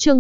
Chương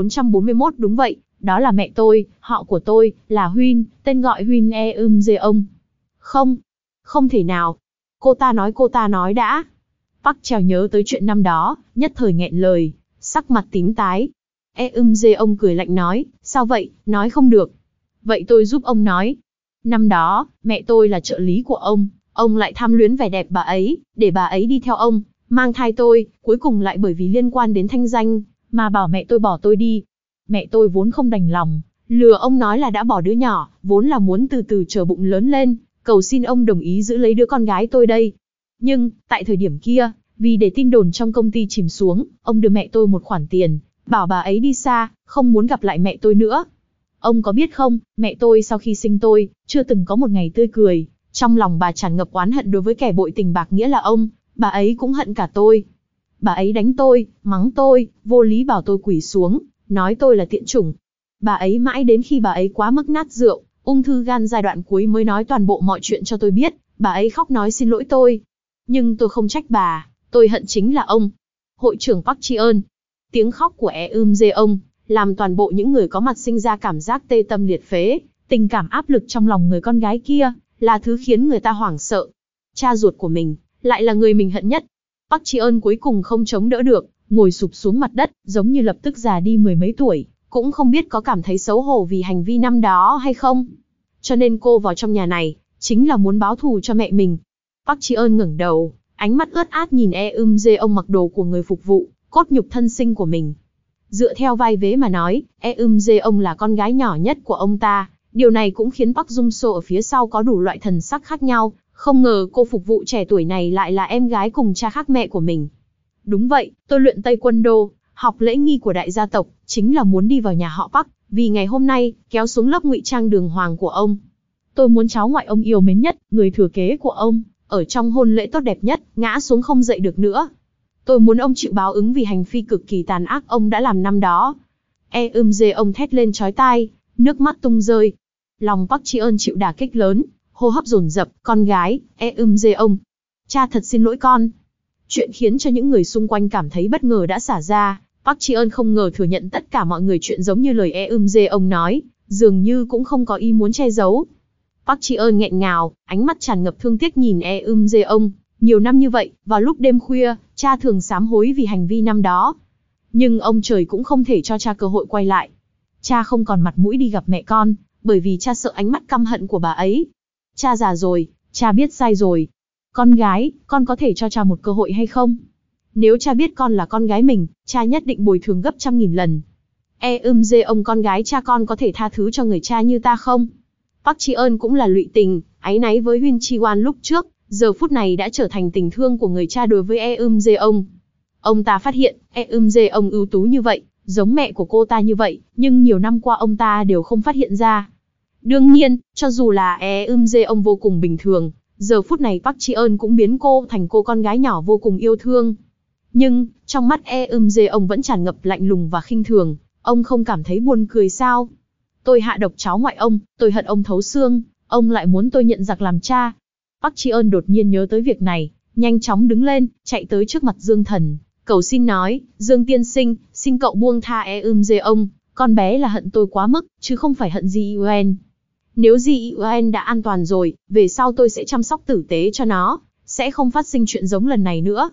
1441 đúng vậy, đó là mẹ tôi, họ của tôi, là Huyên, tên gọi Huyên Eum-jeong. Không, không thể nào. Cô ta nói đã. Park Treo nhớ tới chuyện năm đó, nhất thời nghẹn lời, sắc mặt tím tái. Eum-jeong cười lạnh nói, sao vậy, nói không được. Vậy tôi giúp ông nói. Năm đó, mẹ tôi là trợ lý của ông lại tham luyến vẻ đẹp bà ấy, để bà ấy đi theo ông, mang thai tôi, cuối cùng lại bởi vì liên quan đến thanh danh, mà bảo mẹ tôi bỏ tôi đi. Mẹ tôi vốn không đành lòng, lừa ông nói là đã bỏ đứa nhỏ, vốn là muốn từ từ chờ bụng lớn lên, cầu xin ông đồng ý giữ lấy đứa con gái tôi đây. Nhưng, tại thời điểm kia, vì để tin đồn trong công ty chìm xuống, ông đưa mẹ tôi một khoản tiền, bảo bà ấy đi xa, không muốn gặp lại mẹ tôi nữa. Ông có biết không, mẹ tôi sau khi sinh tôi, chưa từng có một ngày tươi cười, trong lòng bà tràn ngập oán hận đối với kẻ bội tình bạc nghĩa là ông, bà ấy cũng hận cả tôi. Bà ấy đánh tôi, mắng tôi, vô lý bảo tôi quỳ xuống, nói tôi là tiện chủng. Bà ấy mãi đến khi bà ấy quá mức nát rượu, ung thư gan giai đoạn cuối mới nói toàn bộ mọi chuyện cho tôi biết, bà ấy khóc nói xin lỗi tôi. Nhưng tôi không trách bà, tôi hận chính là ông. Hội trưởng Park Ji-eun. Tiếng khóc của Eum-jeong làm toàn bộ những người có mặt sinh ra cảm giác tê tâm liệt phế, tình cảm áp lực trong lòng người con gái kia, là thứ khiến người ta hoảng sợ. Cha ruột của mình, lại là người mình hận nhất. Park Ji-eun cuối cùng không chống đỡ được, ngồi sụp xuống mặt đất, giống như lập tức già đi mười mấy tuổi, cũng không biết có cảm thấy xấu hổ vì hành vi năm đó hay không. Cho nên cô vào trong nhà này, chính là muốn báo thù cho mẹ mình. Park Ji-eun ngẩng đầu, ánh mắt ướt át nhìn Eum-jeong mặc đồ của người phục vụ, cốt nhục thân sinh của mình. Dựa theo vai vế mà nói, Eum-jeong là con gái nhỏ nhất của ông ta, điều này cũng khiến Park Jung-so ở phía sau có đủ loại thần sắc khác nhau, không ngờ cô phục vụ trẻ tuổi này lại là em gái cùng cha khác mẹ của mình. Đúng vậy, tôi luyện Taekwondo, học lễ nghi của đại gia tộc, chính là muốn đi vào nhà họ Park, vì ngày hôm nay, kéo xuống lớp ngụy trang đường hoàng của ông. Tôi muốn cháu ngoại ông yêu mến nhất, người thừa kế của ông, ở trong hôn lễ tốt đẹp nhất, ngã xuống không dậy được nữa. Tôi muốn ông chịu báo ứng vì hành vi cực kỳ tàn ác ông đã làm năm đó. Eum-jeong thét lên chói tai, nước mắt tung rơi. Lòng Park Ji-eun chịu đả kích lớn, hô hấp dồn dập, con gái, Eum-jeong. Cha thật xin lỗi con. Chuyện khiến cho những người xung quanh cảm thấy bất ngờ đã xảy ra. Park Ji-eun không ngờ thừa nhận tất cả mọi người chuyện giống như lời Eum-jeong nói, dường như cũng không có ý muốn che giấu. Park Ji-eun nghẹn ngào, ánh mắt tràn ngập thương tiếc nhìn Eum-jeong. Nhiều năm như vậy, vào lúc đêm khuya, cha thường sám hối vì hành vi năm đó. Nhưng ông trời cũng không thể cho cha cơ hội quay lại. Cha không còn mặt mũi đi gặp mẹ con, bởi vì cha sợ ánh mắt căm hận của bà ấy. Cha già rồi, cha biết sai rồi. Con gái, con có thể cho cha một cơ hội hay không? Nếu cha biết con là con gái mình, cha nhất định bồi thường gấp 100.000 lần. Eum-jeong con gái cha con có thể tha thứ cho người cha như ta không? Park Ji-eun cũng là lụy tình, áy náy với Huyên Ji-wan lúc trước, giờ phút này đã trở thành tình thương của người cha đối với Eum-jeong. Ông ta phát hiện, Eum-jeong ưu tú như vậy, giống mẹ của cô ta như vậy, nhưng nhiều năm qua ông ta đều không phát hiện ra. Đương nhiên, cho dù là Eum-jeong vô cùng bình thường, giờ phút này Park Ji-eun cũng biến cô thành cô con gái nhỏ vô cùng yêu thương. Nhưng, trong mắt Eum-jeong vẫn tràn ngập lạnh lùng và khinh thường, ông không cảm thấy buồn cười sao? Tôi hạ độc cháu ngoại ông, tôi hận ông thấu xương, ông lại muốn tôi nhận giặc làm cha. Park Ji-eun đột nhiên nhớ tới việc này, nhanh chóng đứng lên, chạy tới trước mặt Dương Thần, cầu xin nói, Dương tiên sinh, xin cậu buông tha Eum-jeong, con bé là hận tôi quá mức, chứ không phải hận Ji-eun. Nếu Ji-eun đã an toàn rồi, về sau tôi sẽ chăm sóc tử tế cho nó, sẽ không phát sinh chuyện giống lần này nữa.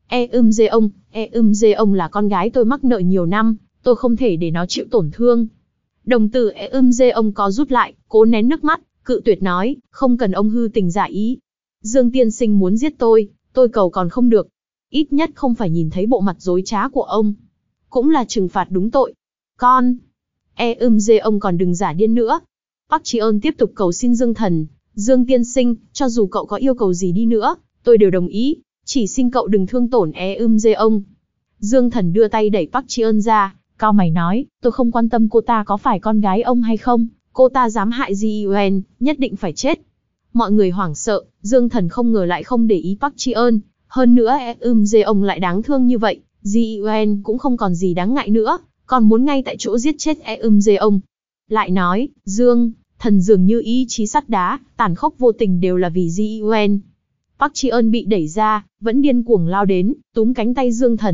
Eum-jeong là con gái tôi mắc nợ nhiều năm, tôi không thể để nó chịu tổn thương. Đồng tử Eum-jeong có rút lại, cố nén nước mắt, cự tuyệt nói, không cần ông hư tình giả ý. Dương tiên sinh muốn giết tôi cầu còn không được. Ít nhất không phải nhìn thấy bộ mặt dối trá của ông. Cũng là trừng phạt đúng tội. Con! Eum-jeong còn đừng giả điên nữa. Park Ji-eun tiếp tục cầu xin Dương Thần. Dương tiên sinh, cho dù cậu có yêu cầu gì đi nữa, tôi đều đồng ý. Chỉ xin cậu đừng thương tổn Eum-jeong. Dương Thần đưa tay đẩy Park Ji-eun ra, cau mày nói, tôi không quan tâm cô ta có phải con gái ông hay không. Cô ta dám hại Ji-eun, nhất định phải chết. Mọi người hoảng sợ, Dương Thần không ngờ lại không để ý Park Ji-eun. Hơn nữa Eum-jeong lại đáng thương như vậy, Ji-eun cũng không còn gì đáng ngại nữa, còn muốn ngay tại chỗ giết chết Eum-jeong. Lại nói, Dương Thần dường như ý chí sắt đá, tàn khốc vô tình đều là vì Ji-eun. Park Ji-eun bị đẩy ra, vẫn điên cuồng lao đến, túm cánh tay Dương Thần,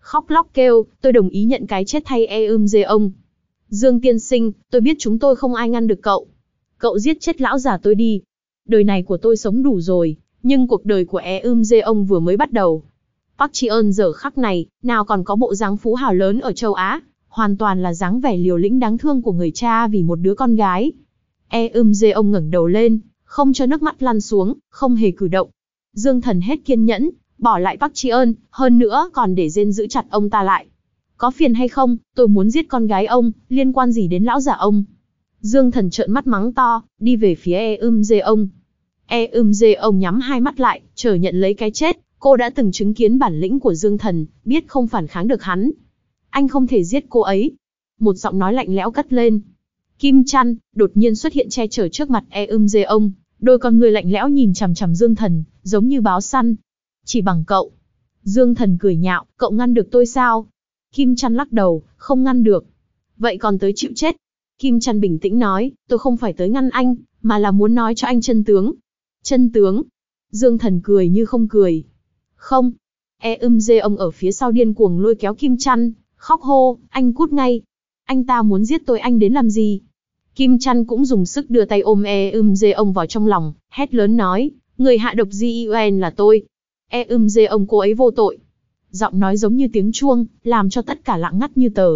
khóc lóc kêu, tôi đồng ý nhận cái chết thay ông. Dương tiên sinh, tôi biết chúng tôi không ai ngăn được cậu. Cậu giết chết lão già tôi đi. Đời này của tôi sống đủ rồi, nhưng cuộc đời của ông vừa mới bắt đầu. Park Ji-eun giờ khắc này, nào còn có bộ dáng phú hào lớn ở châu Á, hoàn toàn là dáng vẻ liều lĩnh đáng thương của người cha vì một đứa con gái. Ông ngẩng đầu lên, không cho nước mắt lăn xuống, không hề cử động. Dương Thần hết kiên nhẫn, bỏ lại Park Ji-eun, hơn nữa còn để Jin giữ chặt ông ta lại. Có phiền hay không, tôi muốn giết con gái ông, liên quan gì đến lão già ông? Dương Thần trợn mắt mắng to, đi về phía ông. Ông nhắm hai mắt lại, chờ nhận lấy cái chết. Cô đã từng chứng kiến bản lĩnh của Dương Thần, biết không phản kháng được hắn. Anh không thể giết cô ấy. Một giọng nói lạnh lẽo cất lên. Kim Chăn đột nhiên xuất hiện che chở trước mặt ông. Đôi con người lạnh lẽo nhìn chằm chằm Dương Thần, giống như báo săn. Chỉ bằng cậu. Dương Thần cười nhạo, cậu ngăn được tôi sao? Kim Chăn lắc đầu, không ngăn được. Vậy còn tới chịu chết. Kim Chăn bình tĩnh nói, tôi không phải tới ngăn anh, mà là muốn nói cho anh chân tướng. Chân tướng? Dương Thần cười như không cười. Không. Ông ở phía sau điên cuồng lôi kéo Kim Chăn, khóc hô, anh cút ngay. Anh ta muốn giết tôi, anh đến làm gì? Kim Chăn cũng dùng sức đưa tay ôm ông vào trong lòng, hét lớn nói, người hạ độc Ji-eun là tôi. Ông cô ấy vô tội. Giọng nói giống như tiếng chuông, làm cho tất cả lặng ngắt như tờ.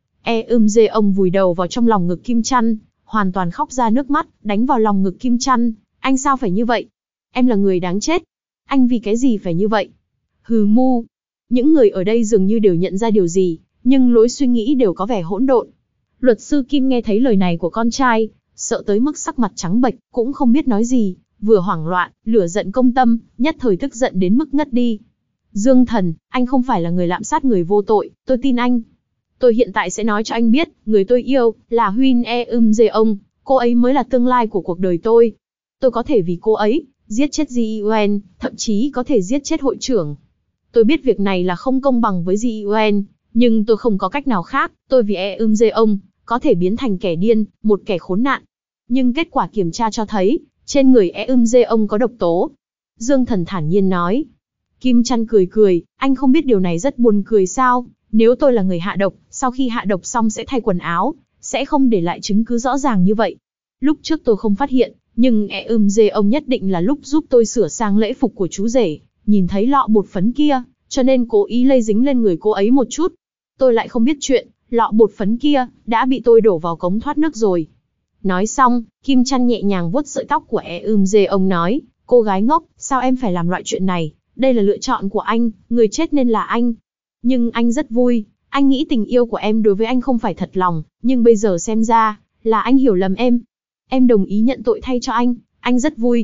Ông vùi đầu vào trong lòng ngực Kim Chăn, hoàn toàn khóc ra nước mắt, đánh vào lòng ngực Kim Chăn. Anh sao phải như vậy? Em là người đáng chết. Anh vì cái gì phải như vậy? Hừ mu. Những người ở đây dường như đều nhận ra điều gì, nhưng lối suy nghĩ đều có vẻ hỗn độn. Luật sư Kim nghe thấy lời này của con trai, sợ tới mức sắc mặt trắng bệch, cũng không biết nói gì, vừa hoảng loạn, lửa giận công tâm, nhất thời tức giận đến mức ngất đi. Dương Thần, anh không phải là người lạm sát người vô tội, tôi tin anh. Tôi hiện tại sẽ nói cho anh biết, người tôi yêu, là Huynh ông, cô ấy mới là tương lai của cuộc đời tôi. Tôi có thể vì cô ấy, giết chết Ji-eun, thậm chí có thể giết chết hội trưởng. Tôi biết việc này là không công bằng với Ji-eun, nhưng tôi không có cách nào khác, tôi vì ông, có thể biến thành kẻ điên, một kẻ khốn nạn. Nhưng kết quả kiểm tra cho thấy, trên người ông có độc tố. Dương Thần thản nhiên nói. Kim Chăn cười cười, anh không biết điều này rất buồn cười sao? Nếu tôi là người hạ độc, sau khi hạ độc xong sẽ thay quần áo, sẽ không để lại chứng cứ rõ ràng như vậy. Lúc trước tôi không phát hiện, nhưng ông nhất định là lúc giúp tôi sửa sang lễ phục của chú rể, nhìn thấy lọ bột phấn kia, cho nên cố ý lây dính lên người cô ấy một chút. Tôi lại không biết chuyện, lọ bột phấn kia đã bị tôi đổ vào cống thoát nước rồi. Nói xong, Kim Chăn nhẹ nhàng vuốt sợi tóc của ông nói, cô gái ngốc, sao em phải làm loại chuyện này? Đây là lựa chọn của anh, người chết nên là anh. Nhưng anh rất vui, anh nghĩ tình yêu của em đối với anh không phải thật lòng, nhưng bây giờ xem ra, là anh hiểu lầm em. Em đồng ý nhận tội thay cho anh rất vui.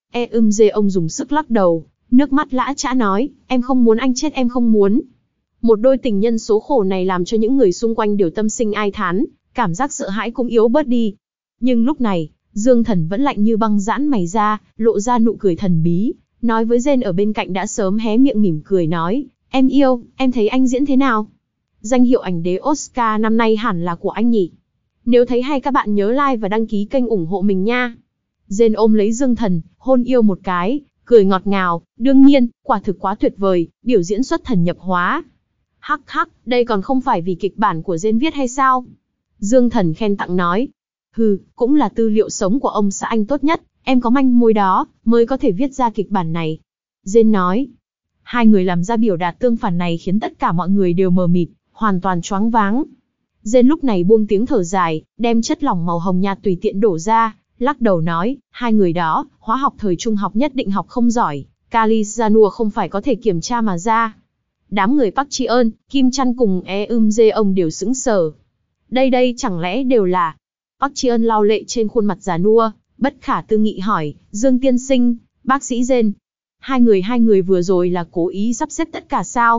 Ông dùng sức lắc đầu, nước mắt lã chã nói, em không muốn anh chết, em không muốn. Một đôi tình nhân số khổ này làm cho những người xung quanh đều tâm sinh ai thán, cảm giác sợ hãi cũng yếu bớt đi. Nhưng lúc này, Dương Thần vẫn lạnh như băng, giãn mày ra, lộ ra nụ cười thần bí, nói với Jane ở bên cạnh đã sớm hé miệng mỉm cười nói, em yêu, em thấy anh diễn thế nào? Danh hiệu ảnh đế Oscar năm nay hẳn là của anh nhỉ? Nếu thấy hay các bạn nhớ like và đăng ký kênh ủng hộ mình nha. Jane ôm lấy Dương Thần, hôn yêu một cái, cười ngọt ngào, đương nhiên, quả thực quá tuyệt vời, biểu diễn xuất thần nhập hóa. Hắc hắc, đây còn không phải vì kịch bản của Jane viết hay sao? Dương Thần khen tặng nói. Hừ, cũng là tư liệu sống của ông xã anh tốt nhất, em có manh mối đó, mới có thể viết ra kịch bản này. Jane nói. Hai người làm ra biểu đạt tương phản này khiến tất cả mọi người đều mờ mịt, hoàn toàn choáng váng. Jane lúc này buông tiếng thở dài, đem chất lỏng màu hồng nhạt tùy tiện đổ ra, lắc đầu nói, hai người đó, hóa học thời trung học nhất định học không giỏi, kali cyanua không phải có thể kiểm tra mà ra. Đám người Park Ji-eun, Kim Chăn cùng ông đều sững sờ. Đây chẳng lẽ đều là... Park Ji-eun lau lệ trên khuôn mặt già nua, bất khả tư nghị hỏi, Dương tiên sinh, bác sĩ Jane. Hai người vừa rồi là cố ý sắp xếp tất cả sao?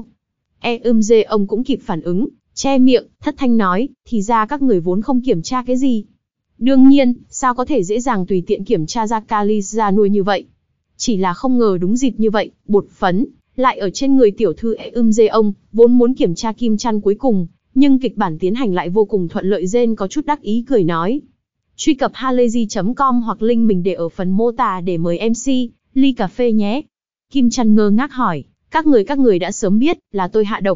Ông cũng kịp phản ứng, che miệng, thất thanh nói, thì ra các người vốn không kiểm tra cái gì. Đương nhiên, sao có thể dễ dàng tùy tiện kiểm tra ra kali cyanua như vậy? Chỉ là không ngờ đúng dịp như vậy, bột phấn lại ở trên người tiểu thư ông, vốn muốn kiểm tra Kim Chăn cuối cùng, nhưng kịch bản tiến hành lại vô cùng thuận lợi. Jane có chút đắc ý cười nói. Truy cập halayzi.com hoặc link mình để ở phần mô tả để mời MC, ly cà phê nhé. Kim Chăn ngơ ngác hỏi, các người đã sớm biết là tôi hạ độc.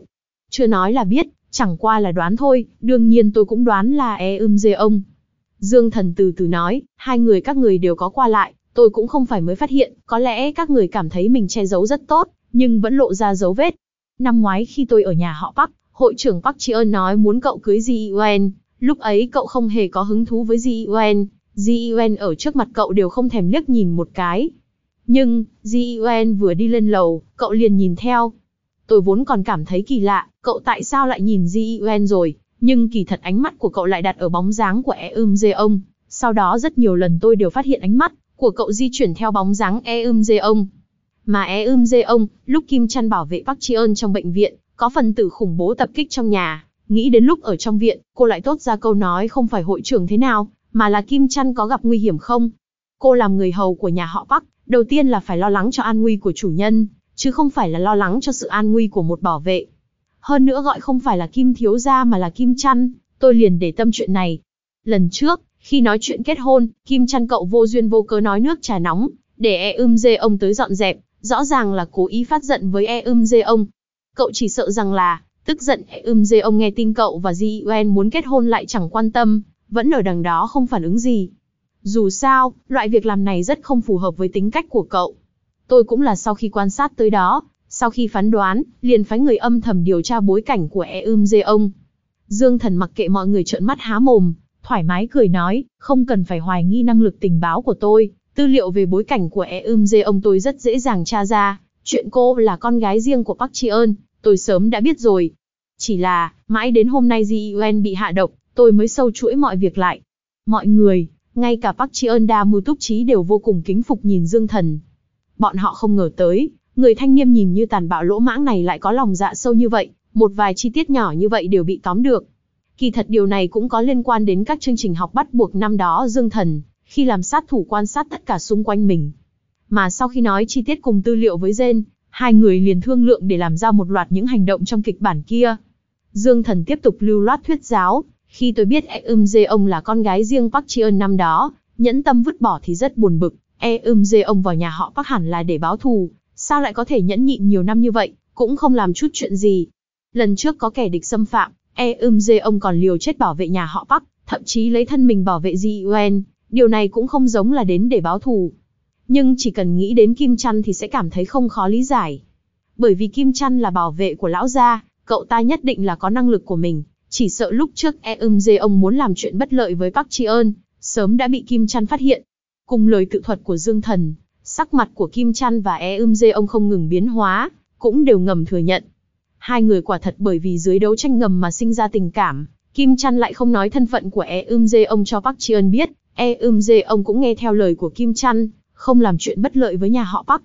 Chưa nói là biết, chẳng qua là đoán thôi, đương nhiên tôi cũng đoán là ông. Dương Thần từ từ nói, hai người các người đều có qua lại, tôi cũng không phải mới phát hiện, có lẽ các người cảm thấy mình che giấu rất tốt, nhưng vẫn lộ ra dấu vết. Năm ngoái khi tôi ở nhà họ Park, hội trưởng Park Ji-eun nói muốn cậu cưới Ji Eun, lúc ấy cậu không hề có hứng thú với Ji Eun, Ji Eun ở trước mặt cậu đều không thèm liếc nhìn một cái. Nhưng, Ji Eun vừa đi lên lầu, cậu liền nhìn theo. Tôi vốn còn cảm thấy kỳ lạ, cậu tại sao lại nhìn Ji Eun rồi, nhưng kỳ thật ánh mắt của cậu lại đặt ở bóng dáng của Jeong. Sau đó rất nhiều lần tôi đều phát hiện ánh mắt của cậu di chuyển theo bóng dáng Jeong. Mà Jeong, lúc Kim Chan bảo vệ Park Ji-eun trong bệnh viện, có phần tử khủng bố tập kích trong nhà, nghĩ đến lúc ở trong viện, cô lại thốt ra câu nói không phải hội trưởng thế nào, mà là Kim Chan có gặp nguy hiểm không? Cô làm người hầu của nhà họ Park, đầu tiên là phải lo lắng cho an nguy của chủ nhân, chứ không phải là lo lắng cho sự an nguy của một bảo vệ. Hơn nữa gọi không phải là Kim thiếu gia mà là Kim Chan, tôi liền để tâm chuyện này. Lần trước, khi nói chuyện kết hôn, Kim Chan cậu vô duyên vô cớ nói nước trà nóng, để Jeong tới dọn dẹp, rõ ràng là cố ý phát giận với Jeong. Cậu chỉ sợ rằng là, tức giận Jeong nghe tin cậu và Ji Eun muốn kết hôn lại chẳng quan tâm, vẫn ở đằng đó không phản ứng gì. Dù sao, loại việc làm này rất không phù hợp với tính cách của cậu. Tôi cũng là sau khi quan sát tới đó, sau khi phán đoán, liền phái người âm thầm điều tra bối cảnh của Jeong. Dương Thần mặc kệ mọi người trợn mắt há mồm, thoải mái cười nói, không cần phải hoài nghi năng lực tình báo của tôi, tư liệu về bối cảnh của Jeong tôi rất dễ dàng tra ra, chuyện cô là con gái riêng của Park Ji-eun, tôi sớm đã biết rồi. Chỉ là, mãi đến hôm nay Ji Eun bị hạ độc, tôi mới sâu chuỗi mọi việc lại. Mọi người, ngay cả Park Ji-eun Đa Mưu Túc Trí đều vô cùng kính phục nhìn Dương Thần. Bọn họ không ngờ tới, người thanh niên nhìn như tàn bạo lỗ mãng này lại có lòng dạ sâu như vậy, một vài chi tiết nhỏ như vậy đều bị tóm được. Kỳ thật điều này cũng có liên quan đến các chương trình học bắt buộc năm đó Dương Thần, khi làm sát thủ quan sát tất cả xung quanh mình. Mà sau khi nói chi tiết cùng tư liệu với Jen, hai người liền thương lượng để làm ra một loạt những hành động trong kịch bản kia. Dương Thần tiếp tục lưu loát thuyết giáo, khi tôi biết Jeong là con gái riêng Park Ji-eun năm đó, nhẫn tâm vứt bỏ thì rất buồn bực, Jeong vào nhà họ Park hẳn là để báo thù, sao lại có thể nhẫn nhịn nhiều năm như vậy, cũng không làm chút chuyện gì. Lần trước có kẻ địch xâm phạm, Jeong còn liều chết bảo vệ nhà họ Park, thậm chí lấy thân mình bảo vệ Ji Eun, điều này cũng không giống là đến để báo thù. Nhưng chỉ cần nghĩ đến Kim Chan thì sẽ cảm thấy không khó lý giải. Bởi vì Kim Chan là bảo vệ của lão gia, cậu ta nhất định là có năng lực của mình, chỉ sợ lúc trước Jeong muốn làm chuyện bất lợi với Park Ji-eun, sớm đã bị Kim Chan phát hiện. Cùng lời tự thuật của Dương Thần, sắc mặt của Kim Chan và Jeong không ngừng biến hóa, cũng đều ngầm thừa nhận. Hai người quả thật bởi vì dưới đấu tranh ngầm mà sinh ra tình cảm, Kim Chan lại không nói thân phận của Jeong cho Park Ji-eun biết, Jeong cũng nghe theo lời của Kim Chan, không làm chuyện bất lợi với nhà họ Park.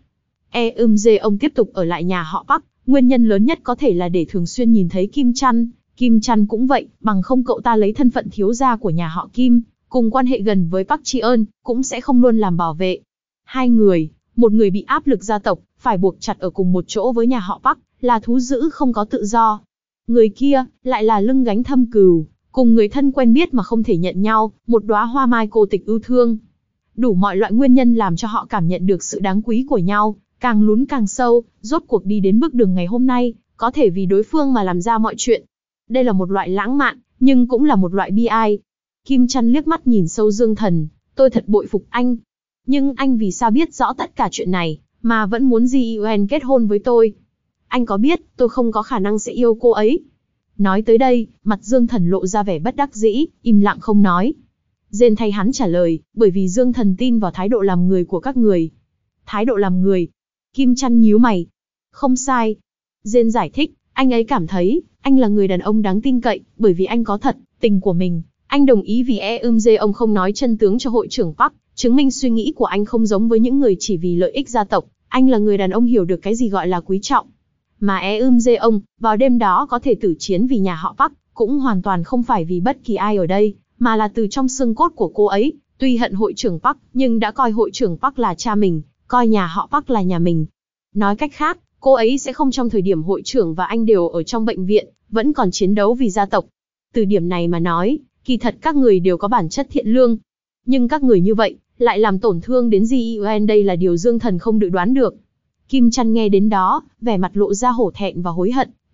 Jeong tiếp tục ở lại nhà họ Park, nguyên nhân lớn nhất có thể là để thường xuyên nhìn thấy Kim Chan. Kim Chan cũng vậy, bằng không cậu ta lấy thân phận thiếu gia của nhà họ Kim, cùng quan hệ gần với Park Ji-eun, cũng sẽ không luôn làm bảo vệ. Hai người, một người bị áp lực gia tộc, phải buộc chặt ở cùng một chỗ với nhà họ Park, là thú dữ không có tự do. Người kia, lại là lưng gánh thâm cừu, cùng người thân quen biết mà không thể nhận nhau, một đóa hoa mai cô tịch ưu thương. Đủ mọi loại nguyên nhân làm cho họ cảm nhận được sự đáng quý của nhau, càng lún càng sâu, rốt cuộc đi đến bước đường ngày hôm nay, có thể vì đối phương mà làm ra mọi chuyện. Đây là một loại lãng mạn, nhưng cũng là một loại bi ai. Kim Chan liếc mắt nhìn sâu Dương Thần, tôi thật bội phục anh. Nhưng anh vì sao biết rõ tất cả chuyện này, mà vẫn muốn Ji Eun kết hôn với tôi? Anh có biết, tôi không có khả năng sẽ yêu cô ấy. Nói tới đây, mặt Dương Thần lộ ra vẻ bất đắc dĩ, im lặng không nói. Jen thay hắn trả lời, bởi vì Dương Thần tin vào thái độ làm người của các người. Thái độ làm người? Kim Chan nhíu mày. Không sai. Jen giải thích, anh ấy cảm thấy, anh là người đàn ông đáng tin cậy, bởi vì anh có thật, tình của mình. Anh đồng ý vì ông không nói chân tướng cho hội trưởng Park, chứng minh suy nghĩ của anh không giống với những người chỉ vì lợi ích gia tộc. Anh là người đàn ông hiểu được cái gì gọi là quý trọng. Mà ông, vào đêm đó có thể tử chiến vì nhà họ Park, cũng hoàn toàn không phải vì bất kỳ ai ở đây, mà là từ trong xương cốt của cô ấy, tuy hận hội trưởng Park, nhưng đã coi hội trưởng Park là cha mình, coi nhà họ Park là nhà mình. Nói cách khác, cô ấy sẽ không trong thời điểm hội trưởng và anh đều ở trong bệnh viện, vẫn còn chiến đấu vì gia tộc. Từ điểm này mà nói, kỳ thật các người đều có bản chất thiện lương. Nhưng các người như vậy, lại làm tổn thương đến Ji Eun, đây là điều Dương Thần không dự đoán được. Kim Chan nghe đến đó, vẻ mặt lộ ra hổ thẹn và hối hận,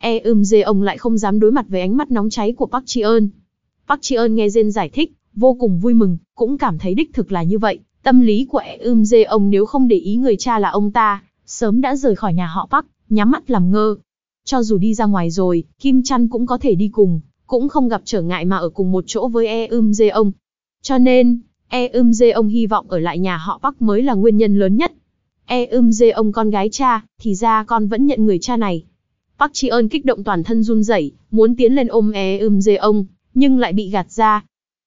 Jeong lại không dám đối mặt với ánh mắt nóng cháy của Park Ji-eun. Park Ji-eun nghe Jin giải thích, vô cùng vui mừng, cũng cảm thấy đích thực là như vậy. Tâm lý của Jeong nếu không để ý người cha là ông ta, sớm đã rời khỏi nhà họ Park, nhắm mắt làm ngơ. Cho dù đi ra ngoài rồi, Kim Chan cũng có thể đi cùng, cũng không gặp trở ngại mà ở cùng một chỗ với Jeong. Cho nên, Jeong hy vọng ở lại nhà họ Park mới là nguyên nhân lớn nhất. Jeong con gái cha, thì ra con vẫn nhận người cha này. Park Ji-eun kích động toàn thân run rẩy, muốn tiến lên ôm Jeong, nhưng lại bị gạt ra.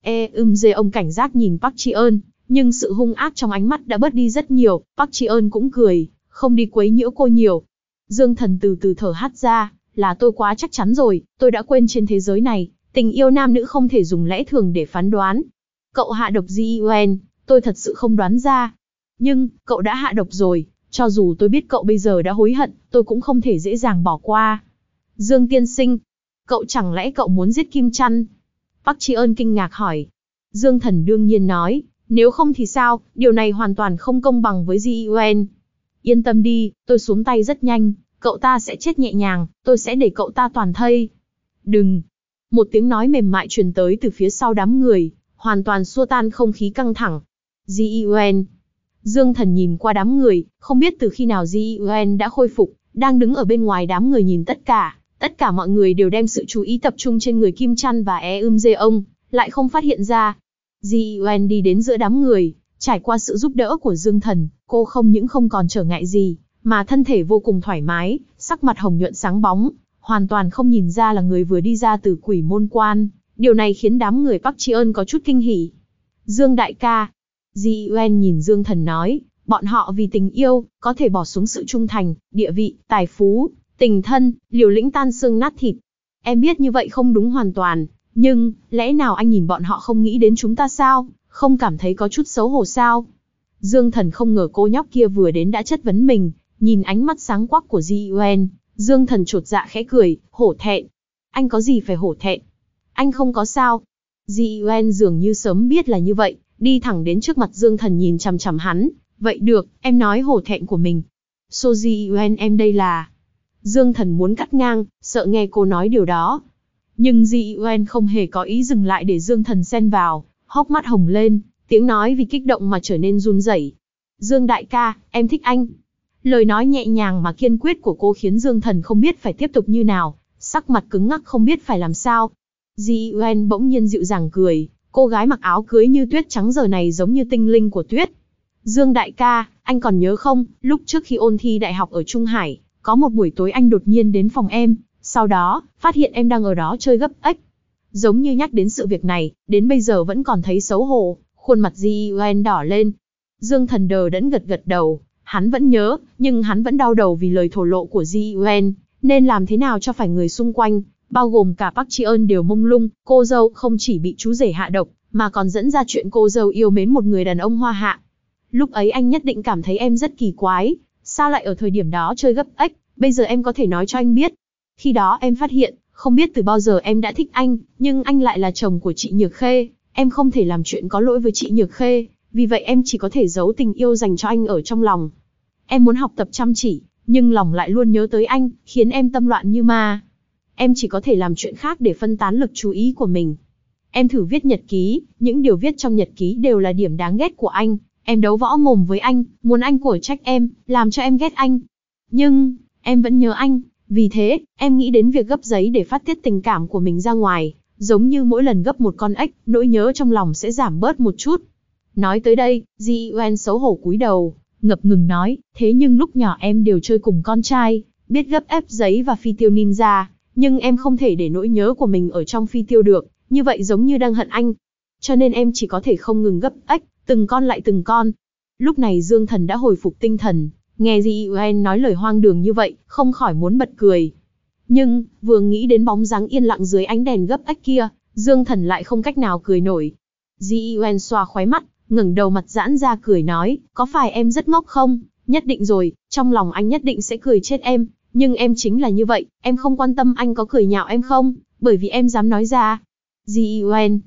Jeong cảnh giác nhìn Park Ji-eun, nhưng sự hung ác trong ánh mắt đã bớt đi rất nhiều. Park Ji-eun cũng cười, không đi quấy nhiễu cô nhiều. Dương Thần từ từ thở hắt ra, là tôi quá chắc chắn rồi, tôi đã quên trên thế giới này, tình yêu nam nữ không thể dùng lẽ thường để phán đoán. Cậu hạ độc Ji-eun, tôi thật sự không đoán ra. Nhưng, cậu đã hạ độc rồi, cho dù tôi biết cậu bây giờ đã hối hận, tôi cũng không thể dễ dàng bỏ qua. Dương tiên sinh, cậu chẳng lẽ cậu muốn giết Kim Chan? Park Ji-eun kinh ngạc hỏi. Dương Thần đương nhiên nói, nếu không thì sao, điều này hoàn toàn không công bằng với Ji-eun. Yên tâm đi, tôi xuống tay rất nhanh, cậu ta sẽ chết nhẹ nhàng, tôi sẽ để cậu ta toàn thây. Đừng! Một tiếng nói mềm mại truyền tới từ phía sau đám người, hoàn toàn xua tan không khí căng thẳng. Ji-eun! Dương Thần nhìn qua đám người, không biết từ khi nào Ji-eun đã khôi phục, đang đứng ở bên ngoài đám người nhìn tất cả mọi người đều đem sự chú ý tập trung trên người Kim Chan và Jeong, lại không phát hiện ra. Ji-eun đi đến giữa đám người, trải qua sự giúp đỡ của Dương Thần, cô không những không còn trở ngại gì, mà thân thể vô cùng thoải mái, sắc mặt hồng nhuận sáng bóng, hoàn toàn không nhìn ra là người vừa đi ra từ Quỷ Môn Quan. Điều này khiến đám người Park Ji-eun có chút kinh hỉ. Dương đại ca. Ji-eun nhìn Dương Thần nói, bọn họ vì tình yêu, có thể bỏ xuống sự trung thành, địa vị, tài phú, tình thân, liều lĩnh tan xương nát thịt. Em biết như vậy không đúng hoàn toàn, nhưng, lẽ nào anh nhìn bọn họ không nghĩ đến chúng ta sao, không cảm thấy có chút xấu hổ sao? Dương Thần không ngờ cô nhóc kia vừa đến đã chất vấn mình, nhìn ánh mắt sáng quắc của Ji-eun, Dương Thần chột dạ khẽ cười, hổ thẹn. Anh có gì phải hổ thẹn? Anh không có sao. Ji-eun dường như sớm biết là như vậy, đi thẳng đến trước mặt Dương Thần nhìn chằm chằm hắn. Vậy được, em nói hổ thẹn của mình. So Ji-eun em đây là... Dương Thần muốn cắt ngang, sợ nghe cô nói điều đó. Nhưng Ji-eun không hề có ý dừng lại để Dương Thần xen vào, hốc mắt hồng lên, tiếng nói vì kích động mà trở nên run rẩy. Dương đại ca, em thích anh. Lời nói nhẹ nhàng mà kiên quyết của cô khiến Dương Thần không biết phải tiếp tục như nào, sắc mặt cứng ngắc không biết phải làm sao. Ji-eun bỗng nhiên dịu dàng cười, cô gái mặc áo cưới như tuyết trắng giờ này giống như tinh linh của tuyết. Dương đại ca, anh còn nhớ không, lúc trước khi ôn thi đại học ở Trung Hải, có một buổi tối anh đột nhiên đến phòng em, sau đó, phát hiện em đang ở đó chơi gấp ếch. Giống như nhắc đến sự việc này, đến bây giờ vẫn còn thấy xấu hổ, khuôn mặt Ji-eun đỏ lên. Dương Thần đờ đẫn gật đầu, hắn vẫn nhớ, nhưng hắn vẫn đau đầu vì lời thổ lộ của Ji-eun, nên làm thế nào cho phải người xung quanh, bao gồm cả Park Ji-eun đều mông lung, cô dâu không chỉ bị chú rể hạ độc, mà còn dẫn ra chuyện cô dâu yêu mến một người đàn ông hoa hạ. Lúc ấy anh nhất định cảm thấy em rất kỳ quái, sao lại ở thời điểm đó chơi gấp ếch, bây giờ em có thể nói cho anh biết. Khi đó em phát hiện, không biết từ bao giờ em đã thích anh, nhưng anh lại là chồng của chị Nhược Khê, em không thể làm chuyện có lỗi với chị Nhược Khê, vì vậy em chỉ có thể giấu tình yêu dành cho anh ở trong lòng. Em muốn học tập chăm chỉ, nhưng lòng lại luôn nhớ tới anh, khiến em tâm loạn như ma. Em chỉ có thể làm chuyện khác để phân tán lực chú ý của mình. Em thử viết nhật ký, những điều viết trong nhật ký đều là điểm đáng ghét của anh. Em đấu võ mồm với anh, muốn anh của trách em, làm cho em ghét anh. Nhưng, em vẫn nhớ anh, vì thế, em nghĩ đến việc gấp giấy để phát tiết tình cảm của mình ra ngoài, giống như mỗi lần gấp một con ếch, nỗi nhớ trong lòng sẽ giảm bớt một chút. Nói tới đây, Ji-eun xấu hổ cúi đầu, ngập ngừng nói, thế nhưng lúc nhỏ em đều chơi cùng con trai, biết gấp ép giấy và phi tiêu ninja, nhưng em không thể để nỗi nhớ của mình ở trong phi tiêu được, như vậy giống như đang hận anh. Cho nên em chỉ có thể không ngừng gấp ếch, từng con lại từng con. Lúc này Dương Thần đã hồi phục tinh thần, nghe Ji-eun nói lời hoang đường như vậy, không khỏi muốn bật cười. Nhưng, vừa nghĩ đến bóng dáng yên lặng dưới ánh đèn gấp ếch kia, Dương Thần lại không cách nào cười nổi. Ji-eun xoa khóe mắt, ngẩng đầu mặt giãn ra cười nói, có phải em rất ngốc không? Nhất định rồi, trong lòng anh nhất định sẽ cười chết em, nhưng em chính là như vậy, em không quan tâm anh có cười nhạo em không, bởi vì em dám nói ra. Ji-eun,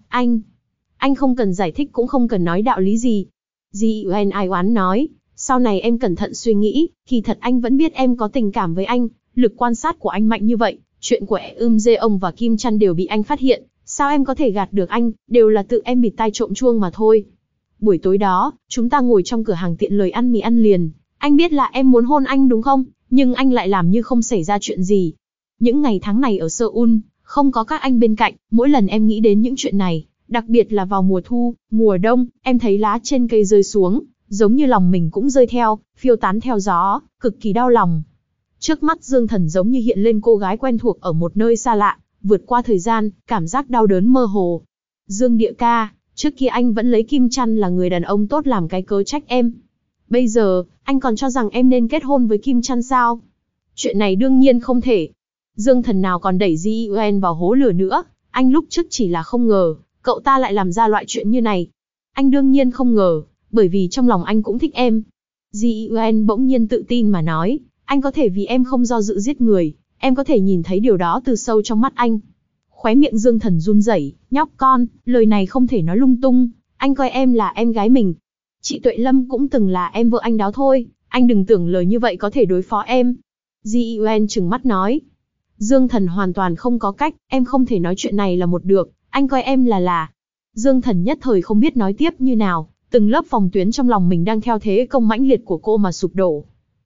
anh không cần giải thích cũng không cần nói đạo lý gì. Ji-eun ai oán nói, sau này em cẩn thận suy nghĩ, kỳ thật anh vẫn biết em có tình cảm với anh, lực quan sát của anh mạnh như vậy, Chuyện của ông và Kim Chăn đều bị anh phát hiện, sao em có thể gạt được anh, đều là tự em bịt tai trộm chuông mà thôi. Buổi tối đó, chúng ta ngồi trong cửa hàng tiện lợi ăn mì ăn liền. Anh biết là em muốn hôn anh đúng không? Nhưng anh lại làm như không xảy ra chuyện gì. Những ngày tháng này ở Seoul, không có các anh bên cạnh, mỗi lần em nghĩ đến những chuyện này, đặc biệt là vào mùa thu, mùa đông, em thấy lá trên cây rơi xuống, giống như lòng mình cũng rơi theo, phiêu tán theo gió, cực kỳ đau lòng. Trước mắt Dương Thần giống như hiện lên cô gái quen thuộc ở một nơi xa lạ, vượt qua thời gian, cảm giác đau đớn mơ hồ. Dương Địa ca, trước kia anh vẫn lấy Kim Chăn là người đàn ông tốt làm cái cớ trách em. Bây giờ, anh còn cho rằng em nên kết hôn với Kim Chăn sao? Chuyện này đương nhiên không thể. Dương Thần nào còn đẩy Ji Eun vào hố lửa nữa, anh lúc trước chỉ là không ngờ, cậu ta lại làm ra loại chuyện như này. Anh đương nhiên không ngờ, bởi vì trong lòng anh cũng thích em. Ji Eun bỗng nhiên tự tin mà nói, anh có thể vì em không do dự giết người, em có thể nhìn thấy điều đó từ sâu trong mắt anh. Khóe miệng Dương Thần run rẩy, nhóc con, lời này không thể nói lung tung, anh coi em là em gái mình. Chị Tuệ Lâm cũng từng là em vợ anh đó thôi, anh đừng tưởng lời như vậy có thể đối phó em. Ji Eun trừng mắt nói. Dương Thần hoàn toàn không có cách, em không thể nói chuyện này là một được, anh coi em là. Dương Thần nhất thời không biết nói tiếp như nào, từng lớp phòng tuyến trong lòng mình đang theo thế công mãnh liệt của cô mà sụp đổ.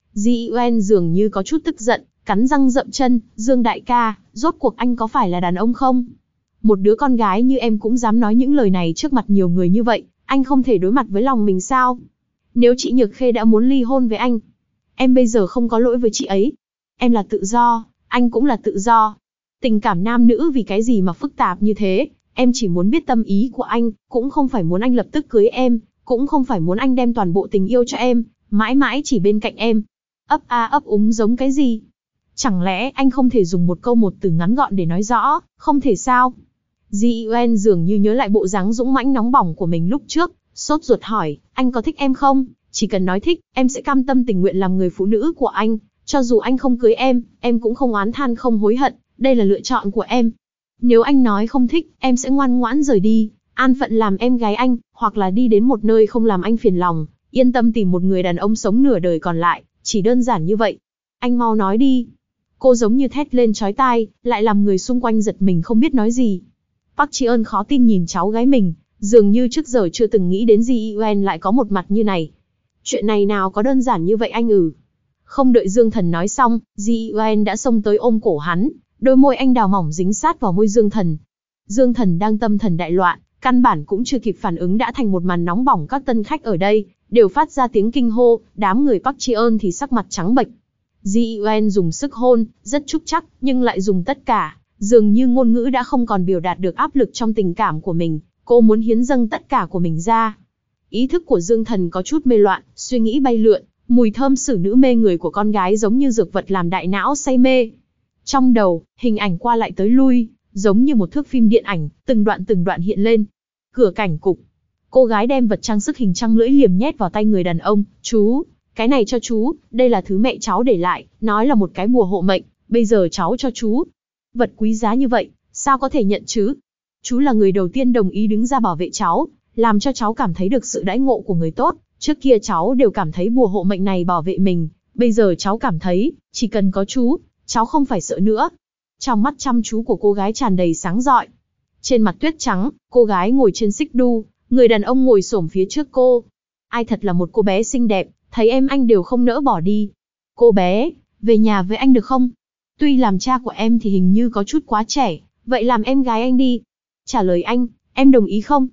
Ji Eun dường như có chút tức giận, cắn răng dậm chân, Dương đại ca, rốt cuộc anh có phải là đàn ông không? Một đứa con gái như em cũng dám nói những lời này trước mặt nhiều người như vậy, anh không thể đối mặt với lòng mình sao? Nếu chị Nhược Khê đã muốn ly hôn với anh, em bây giờ không có lỗi với chị ấy. Em là tự do, anh cũng là tự do. Tình cảm nam nữ vì cái gì mà phức tạp như thế, em chỉ muốn biết tâm ý của anh, cũng không phải muốn anh lập tức cưới em, cũng không phải muốn anh đem toàn bộ tình yêu cho em, mãi mãi chỉ bên cạnh em. Ấp a ấp úng giống cái gì? Chẳng lẽ anh không thể dùng một câu một từ ngắn gọn để nói rõ, không thể sao? Ji Eun dường như nhớ lại bộ dáng dũng mãnh nóng bỏng của mình lúc trước, sốt ruột hỏi, anh có thích em không? Chỉ cần nói thích, em sẽ cam tâm tình nguyện làm người phụ nữ của anh, cho dù anh không cưới em cũng không oán than không hối hận, đây là lựa chọn của em. Nếu anh nói không thích, em sẽ ngoan ngoãn rời đi, an phận làm em gái anh, hoặc là đi đến một nơi không làm anh phiền lòng, yên tâm tìm một người đàn ông sống nửa đời còn lại, chỉ đơn giản như vậy. Anh mau nói đi. Cô giống như thét lên chói tai, lại làm người xung quanh giật mình không biết nói gì. Park Ji-eun khó tin nhìn cháu gái mình, dường như trước giờ chưa từng nghĩ đến Ji Eun lại có một mặt như này. Chuyện này nào có đơn giản như vậy anh Không đợi Dương Thần nói xong, Ji Eun đã xông tới ôm cổ hắn, đôi môi anh đào mỏng dính sát vào môi Dương Thần. Dương Thần đang tâm thần đại loạn, căn bản cũng chưa kịp phản ứng đã thành một màn nóng bỏng, các tân khách ở đây đều phát ra tiếng kinh hô, đám người Park Ji-eun thì sắc mặt trắng bệch. Ji Eun dùng sức hôn, rất trúc chắc, nhưng lại dùng tất cả, dường như ngôn ngữ đã không còn biểu đạt được áp lực trong tình cảm của mình, cô muốn hiến dâng tất cả của mình ra. Ý thức của Dương Thần có chút mê loạn, suy nghĩ bay lượn, mùi thơm xử nữ mê người của con gái giống như dược vật làm đại não say mê. Trong đầu, hình ảnh qua lại tới lui, giống như một thước phim điện ảnh, từng đoạn hiện lên. Cửa cảnh cục. Cô gái đem vật trang sức hình trăng lưỡi liềm nhét vào tay người đàn ông. Chú, cái này cho chú, đây là thứ mẹ cháu để lại, nói là một cái bùa hộ mệnh, bây giờ cháu cho chú. Vật quý giá như vậy, sao có thể nhận chứ? Chú là người đầu tiên đồng ý đứng ra bảo vệ cháu, làm cho cháu cảm thấy được sự đãi ngộ của người tốt. Trước kia cháu đều cảm thấy bùa hộ mệnh này bảo vệ mình, bây giờ cháu cảm thấy, chỉ cần có chú, cháu không phải sợ nữa. Trong mắt chăm chú của cô gái tràn đầy sáng rọi. Trên mặt tuyết trắng, cô gái ngồi trên xích đu, người đàn ông ngồi xổm phía trước cô. Ai thật là một cô bé xinh đẹp, thấy em anh đều không nỡ bỏ đi. Cô bé, về nhà với anh được không? Tuy làm cha của em thì hình như có chút quá trẻ, vậy làm em gái anh đi. Trả lời anh, em đồng ý không?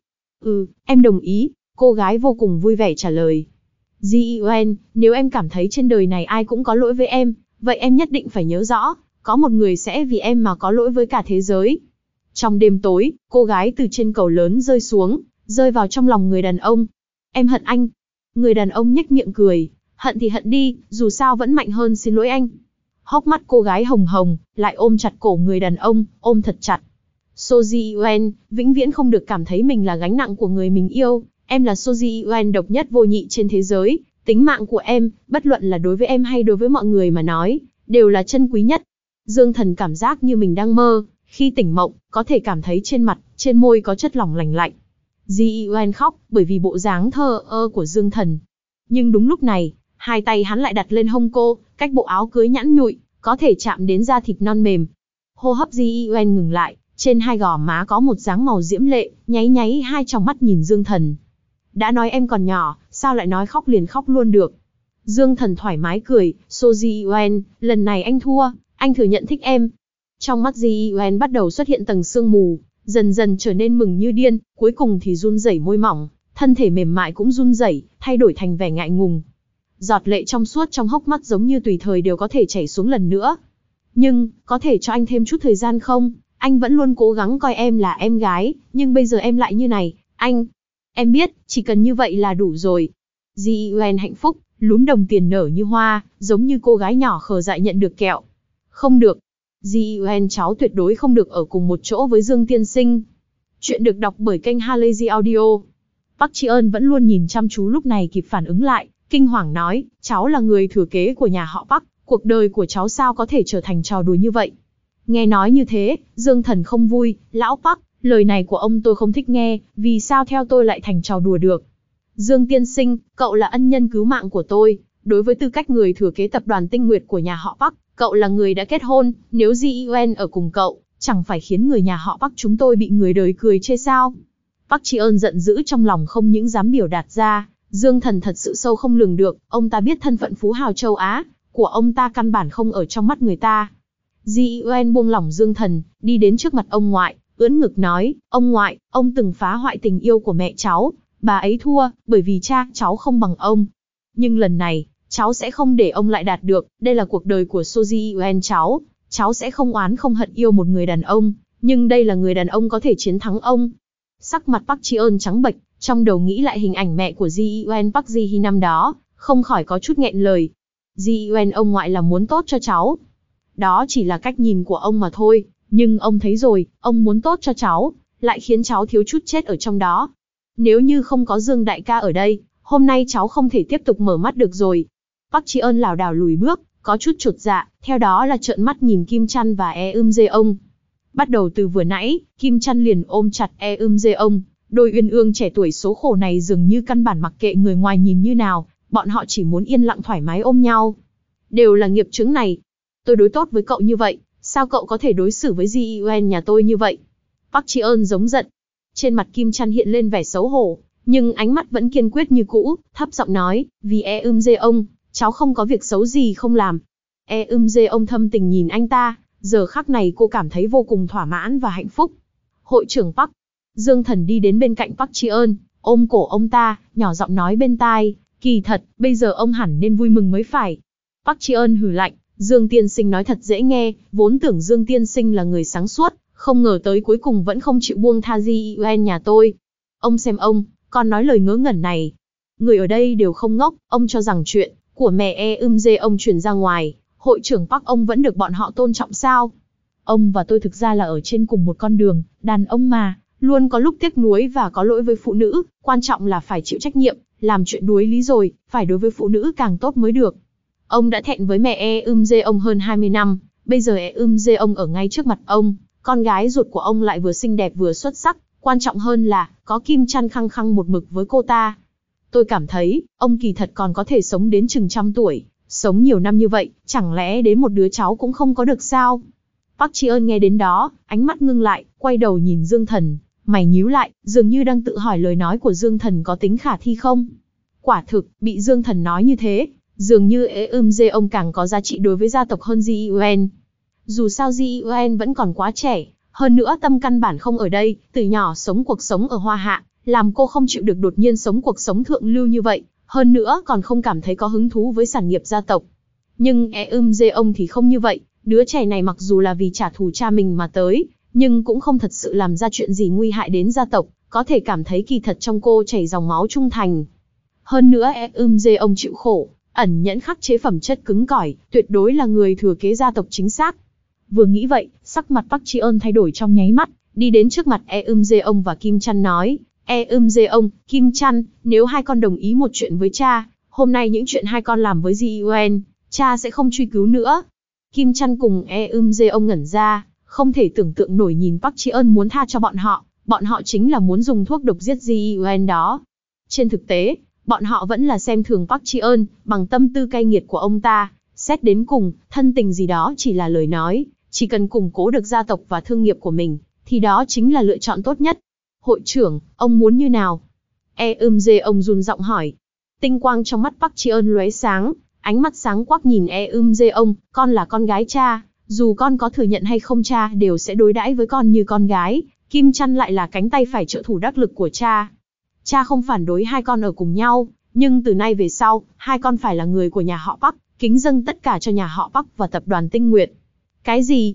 Em đồng ý, cô gái vô cùng vui vẻ trả lời. Ji Eun, nếu em cảm thấy trên đời này ai cũng có lỗi với em, vậy em nhất định phải nhớ rõ, có một người sẽ vì em mà có lỗi với cả thế giới. Trong đêm tối, cô gái từ trên cầu lớn rơi xuống, rơi vào trong lòng người đàn ông. Em hận anh. Người đàn ông nhếch miệng cười, hận thì hận đi, dù sao vẫn mạnh hơn xin lỗi anh. Hốc mắt cô gái hồng hồng, lại ôm chặt cổ người đàn ông, ôm thật chặt. So Ji Eun, vĩnh viễn không được cảm thấy mình là gánh nặng của người mình yêu. Em là So Ji Eun độc nhất vô nhị trên thế giới. Tính mạng của em, bất luận là đối với em hay đối với mọi người mà nói, đều là chân quý nhất. Dương Thần cảm giác như mình đang mơ, khi tỉnh mộng, có thể cảm thấy trên mặt, trên môi có chất lỏng lành lạnh. Ji Eun khóc, bởi vì bộ dáng thờ ơ của Dương Thần. Nhưng đúng lúc này, hai tay hắn lại đặt lên hông cô, cách bộ áo cưới nhẵn nhụi, có thể chạm đến da thịt non mềm. Hô hấp Ji Yuen ngừng lại, trên hai gò má có một dáng màu diễm lệ, nháy nháy hai tròng mắt nhìn Dương Thần. Đã nói em còn nhỏ, sao lại nói khóc liền khóc luôn được. Dương Thần thoải mái cười, So Ji Yuen, lần này anh thua, anh thừa nhận thích em. Trong mắt Ji Yuen bắt đầu xuất hiện tầng sương mù, dần dần trở nên mừng như điên, cuối cùng thì run rẩy môi mỏng, thân thể mềm mại cũng run rẩy, thay đổi thành vẻ ngại ngùng. Giọt lệ trong suốt trong hốc mắt giống như tùy thời đều có thể chảy xuống lần nữa. Nhưng, có thể cho anh thêm chút thời gian không? Anh vẫn luôn cố gắng coi em là em gái, nhưng bây giờ em lại như này, anh. Em biết, chỉ cần như vậy là đủ rồi. Ji Yuen hạnh phúc, lúm đồng tiền nở như hoa, giống như cô gái nhỏ khờ dại nhận được kẹo. Không được. Ji Yuen cháu tuyệt đối không được ở cùng một chỗ với Dương tiên sinh. Chuyện được đọc bởi kênh Halazy Audio. Park Ji Eun vẫn luôn nhìn chăm chú lúc này kịp phản ứng lại, kinh hoàng nói, cháu là người thừa kế của nhà họ Park, cuộc đời của cháu sao có thể trở thành trò đùa như vậy. Nghe nói như thế, Dương Thần không vui, lão Park, lời này của ông tôi không thích nghe, vì sao theo tôi lại thành trò đùa được. Dương tiên sinh, cậu là ân nhân cứu mạng của tôi, đối với tư cách người thừa kế tập đoàn Tinh Nguyệt của nhà họ Park, cậu là người đã kết hôn, nếu Ji Yuen ở cùng cậu, chẳng phải khiến người nhà họ Park chúng tôi bị người đời cười chê sao. Park Ji Eun giận dữ trong lòng không những dám biểu đạt ra, Dương Thần thật sự sâu không lường được, ông ta biết thân phận phú hào châu Á của ông ta căn bản không ở trong mắt người ta. Ji Yuen buông lỏng Dương Thần, đi đến trước mặt ông ngoại, ưỡn ngực nói, ông ngoại, ông từng phá hoại tình yêu của mẹ cháu, bà ấy thua, bởi vì cha cháu không bằng ông. Nhưng lần này, cháu sẽ không để ông lại đạt được, đây là cuộc đời của So Ji Yuen cháu sẽ không oán không hận yêu một người đàn ông, nhưng đây là người đàn ông có thể chiến thắng ông. Sắc mặt Park Ji Eun trắng bệch, trong đầu nghĩ lại hình ảnh mẹ của Ji Yuen Park Ji Hee năm đó, không khỏi có chút nghẹn lời. Ji Yuen ông ngoại là muốn tốt cho cháu. Đó chỉ là cách nhìn của ông mà thôi, nhưng ông thấy rồi, ông muốn tốt cho cháu, lại khiến cháu thiếu chút chết ở trong đó. Nếu như không có Dương đại ca ở đây, hôm nay cháu không thể tiếp tục mở mắt được rồi. Park Ji Eun lảo đảo lùi bước, có chút chột dạ, theo đó là trợn mắt nhìn Kim Chan và Jae-ông. Bắt đầu từ vừa nãy, Kim Chan liền ôm chặt Jae-ông, đôi uyên ương trẻ tuổi số khổ này dường như căn bản mặc kệ người ngoài nhìn như nào, bọn họ chỉ muốn yên lặng thoải mái ôm nhau. Đều là nghiệp chướng này. Tôi đối tốt với cậu như vậy, sao cậu có thể đối xử với Ji Yuen nhà tôi như vậy? Park Ji Eun giống giận. Trên mặt Kim Chan hiện lên vẻ xấu hổ, nhưng ánh mắt vẫn kiên quyết như cũ, thấp giọng nói, vì Jae-ông, cháu không có việc xấu gì không làm. Jae-ông thâm tình nhìn anh ta, giờ khắc này cô cảm thấy vô cùng thỏa mãn và hạnh phúc. Hội trưởng Park. Dương Thần đi đến bên cạnh Park Ji Eun, ôm cổ ông ta, nhỏ giọng nói bên tai, kỳ thật, bây giờ ông hẳn nên vui mừng mới phải. Park Ji Eun hừ lạnh, Dương tiên sinh nói thật dễ nghe, vốn tưởng Dương tiên sinh là người sáng suốt, không ngờ tới cuối cùng vẫn không chịu buông tha Ji Yuen nhà tôi. Ông xem ông, còn nói lời ngớ ngẩn này. Người ở đây đều không ngốc, ông cho rằng chuyện của mẹ ông truyền ra ngoài, hội trưởng Park ông vẫn được bọn họ tôn trọng sao? Ông và tôi thực ra là ở trên cùng một con đường, đàn ông mà, luôn có lúc tiếc nuối và có lỗi với phụ nữ, quan trọng là phải chịu trách nhiệm, làm chuyện đuối lý rồi, phải đối với phụ nữ càng tốt mới được. Ông đã thẹn với mẹ ông hơn 20 năm, bây giờ ông ở ngay trước mặt ông, con gái ruột của ông lại vừa xinh đẹp vừa xuất sắc, quan trọng hơn là, có Kim Chan khăng khăng một mực với cô ta. Tôi cảm thấy, ông kỳ thật còn có thể sống đến chừng trăm tuổi, sống nhiều năm như vậy, chẳng lẽ đến một đứa cháu cũng không có được sao? Park Ji Eun nghe đến đó, ánh mắt ngưng lại, quay đầu nhìn Dương Thần, mày nhíu lại, dường như đang tự hỏi lời nói của Dương Thần có tính khả thi không. Quả thực, bị Dương Thần nói như thế, dường như ông càng có giá trị đối với gia tộc hơn Ji Yuen. Dù sao Ji Yuen vẫn còn quá trẻ, hơn nữa tâm căn bản không ở đây, từ nhỏ sống cuộc sống ở Hoa Hạ, làm cô không chịu được đột nhiên sống cuộc sống thượng lưu như vậy, hơn nữa còn không cảm thấy có hứng thú với sản nghiệp gia tộc. Nhưng ông thì không như vậy, đứa trẻ này mặc dù là vì trả thù cha mình mà tới, nhưng cũng không thật sự làm ra chuyện gì nguy hại đến gia tộc, có thể cảm thấy kỳ thật trong cô chảy dòng máu trung thành. Hơn nữa ông chịu khổ, ẩn nhẫn khắc chế phẩm chất cứng cỏi, tuyệt đối là người thừa kế gia tộc chính xác. Vừa nghĩ vậy, sắc mặt Park Ji Eun thay đổi trong nháy mắt, đi đến trước mặt ông và Kim Chan nói, ông, Kim Chan, nếu hai con đồng ý một chuyện với cha, hôm nay những chuyện hai con làm với Ji Yuen, cha sẽ không truy cứu nữa. Kim Chan cùng ông ngẩn ra, không thể tưởng tượng nổi nhìn Park Ji Eun muốn tha cho bọn họ chính là muốn dùng thuốc độc giết Ji Yuen đó. Trên thực tế, bọn họ vẫn là xem thường Park Ji Eun, bằng tâm tư cay nghiệt của ông ta, xét đến cùng, thân tình gì đó chỉ là lời nói, Chỉ cần củng cố được gia tộc và thương nghiệp của mình, thì đó chính là lựa chọn tốt nhất. Hội trưởng, ông muốn như nào? Ông run giọng hỏi. Tinh quang trong mắt Park Ji-eun lóe sáng, ánh mắt sáng quắc nhìn ông, con là con gái cha, dù con có thừa nhận hay không cha đều sẽ đối đãi với con như con gái, Kim Chăn lại là cánh tay phải trợ thủ đắc lực của cha. Cha không phản đối hai con ở cùng nhau, nhưng từ nay về sau, hai con phải là người của nhà họ Park, kính dâng tất cả cho nhà họ Park và tập đoàn Tinh Nguyệt. Cái gì?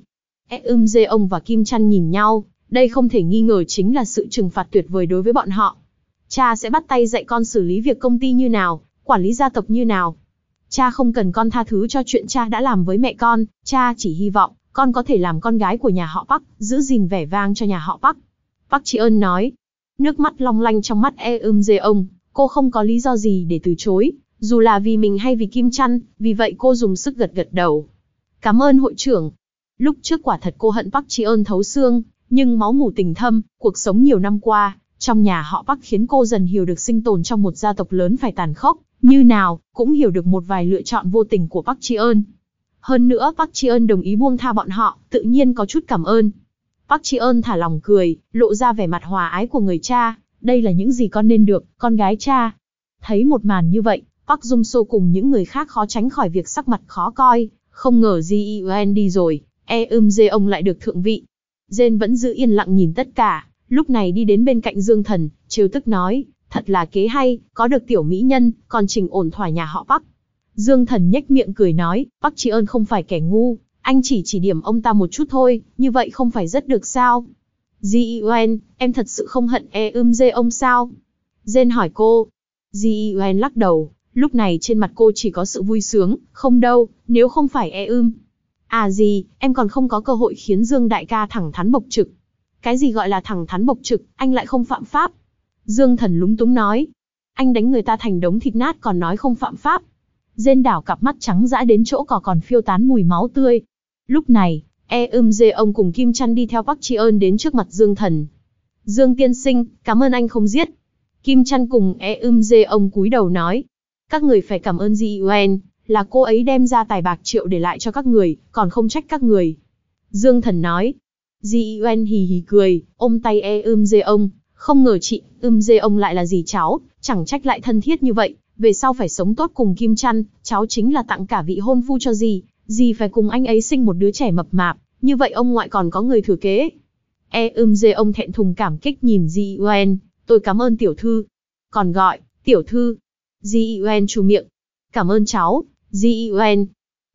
Ông và Kim Chăn nhìn nhau, đây không thể nghi ngờ chính là sự trừng phạt tuyệt vời đối với bọn họ. Cha sẽ bắt tay dạy con xử lý việc công ty như nào, quản lý gia tộc như nào. Cha không cần con tha thứ cho chuyện cha đã làm với mẹ con, cha chỉ hy vọng con có thể làm con gái của nhà họ Park, giữ gìn vẻ vang cho nhà họ Park. Park Ji-eun nói. Nước mắt long lanh trong mắt ông, cô không có lý do gì để từ chối, dù là vì mình hay vì Kim Chăn, vì vậy cô dùng sức gật gật đầu. Cảm ơn hội trưởng. Lúc trước quả thật cô hận Park Ji-eun thấu xương, nhưng máu mủ tình thâm, cuộc sống nhiều năm qua, trong nhà họ Park khiến cô dần hiểu được sinh tồn trong một gia tộc lớn phải tàn khốc như nào, cũng hiểu được một vài lựa chọn vô tình của Park Ji-eun. Hơn nữa Park Ji-eun đồng ý buông tha bọn họ, tự nhiên có chút cảm ơn. Park Ji-eun thả lỏng cười, lộ ra vẻ mặt hòa ái của người cha, đây là những gì con nên được, con gái cha. Thấy một màn như vậy, Park Jung-soo cùng những người khác khó tránh khỏi việc sắc mặt khó coi, không ngờ Ji-eun đi rồi, ông lại được thượng vị. Jin vẫn giữ yên lặng nhìn tất cả, lúc này đi đến bên cạnh Dương Thần, trêu tức nói, thật là kế hay, có được tiểu mỹ nhân, còn chỉnh ổn thỏa nhà họ Park. Dương Thần nhếch miệng cười nói, Park Ji-eun không phải kẻ ngu, anh chỉ điểm ông ta một chút thôi, như vậy không phải rất được sao? Ji-eun, em thật sự không hận ông sao? Jin hỏi cô. Ji-eun lắc đầu, lúc này trên mặt cô chỉ có sự vui sướng, không đâu, nếu không phải À gì, em còn không có cơ hội khiến Dương đại ca thẳng thắn bộc trực. Cái gì gọi là thẳng thắn bộc trực, anh lại không phạm pháp. Dương Thần lúng túng nói. Anh đánh người ta thành đống thịt nát còn nói không phạm pháp. Jin đảo cặp mắt trắng dã đến chỗ cỏ còn phiêu tán mùi máu tươi. Lúc này, ông cùng Kim Chăn đi theo Park Ji-eun đến trước mặt Dương Thần. Dương tiên sinh, cảm ơn anh không giết. Kim Chăn cùng ông cúi đầu nói. Các người phải cảm ơn Ji-eun, là cô ấy đem ra tài bạc triệu để lại cho các người, còn không trách các người. Dương Thần nói. Ji-eun hì hì cười, ôm tay ông, không ngờ chị, ông lại là dì cháu, chẳng trách lại thân thiết như vậy, về sau phải sống tốt cùng Kim Chăn, cháu chính là tặng cả vị hôn phu cho dì phải cùng anh ấy sinh một đứa trẻ mập mạp, như vậy ông ngoại còn có người thừa kế. Ông thẹn thùng cảm kích nhìn Ji-eun, tôi cảm ơn tiểu thư. Còn gọi, tiểu thư. Ji-eun trù miệng. Cảm ơn cháu, Ji-eun.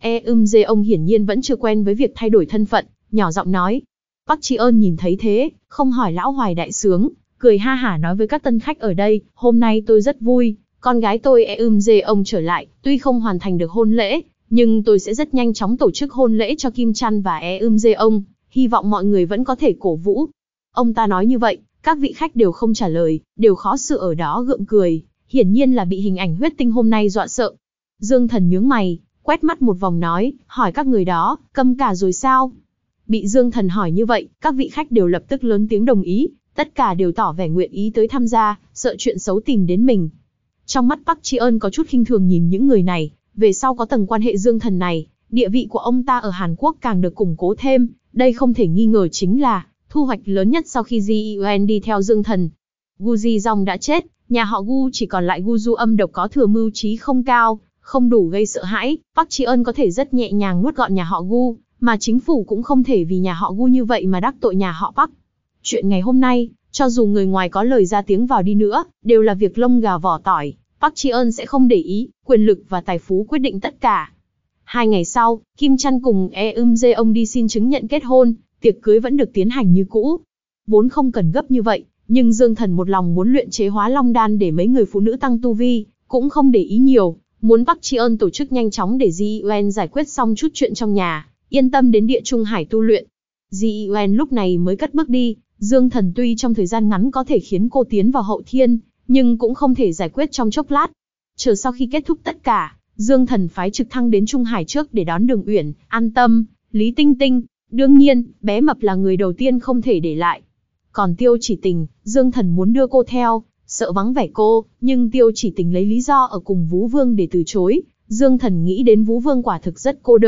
Ông hiển nhiên vẫn chưa quen với việc thay đổi thân phận, nhỏ giọng nói. Park Ji-eun nhìn thấy thế, không hỏi lão hoài đại sướng, cười ha hả nói với các tân khách ở đây, hôm nay tôi rất vui, con gái tôi ông trở lại, tuy không hoàn thành được hôn lễ, nhưng tôi sẽ rất nhanh chóng tổ chức hôn lễ cho Kim Chăn và ông, hy vọng mọi người vẫn có thể cổ vũ. Ông ta nói như vậy, các vị khách đều không trả lời, đều khó xử ở đó gượng cười, hiển nhiên là bị hình ảnh huyết tinh hôm nay dọa sợ. Dương Thần nhướng mày, quét mắt một vòng nói, hỏi các người đó, câm cả rồi sao? Bị Dương Thần hỏi như vậy, các vị khách đều lập tức lớn tiếng đồng ý, tất cả đều tỏ vẻ nguyện ý tới tham gia, sợ chuyện xấu tìm đến mình. Trong mắt Park Ji-eun có chút khinh thường nhìn những người này, về sau có tầng quan hệ Dương Thần này, địa vị của ông ta ở Hàn Quốc càng được củng cố thêm, đây không thể nghi ngờ chính là thu hoạch lớn nhất sau khi Ji-eun đi theo Dương Thần. Gu Ji-jong đã chết, nhà họ Gu chỉ còn lại Gu Du âm độc có thừa mưu trí không cao, không đủ gây sợ hãi, Park Ji-eun có thể rất nhẹ nhàng nuốt gọn nhà họ Gu, mà chính phủ cũng không thể vì nhà họ Gu như vậy mà đắc tội nhà họ Park. Chuyện ngày hôm nay, cho dù người ngoài có lời ra tiếng vào đi nữa, đều là việc lông gà vỏ tỏi, Park Ji-eun sẽ không để ý, quyền lực và tài phú quyết định tất cả. 2 ngày sau, Kim Chăn cùng ông đi xin chứng nhận kết hôn, tiệc cưới vẫn được tiến hành như cũ. Vốn không cần gấp như vậy, nhưng Dương Thần một lòng muốn luyện chế hóa long đan để mấy người phụ nữ tăng tu vi, cũng không để ý nhiều, muốn Park Ji-eun tổ chức nhanh chóng để Ji-eun giải quyết xong chút chuyện trong nhà, yên tâm đến Địa Trung Hải tu luyện. Ji-eun lúc này mới cất bước đi, Dương Thần tuy trong thời gian ngắn có thể khiến cô tiến vào hậu thiên, nhưng cũng không thể giải quyết trong chốc lát. Chờ sau khi kết thúc tất cả, Dương Thần phái trực thăng đến Trung Hải trước để đón Đường Uyển, An Tâm, Lý Tinh Tinh. Đương nhiên, bé mập là người đầu tiên không thể để lại. Còn Tiêu Chỉ Tình, Dương Thần muốn đưa cô theo, sợ vắng vẻ cô, nhưng Tiêu Chỉ Tình lấy lý do ở cùng Vũ Vương để từ chối. Dương Thần nghĩ đến Vũ Vương quả thực rất cô đơn,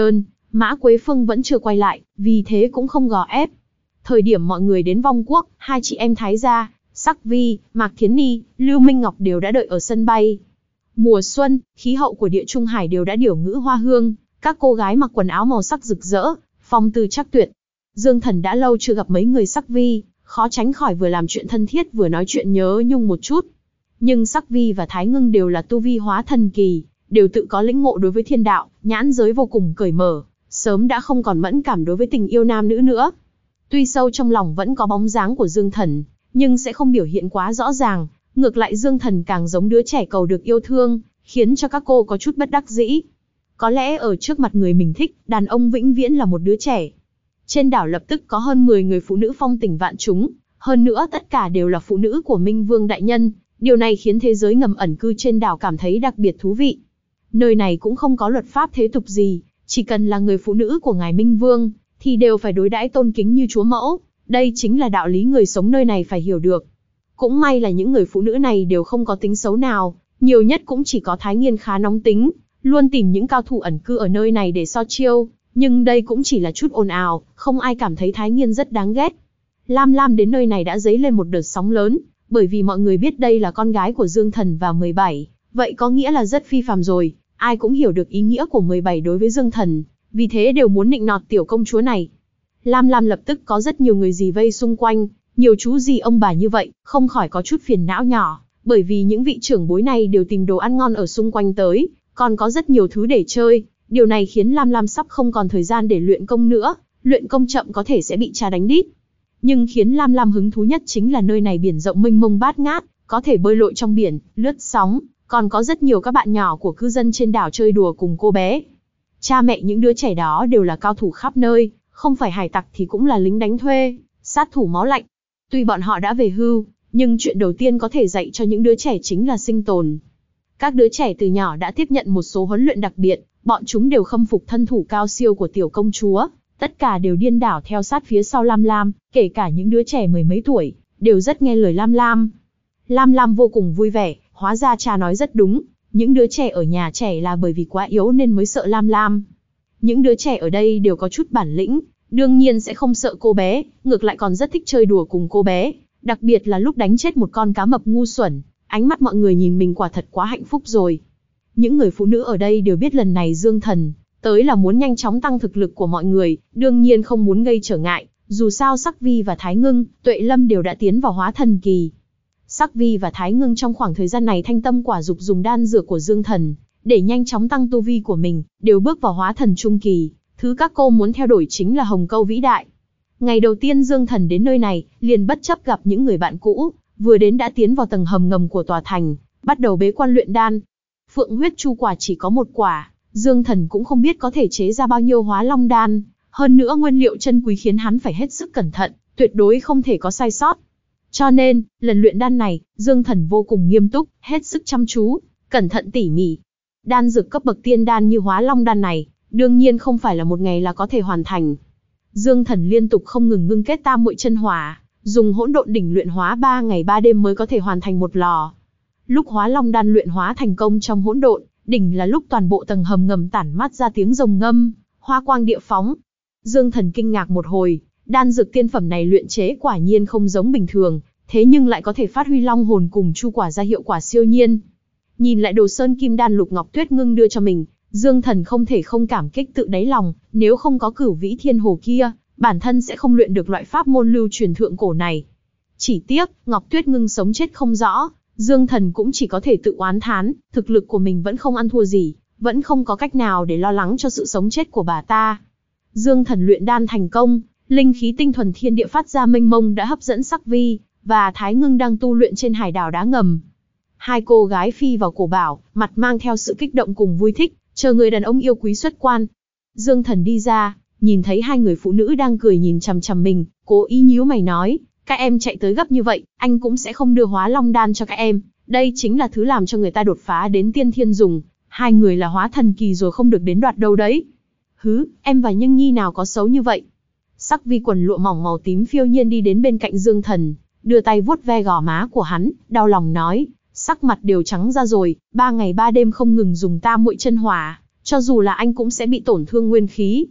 Mã Quế Phương vẫn chưa quay lại, vì thế cũng không gò ép. Thời điểm mọi người đến Vong Quốc, hai chị em Thái gia, Sắc Vi, Mạc Thiến Ni, Lưu Minh Ngọc đều đã đợi ở sân bay. Mùa xuân, khí hậu của Địa Trung Hải đều đã điểu ngữ hoa hương, các cô gái mặc quần áo màu sắc rực rỡ, phong tư chắc tuyệt. Dương Thần đã lâu chưa gặp mấy người Sắc Vi, khó tránh khỏi vừa làm chuyện thân thiết vừa nói chuyện nhớ nhung một chút. Nhưng Sắc Vi và Thái Ngưng đều là tu vi hóa thần kỳ, đều tự có lĩnh ngộ đối với thiên đạo, nhãn giới vô cùng cởi mở, sớm đã không còn mẫn cảm đối với tình yêu nam nữ nữa. Tuy sâu trong lòng vẫn có bóng dáng của Dương Thần, nhưng sẽ không biểu hiện quá rõ ràng, ngược lại Dương Thần càng giống đứa trẻ cầu được yêu thương, khiến cho các cô có chút bất đắc dĩ. Có lẽ ở trước mặt người mình thích, đàn ông vĩnh viễn là một đứa trẻ. Trên đảo lập tức có hơn 10 người phụ nữ phong tình vạn trúng, hơn nữa tất cả đều là phụ nữ của Minh Vương đại nhân, điều này khiến thế giới ngầm ẩn cư trên đảo cảm thấy đặc biệt thú vị. Nơi này cũng không có luật pháp thế tục gì, chỉ cần là người phụ nữ của ngài Minh Vương, thì đều phải đối đãi tôn kính như chúa mẫu, đây chính là đạo lý người sống nơi này phải hiểu được. Cũng may là những người phụ nữ này đều không có tính xấu nào, nhiều nhất cũng chỉ có Thái Nghiên khá nóng tính, luôn tìm những cao thủ ẩn cư ở nơi này để so chiêu, nhưng đây cũng chỉ là chút ồn ào, không ai cảm thấy Thái Nghiên rất đáng ghét. Lam Lam đến nơi này đã dấy lên một đợt sóng lớn, bởi vì mọi người biết đây là con gái của Dương Thần và 17, vậy có nghĩa là rất phi phàm rồi, ai cũng hiểu được ý nghĩa của 17 đối với Dương Thần, vì thế đều muốn nịnh nọt tiểu công chúa này. Lam Lam lập tức có rất nhiều người dì vây xung quanh, nhiều chú dì ông bà như vậy, không khỏi có chút phiền não nhỏ, bởi vì những vị trưởng bối này đều tìm đồ ăn ngon ở xung quanh tới, còn có rất nhiều thứ để chơi, điều này khiến Lam Lam sắp không còn thời gian để luyện công nữa, luyện công chậm có thể sẽ bị cha đánh đít. Nhưng khiến Lam Lam hứng thú nhất chính là nơi này biển rộng mênh mông bát ngát, có thể bơi lội trong biển, lướt sóng, còn có rất nhiều các bạn nhỏ của cư dân trên đảo chơi đùa cùng cô bé. Cha mẹ những đứa trẻ đó đều là cao thủ khắp nơi, không phải hải tặc thì cũng là lính đánh thuê, sát thủ máu lạnh. Tuy bọn họ đã về hưu, nhưng chuyện đầu tiên có thể dạy cho những đứa trẻ chính là sinh tồn. Các đứa trẻ từ nhỏ đã tiếp nhận một số huấn luyện đặc biệt, bọn chúng đều khâm phục thân thủ cao siêu của tiểu công chúa, tất cả đều điên đảo theo sát phía sau Lam Lam, kể cả những đứa trẻ mười mấy tuổi, đều rất nghe lời Lam Lam. Lam Lam vô cùng vui vẻ, hóa ra cha nói rất đúng, những đứa trẻ ở nhà trẻ là bởi vì quá yếu nên mới sợ Lam Lam. Những đứa trẻ ở đây đều có chút bản lĩnh, đương nhiên sẽ không sợ cô bé, ngược lại còn rất thích chơi đùa cùng cô bé, đặc biệt là lúc đánh chết một con cá mập ngu xuẩn, ánh mắt mọi người nhìn mình quả thật quá hạnh phúc rồi. Những người phụ nữ ở đây đều biết lần này Dương Thần tới là muốn nhanh chóng tăng thực lực của mọi người, đương nhiên không muốn gây trở ngại, dù sao Sắc Vi và Thái Ngưng, Tuệ Lâm đều đã tiến vào hóa thần kỳ. Sắc Vi và Thái Ngưng trong khoảng thời gian này thanh tâm quả dục dùng đan dược của Dương Thần, để nhanh chóng tăng tu vi của mình, đều bước vào hóa thần trung kỳ, thứ các cô muốn theo đuổi chính là Hồng Câu vĩ đại. Ngày đầu tiên Dương Thần đến nơi này, liền bất chấp gặp những người bạn cũ, vừa đến đã tiến vào tầng hầm ngầm của tòa thành, bắt đầu bế quan luyện đan. Phượng huyết chu quả chỉ có một quả, Dương Thần cũng không biết có thể chế ra bao nhiêu hóa long đan, hơn nữa nguyên liệu chân quý khiến hắn phải hết sức cẩn thận, tuyệt đối không thể có sai sót. Cho nên, lần luyện đan này, Dương Thần vô cùng nghiêm túc, hết sức chăm chú, cẩn thận tỉ mỉ. Đan dược cấp bậc tiên đan như hóa long đan này, đương nhiên không phải là một ngày là có thể hoàn thành. Dương Thần liên tục không ngừng ngưng kết tam muội chân hỏa, dùng hỗn độn đỉnh luyện hóa 3 ngày 3 đêm mới có thể hoàn thành một lò. Lúc hóa long đan luyện hóa thành công trong hỗn độn đỉnh là lúc toàn bộ tầng hầm ngầm tản mát ra tiếng rồng ngâm, hoa quang địa phóng. Dương Thần kinh ngạc một hồi, đan dược tiên phẩm này luyện chế quả nhiên không giống bình thường, thế nhưng lại có thể phát huy long hồn cùng chu quả ra hiệu quả siêu nhiên. Nhìn lại đồ sơn kim đan Lục Ngọc Tuyết Ngưng đưa cho mình, Dương Thần không thể không cảm kích tự đáy lòng, nếu không có Cửu Vĩ Thiên Hồ kia, bản thân sẽ không luyện được loại pháp môn lưu truyền thượng cổ này. Chỉ tiếc, Ngọc Tuyết Ngưng sống chết không rõ, Dương Thần cũng chỉ có thể tự oán thán, thực lực của mình vẫn không ăn thua gì, vẫn không có cách nào để lo lắng cho sự sống chết của bà ta. Dương Thần luyện đan thành công, linh khí tinh thuần thiên địa phát ra mênh mông đã hấp dẫn Sắc Vi và Thái Ngưng đang tu luyện trên hải đảo đá ngầm. Hai cô gái phi vào cổ bảo, mặt mang theo sự kích động cùng vui thích, chờ người đàn ông yêu quý xuất quan. Dương Thần đi ra, nhìn thấy hai người phụ nữ đang cười nhìn chằm chằm mình, cố ý nhíu mày nói, các em chạy tới gấp như vậy, anh cũng sẽ không đưa hóa long đan cho các em, đây chính là thứ làm cho người ta đột phá đến tiên thiên dùng, hai người là hóa thần kỳ rồi không được đến đoạt đâu đấy. Hứ, em và Nhân Nhi nào có xấu như vậy. Sắc Vi quần lụa mỏng màu tím phiêu nhiên đi đến bên cạnh Dương Thần, đưa tay vuốt ve gò má của hắn, đau lòng nói, sắc mặt đều trắng ra rồi, 3 ngày 3 đêm không ngừng dùng tam muội chân hỏa, cho dù là anh cũng sẽ bị tổn thương nguyên khí.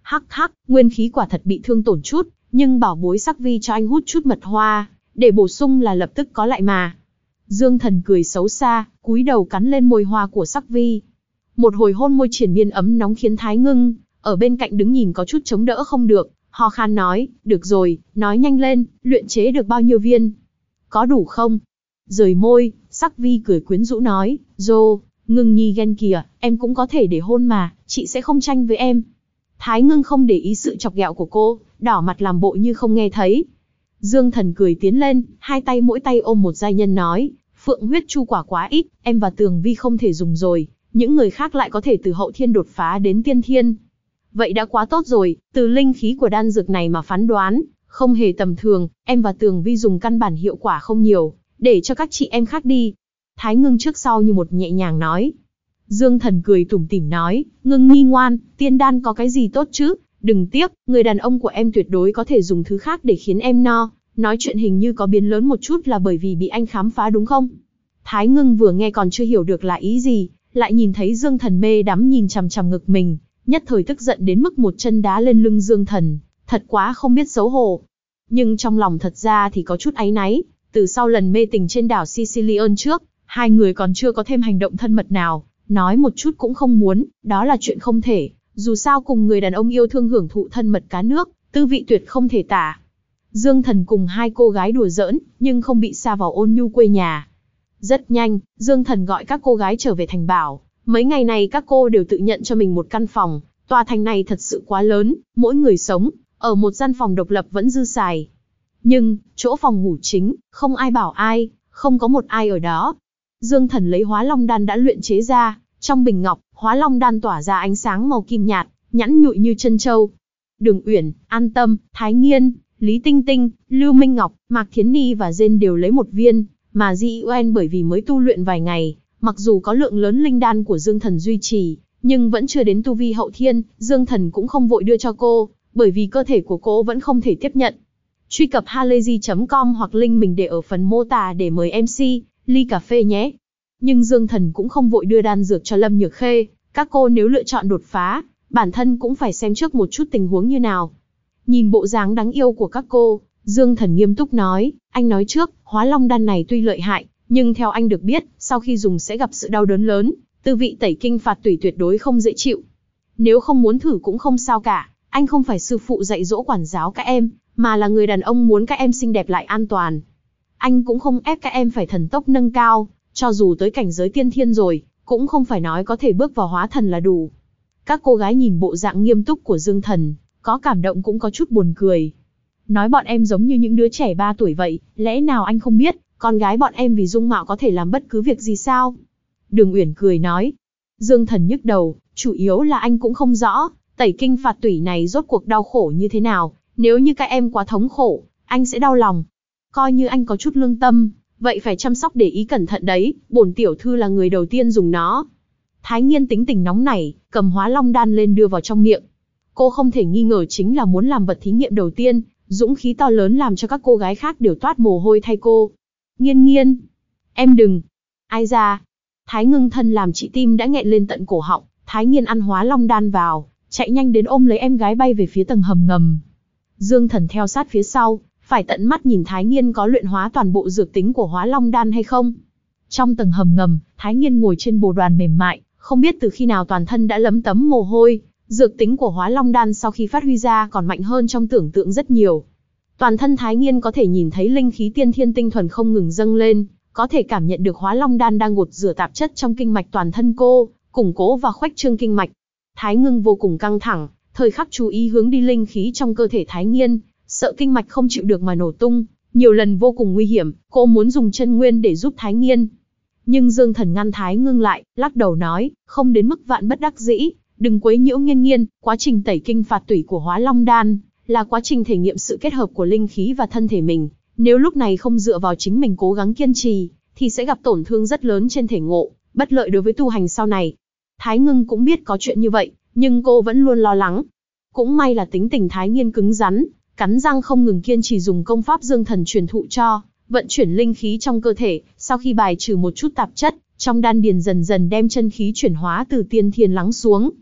Hắc hắc, nguyên khí quả thật bị thương tổn chút, nhưng bảo bối Sắc Vi cho anh hút chút mật hoa, để bổ sung là lập tức có lại mà. Dương Thần cười xấu xa, cúi đầu cắn lên môi hoa của Sắc Vi. Một hồi hôn môi triền miên ấm nóng khiến Thái Ngưng ở bên cạnh đứng nhìn có chút chống đỡ không được, ho khan nói, được rồi, nói nhanh lên, luyện chế được bao nhiêu viên? Có đủ không? Rời môi, Sắc Vi cười quyến rũ nói, Dô, Ngưng nhi ghen kìa, em cũng có thể để hôn mà, chị sẽ không tranh với em. Thái Ngưng không để ý sự chọc ghẹo của cô, đỏ mặt làm bộ như không nghe thấy. Dương Thần cười tiến lên, hai tay mỗi tay ôm một giai nhân nói, phượng huyết chu quả quá ít, em và Tường Vi không thể dùng rồi, những người khác lại có thể từ hậu thiên đột phá đến tiên thiên. Vậy đã quá tốt rồi, từ linh khí của đan dược này mà phán đoán, không hề tầm thường, em và Tường Vi dùng căn bản hiệu quả không nhiều, để cho các chị em khác đi. Thái Ngưng trước sau như một nhẹ nhàng nói. Dương Thần cười tủm tỉm nói, Ngưng nhi ngoan, tiên đan có cái gì tốt chứ, đừng tiếc, người đàn ông của em tuyệt đối có thể dùng thứ khác để khiến em no. Nói chuyện hình như có biến lớn một chút là bởi vì bị anh khám phá đúng không? Thái Ngưng vừa nghe còn chưa hiểu được là ý gì, lại nhìn thấy Dương Thần mê đắm nhìn chằm chằm ngực mình, nhất thời tức giận đến mức một chân đá lên lưng Dương Thần, thật quá không biết xấu hổ. Nhưng trong lòng thật ra thì có chút áy náy, từ sau lần mê tình trên đảo Sicilian trước, hai người còn chưa có thêm hành động thân mật nào, nói một chút cũng không muốn, đó là chuyện không thể, dù sao cùng người đàn ông yêu thương hưởng thụ thân mật cá nước, tư vị tuyệt không thể tả. Dương Thần cùng hai cô gái đùa giỡn, nhưng không bị sa vào ôn nhu quê nhà. Rất nhanh, Dương Thần gọi các cô gái trở về thành bảo. Mấy ngày này các cô đều tự nhận cho mình một căn phòng. Tòa thành này thật sự quá lớn, mỗi người sống ở một gian phòng độc lập vẫn dư xài. Nhưng, chỗ phòng ngủ chính, không ai bảo ai, không có một ai ở đó. Dương Thần lấy Hóa Long đan đã luyện chế ra, trong bình ngọc, Hóa Long đan tỏa ra ánh sáng màu kim nhạt, nhẵn nhụi như chân châu. Đường Uyển, An Tâm, Thái Nghiên, Lý Tinh Tinh, Lưu Minh Ngọc, Mạc Thiến Ni và Jane đều lấy một viên, mà Ji Yuen bởi vì mới tu luyện vài ngày, mặc dù có lượng lớn linh đan của Dương Thần duy trì, nhưng vẫn chưa đến tu vi hậu thiên, Dương Thần cũng không vội đưa cho cô, bởi vì cơ thể của cô vẫn không thể tiếp nhận. Truy cập halayzi.com hoặc link mình để ở phần mô tả để mời MC, ly cà phê nhé. Nhưng Dương Thần cũng không vội đưa đan dược cho Lâm Nhược Khê, các cô nếu lựa chọn đột phá, bản thân cũng phải xem trước một chút tình huống như nào. Nhìn bộ dáng đáng yêu của các cô, Dương Thần nghiêm túc nói, anh nói trước, Hóa Long đan này tuy lợi hại, nhưng theo anh được biết, sau khi dùng sẽ gặp sự đau đớn lớn, tư vị tẩy kinh phạt tủy tuyệt đối không dễ chịu. Nếu không muốn thử cũng không sao cả, anh không phải sư phụ dạy dỗ quản giáo các em, mà là người đàn ông muốn các em xinh đẹp lại an toàn. Anh cũng không ép các em phải thần tốc nâng cao, cho dù tới cảnh giới tiên thiên rồi, cũng không phải nói có thể bước vào hóa thần là đủ. Các cô gái nhìn bộ dạng nghiêm túc của Dương Thần, có cảm động cũng có chút buồn cười. Nói bọn em giống như những đứa trẻ 3 tuổi vậy, lẽ nào anh không biết, con gái bọn em vì dung mạo có thể làm bất cứ việc gì sao? Đường Uyển cười nói. Dương Thần nhức đầu, chủ yếu là anh cũng không rõ, tẩy kinh phạt tủy này rốt cuộc đau khổ như thế nào, nếu như các em quá thống khổ, anh sẽ đau lòng. Coi như anh có chút lương tâm, vậy phải chăm sóc để ý cẩn thận đấy, bổn tiểu thư là người đầu tiên dùng nó. Thái Nghiên tính tình nóng nảy, cầm Hóa Long đan lên đưa vào trong miệng. Cô không thể nghi ngờ chính là muốn làm vật thí nghiệm đầu tiên, dũng khí to lớn làm cho các cô gái khác đều toát mồ hôi thay cô. Nghiên nghiên, em đừng. Ai ra? Thái Ngưng thân làm chị tim đã nghẹn lên tận cổ họng, Thái Nghiên ăn Hóa Long đan vào, chạy nhanh đến ôm lấy em gái bay về phía tầng hầm ngầm. Dương Thần theo sát phía sau, phải tận mắt nhìn Thái Nghiên có luyện hóa toàn bộ dược tính của Hóa Long đan hay không. Trong tầng hầm ngầm, Thái Nghiên ngồi trên bồ đoàn mềm mại, không biết từ khi nào toàn thân đã lấm tấm mồ hôi. Dược tính của Hóa Long đan sau khi phát huy ra còn mạnh hơn trong tưởng tượng rất nhiều. Toàn thân Thái Nghiên có thể nhìn thấy linh khí tiên thiên tinh thuần không ngừng dâng lên, có thể cảm nhận được Hóa Long đan đang gột rửa tạp chất trong kinh mạch toàn thân cô, củng cố và khuếch trương kinh mạch. Thái Ngưng vô cùng căng thẳng, thời khắc chú ý hướng đi linh khí trong cơ thể Thái Nghiên, sợ kinh mạch không chịu được mà nổ tung, nhiều lần vô cùng nguy hiểm, cô muốn dùng chân nguyên để giúp Thái Nghiên. Nhưng Dương Thần ngăn Thái Ngưng lại, lắc đầu nói, không đến mức vạn bất đắc dĩ. Đừng quấy nhiễu Nghiên Nghiên, quá trình tẩy kinh phạt tủy của Hóa Long đan là quá trình thể nghiệm sự kết hợp của linh khí và thân thể mình. Nếu lúc này không dựa vào chính mình cố gắng kiên trì, thì sẽ gặp tổn thương rất lớn trên thể ngộ, bất lợi đối với tu hành sau này. Thái Ngưng cũng biết có chuyện như vậy, nhưng cô vẫn luôn lo lắng. Cũng may là tính tình Thái Nghiên cứng rắn, cắn răng không ngừng kiên trì dùng công pháp Dương Thần truyền thụ cho, vận chuyển linh khí trong cơ thể, sau khi bài trừ một chút tạp chất, trong đan điền dần dần đem chân khí chuyển hóa từ tiên thiên lắng xuống.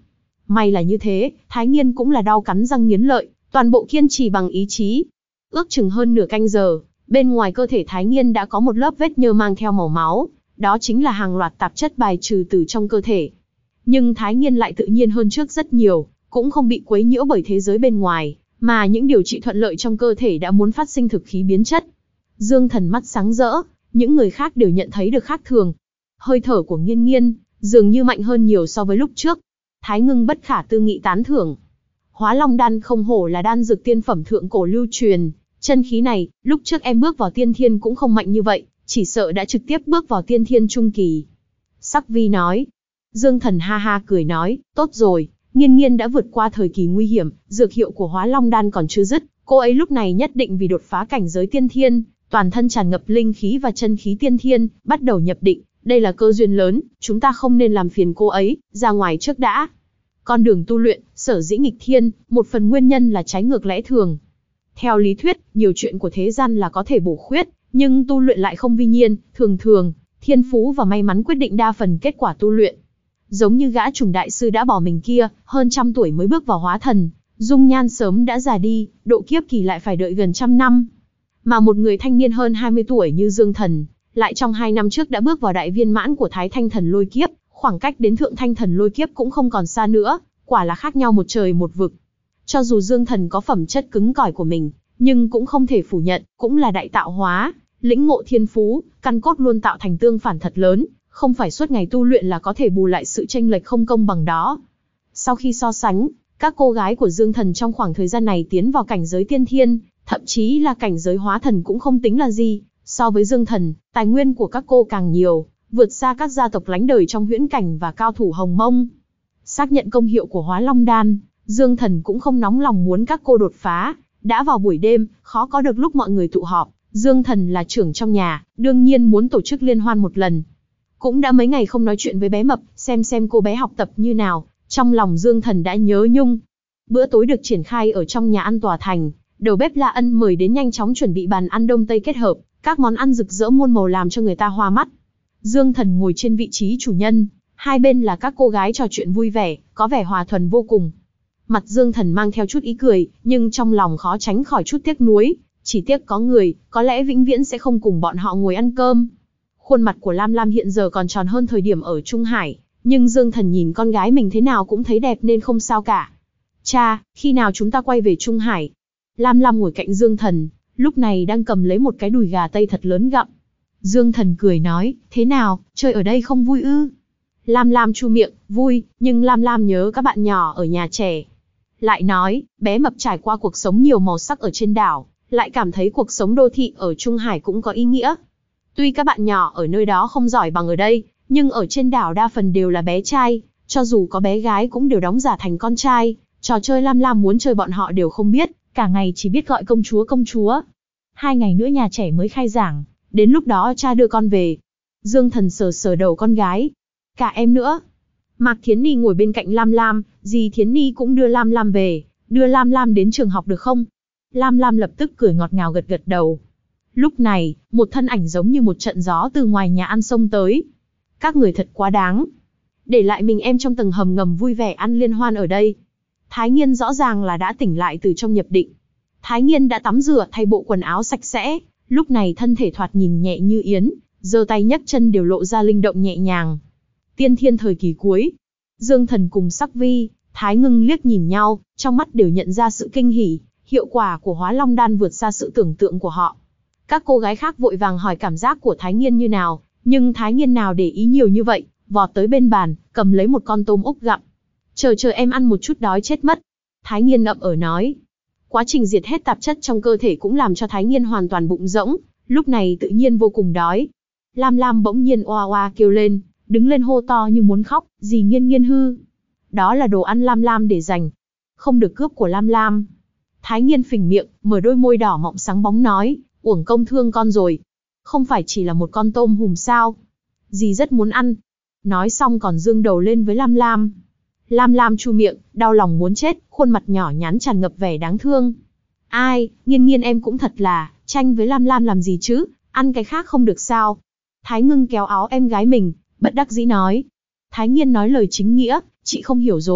May là như thế, Thái Nghiên cũng là đau cắn răng nghiến lợi, toàn bộ kiên trì bằng ý chí. Ước chừng hơn nửa canh giờ, bên ngoài cơ thể Thái Nghiên đã có một lớp vết nhơ mang theo màu máu, đó chính là hàng loạt tạp chất bài trừ từ trong cơ thể. Nhưng Thái Nghiên lại tự nhiên hơn trước rất nhiều, cũng không bị quấy nhiễu bởi thế giới bên ngoài, mà những điều trị thuận lợi trong cơ thể đã muốn phát sinh thực khí biến chất. Dương Thần mắt sáng rỡ, những người khác đều nhận thấy được khác thường. Hơi thở của Nghiên Nghiên dường như mạnh hơn nhiều so với lúc trước. Thái Ngưng bất khả tư nghị tán thưởng. Hóa Long đan không hổ là đan dược tiên phẩm thượng cổ lưu truyền, chân khí này, lúc trước em bước vào tiên thiên cũng không mạnh như vậy, chỉ sợ đã trực tiếp bước vào tiên thiên trung kỳ. Sắc Vi nói. Dương Thần ha ha cười nói, tốt rồi, Nghiên Nghiên đã vượt qua thời kỳ nguy hiểm, dược hiệu của Hóa Long đan còn chưa dứt, cô ấy lúc này nhất định vì đột phá cảnh giới tiên thiên, toàn thân tràn ngập linh khí và chân khí tiên thiên, bắt đầu nhập định, đây là cơ duyên lớn, chúng ta không nên làm phiền cô ấy, ra ngoài trước đã. Con đường tu luyện, sở dĩ nghịch thiên, một phần nguyên nhân là trái ngược lẽ thường. Theo lý thuyết, nhiều chuyện của thế gian là có thể bổ khuyết, nhưng tu luyện lại không vi nhiên, thường, thiên phú và may mắn quyết định đa phần kết quả tu luyện. Giống như gã trùng đại sư đã bỏ mình kia, hơn 100 tuổi mới bước vào hóa thần, dung nhan sớm đã già đi, độ kiếp kỳ lại phải đợi gần 100 năm. Mà một người thanh niên hơn 20 tuổi như Dương Thần, lại trong 2 năm trước đã bước vào đại viên mãn của Thái Thanh Thần Lôi Kiếp, khoảng cách đến Thượng Thanh Thần Lôi Kiếp cũng không còn xa nữa, quả là khác nhau một trời một vực. Cho dù Dương Thần có phẩm chất cứng cỏi của mình, nhưng cũng không thể phủ nhận, cũng là đại tạo hóa, lĩnh ngộ thiên phú, căn cốt luôn tạo thành tương phản thật lớn, không phải suốt ngày tu luyện là có thể bù lại sự chênh lệch không công bằng đó. Sau khi so sánh, các cô gái của Dương Thần trong khoảng thời gian này tiến vào cảnh giới tiên thiên, thậm chí là cảnh giới hóa thần cũng không tính là gì. So với Dương Thần, tài nguyên của các cô càng nhiều, vượt xa các gia tộc lánh đời trong huyễn cảnh và cao thủ Hồng Mông. Xác nhận công hiệu của Hóa Long đan, Dương Thần cũng không nóng lòng muốn các cô đột phá. Đã vào buổi đêm, khó có được lúc mọi người tụ họp, Dương Thần là trưởng trong nhà, đương nhiên muốn tổ chức liên hoan một lần. Cũng đã mấy ngày không nói chuyện với bé Mập, xem cô bé học tập như nào, trong lòng Dương Thần đã nhớ nhung. Bữa tối được triển khai ở trong nhà ăn tòa thành, đầu bếp La Ân mời đến nhanh chóng chuẩn bị bàn ăn Đông Tây kết hợp, các món ăn rực rỡ muôn màu làm cho người ta hoa mắt. Dương Thần ngồi trên vị trí chủ nhân, hai bên là các cô gái trò chuyện vui vẻ, có vẻ hòa thuần vô cùng. Mặt Dương Thần mang theo chút ý cười, nhưng trong lòng khó tránh khỏi chút tiếc nuối, chỉ tiếc có người, có lẽ vĩnh viễn sẽ không cùng bọn họ ngồi ăn cơm. Khuôn mặt của Lam Lam hiện giờ còn tròn hơn thời điểm ở Trung Hải, nhưng Dương Thần nhìn con gái mình thế nào cũng thấy đẹp nên không sao cả. Cha, khi nào chúng ta quay về Trung Hải? Lam Lam ngồi cạnh Dương Thần, lúc này đang cầm lấy một cái đùi gà Tây thật lớn gặm. Dương Thần cười nói, thế nào, chơi ở đây không vui ư? Lam Lam chu miệng, vui, nhưng Lam Lam nhớ các bạn nhỏ ở nhà trẻ. Lại nói, bé Mập trải qua cuộc sống nhiều màu sắc ở trên đảo, lại cảm thấy cuộc sống đô thị ở Trung Hải cũng có ý nghĩa. Tuy các bạn nhỏ ở nơi đó không giỏi bằng ở đây, nhưng ở trên đảo đa phần đều là bé trai, cho dù có bé gái cũng đều đóng giả thành con trai, trò chơi Lam Lam muốn chơi bọn họ đều không biết, cả ngày chỉ biết gọi công chúa công chúa. 2 ngày nữa nhà trẻ mới khai giảng, đến lúc đó cha đưa con về. Dương Thần sờ sờ đầu con gái. Cả em nữa. Mạc Thiến Ni ngồi bên cạnh Lam Lam, dì Thiến Ni cũng đưa Lam Lam về, đưa Lam Lam đến trường học được không? Lam Lam lập tức cười ngọt ngào gật gật đầu. Lúc này, một thân ảnh giống như một trận gió từ ngoài nhà ăn xông tới. Các người thật quá đáng. Để lại mình em trong tầng hầm ngầm vui vẻ ăn liên hoan ở đây. Thái Nghiên rõ ràng là đã tỉnh lại từ trong nhập định. Thái Nghiên đã tắm rửa thay bộ quần áo sạch sẽ, lúc này thân thể thoạt nhìn nhẹ như yến, giơ tay nhấc chân đều lộ ra linh động nhẹ nhàng. Tiên thiên thời kỳ cuối. Dương Thần cùng Sắc Vi, Thái Ngưng liếc nhìn nhau, trong mắt đều nhận ra sự kinh hỉ, hiệu quả của Hóa Long đan vượt xa sự tưởng tượng của họ. Các cô gái khác vội vàng hỏi cảm giác của Thái Nghiên như nào, nhưng Thái Nghiên nào để ý nhiều như vậy, vọt tới bên bàn, cầm lấy một con tôm úc gặm. Chờ em ăn một chút đói chết mất. Thái Nghiên ậm ở nói. Quá trình diệt hết tạp chất trong cơ thể cũng làm cho Thái Nghiên hoàn toàn bụng rỗng, lúc này tự nhiên vô cùng đói. Lam Lam bỗng nhiên oa oa kêu lên, đứng lên hô to như muốn khóc, dì Nghiên Nghiên hư. Đó là đồ ăn Lam Lam để dành. Không được cướp của Lam Lam. Thái Nghiên phình miệng, mở đôi môi đỏ mọng sáng bóng nói, uổng công thương con rồi. Không phải chỉ là một con tôm hùm sao? Dì rất muốn ăn. Nói xong còn dương đầu lên với Lam Lam. Lam Lam chu miệng, đau lòng muốn chết, khuôn mặt nhỏ nhắn tràn ngập vẻ đáng thương. Ai, Nghiên Nghiên em cũng thật là, tranh với Lam Lam làm gì chứ, ăn cái khác không được sao? Thái Ngưng kéo áo em gái mình, bất đắc dĩ nói. Thái Nghiên nói lời chính nghĩa, chị không hiểu rồi,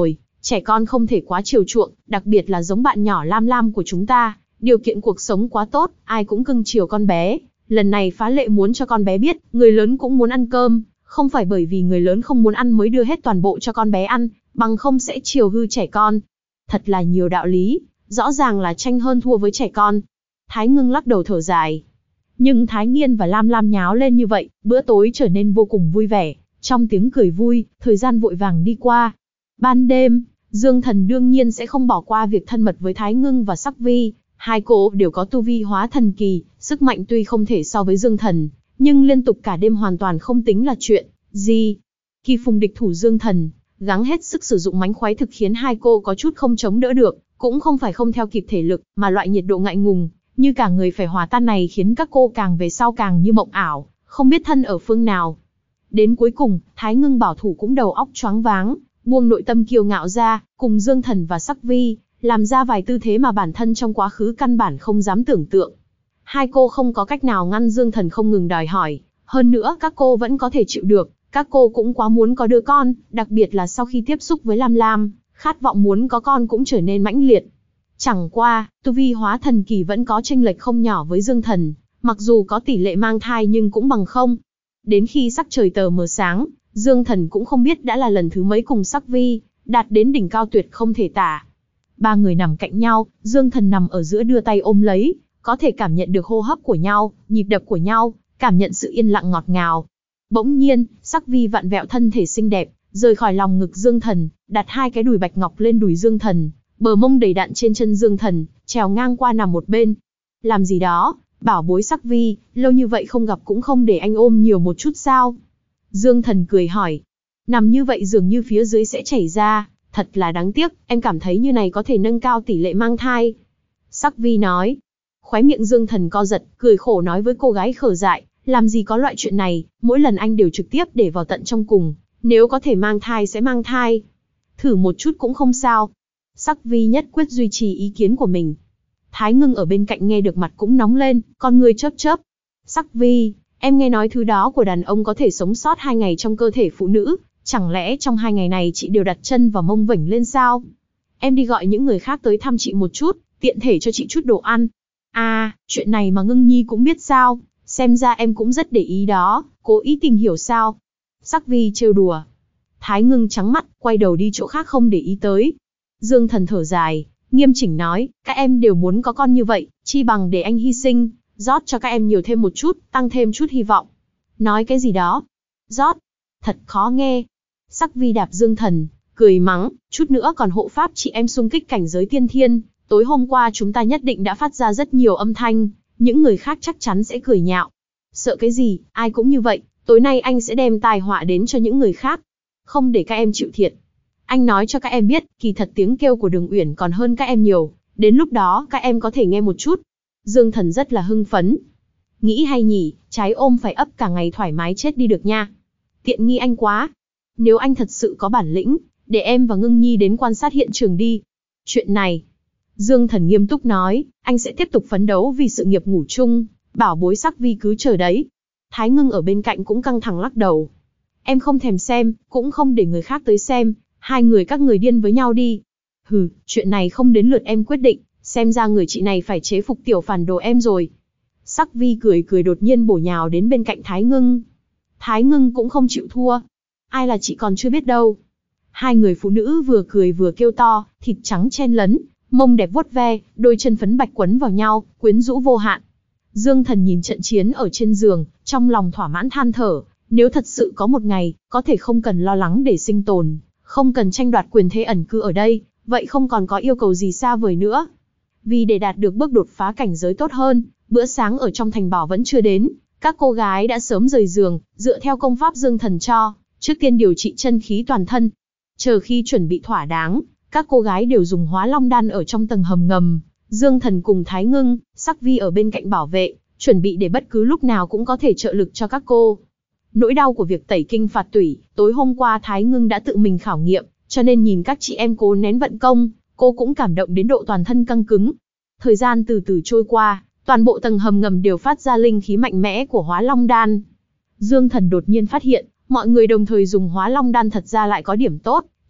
Trẻ con không thể quá chiều chuộng, đặc biệt là giống bạn nhỏ Lam Lam của chúng ta, điều kiện cuộc sống quá tốt, ai cũng cưng chiều con bé. Lần này phá lệ muốn cho con bé biết, người lớn cũng muốn ăn cơm, không phải bởi vì người lớn không muốn ăn mới đưa hết toàn bộ cho con bé ăn, bằng không sẽ chiều hư trẻ con. Thật là nhiều đạo lý, rõ ràng là tranh hơn thua với trẻ con. Thái Ngưng lắc đầu thở dài. Nhưng Thái Nghiên và Lam Lam nháo lên như vậy, bữa tối trở nên vô cùng vui vẻ. Trong tiếng cười vui, thời gian vội vàng đi qua. Ban đêm, Dương Thần đương nhiên sẽ không bỏ qua việc thân mật với Thái Ngưng và Sắc Vi. Hai cô đều có tu vi hóa thần kỳ, sức mạnh tuy không thể so với Dương Thần, nhưng liên tục cả đêm hoàn toàn không tính là chuyện gì. Kỳ Phùng địch thủ Dương Thần, gắng hết sức sử dụng mánh khoái thực khiến hai cô có chút không chống đỡ được, cũng không phải không theo kịp thể lực, mà loại nhiệt độ ngại ngùng, như cả người phải hòa tan này khiến các cô càng về sau càng như mộng ảo, không biết thân ở phương nào. Đến cuối cùng, Thái Ngưng bảo thủ cũng đầu óc choáng váng, buông nội tâm kiêu ngạo ra, cùng Dương Thần và Sắc Vi, làm ra vài tư thế mà bản thân trong quá khứ căn bản không dám tưởng tượng. Hai cô không có cách nào ngăn Dương Thần không ngừng đòi hỏi, hơn nữa các cô vẫn có thể chịu được, các cô cũng quá muốn có đứa con, đặc biệt là sau khi tiếp xúc với Lam Lam, khát vọng muốn có con cũng trở nên mãnh liệt. Chẳng qua, tu vi hóa thần kỳ vẫn có chênh lệch không nhỏ với Dương Thần, mặc dù có tỷ lệ mang thai nhưng cũng bằng không. Đến khi sắc trời tờ mờ sáng, Dương Thần cũng không biết đã là lần thứ mấy cùng Sắc Vi, đạt đến đỉnh cao tuyệt không thể tả. Ba người nằm cạnh nhau, Dương Thần nằm ở giữa đưa tay ôm lấy, có thể cảm nhận được hô hấp của nhau, nhịp đập của nhau, cảm nhận sự yên lặng ngọt ngào. Bỗng nhiên, Sắc Vi vặn vẹo thân thể xinh đẹp, rời khỏi lòng ngực Dương Thần, đặt hai cái đùi bạch ngọc lên đùi Dương Thần, bờ mông đầy đặn trên chân Dương Thần, trèo ngang qua nằm một bên. Làm gì đó, bảo bối Sắc Vi, lâu như vậy không gặp cũng không để anh ôm nhiều một chút sao? Dương Thần cười hỏi. Nằm như vậy dường như phía dưới sẽ chảy ra, thật là đáng tiếc, em cảm thấy như này có thể nâng cao tỷ lệ mang thai. Sắc Vi nói. Khóe miệng Dương Thần co giật, cười khổ nói với cô gái khờ dại, làm gì có loại chuyện này, mỗi lần anh đều trực tiếp để vào tận trong cùng, nếu có thể mang thai sẽ mang thai. Thử một chút cũng không sao. Sắc Vi nhất quyết duy trì ý kiến của mình. Thái Ngưng ở bên cạnh nghe được mặt cũng nóng lên, con người chớp chớp. Sắc Vi, em nghe nói thứ đó của đàn ông có thể sống sót 2 ngày trong cơ thể phụ nữ, chẳng lẽ trong 2 ngày này chị đều đặt chân vào mông vểnh lên sao? Em đi gọi những người khác tới thăm chị một chút, tiện thể cho chị chút đồ ăn. À, chuyện này mà Ngưng Nhi cũng biết sao, xem ra em cũng rất để ý đó, cố ý tìm hiểu sao? Sắc Vi trêu đùa. Thái Ngưng trắng mắt, quay đầu đi chỗ khác không để ý tới. Dương Thần thở dài, nghiêm chỉnh nói, các em đều muốn có con như vậy, chi bằng để anh hy sinh, rót cho các em nhiều thêm một chút, tăng thêm chút hy vọng. Nói cái gì đó? Rót? Thật khó nghe. Sắc Vi đạp Dương Thần, cười mắng, chút nữa còn hộ pháp chị em xung kích cảnh giới tiên thiên, tối hôm qua chúng ta nhất định đã phát ra rất nhiều âm thanh, những người khác chắc chắn sẽ cười nhạo. Sợ cái gì, ai cũng như vậy, tối nay anh sẽ đem tai họa đến cho những người khác. Không để các em chịu thiệt. Anh nói cho các em biết, kỳ thật tiếng kêu của Đường Uyển còn hơn các em nhiều, đến lúc đó các em có thể nghe một chút. Dương Thần rất là hưng phấn. Nghĩ hay nhỉ, trái ôm phải ấp cả ngày thoải mái chết đi được nha. Tiện nghi anh quá. Nếu anh thật sự có bản lĩnh, để em và Ngưng Nhi đến quan sát hiện trường đi. Chuyện này, Dương Thần nghiêm túc nói, anh sẽ tiếp tục phấn đấu vì sự nghiệp ngủ chung, bảo bối Sắc Vi cứ chờ đấy. Thái Ngưng ở bên cạnh cũng căng thẳng lắc đầu. Em không thèm xem, cũng không để người khác tới xem, hai người các người điên với nhau đi. Hừ, chuyện này không đến lượt em quyết định, xem ra người chị này phải chế phục tiểu phản đồ em rồi. Sắc Vi cười cười đột nhiên bổ nhào đến bên cạnh Thái Ngưng. Thái Ngưng cũng không chịu thua. Ai là chị còn chưa biết đâu. Hai người phụ nữ vừa cười vừa kêu to, thịt trắng chen lấn, mông đẹp vuốt ve, đôi chân phấn bạch quấn vào nhau, quyến rũ vô hạn. Dương Thần nhìn trận chiến ở trên giường, trong lòng thỏa mãn than thở, nếu thật sự có một ngày, có thể không cần lo lắng để sinh tồn, không cần tranh đoạt quyền thế ẩn cư ở đây, vậy không còn có yêu cầu gì xa vời nữa. Vì để đạt được bước đột phá cảnh giới tốt hơn, bữa sáng ở trong thành bảo vẫn chưa đến, các cô gái đã sớm rời giường, dựa theo công pháp Dương Thần cho, trước tiên điều trị chân khí toàn thân. Chờ khi chuẩn bị thỏa đáng, các cô gái đều dùng Hóa Long đan ở trong tầng hầm ngầm, Dương Thần cùng Thái Ngưng, Sắc Vi ở bên cạnh bảo vệ, chuẩn bị để bất cứ lúc nào cũng có thể trợ lực cho các cô. Nỗi đau của việc tẩy kinh phạt tủy, tối hôm qua Thái Ngưng đã tự mình khảo nghiệm, cho nên nhìn các chị em cố nén vận công, cô cũng cảm động đến độ toàn thân căng cứng. Thời gian từ từ trôi qua, toàn bộ tầng hầm ngầm đều phát ra linh khí mạnh mẽ của Hóa Long đan. Dương Thần đột nhiên phát hiện, mọi người đồng thời dùng Hóa Long đan thật ra lại có điểm tốt,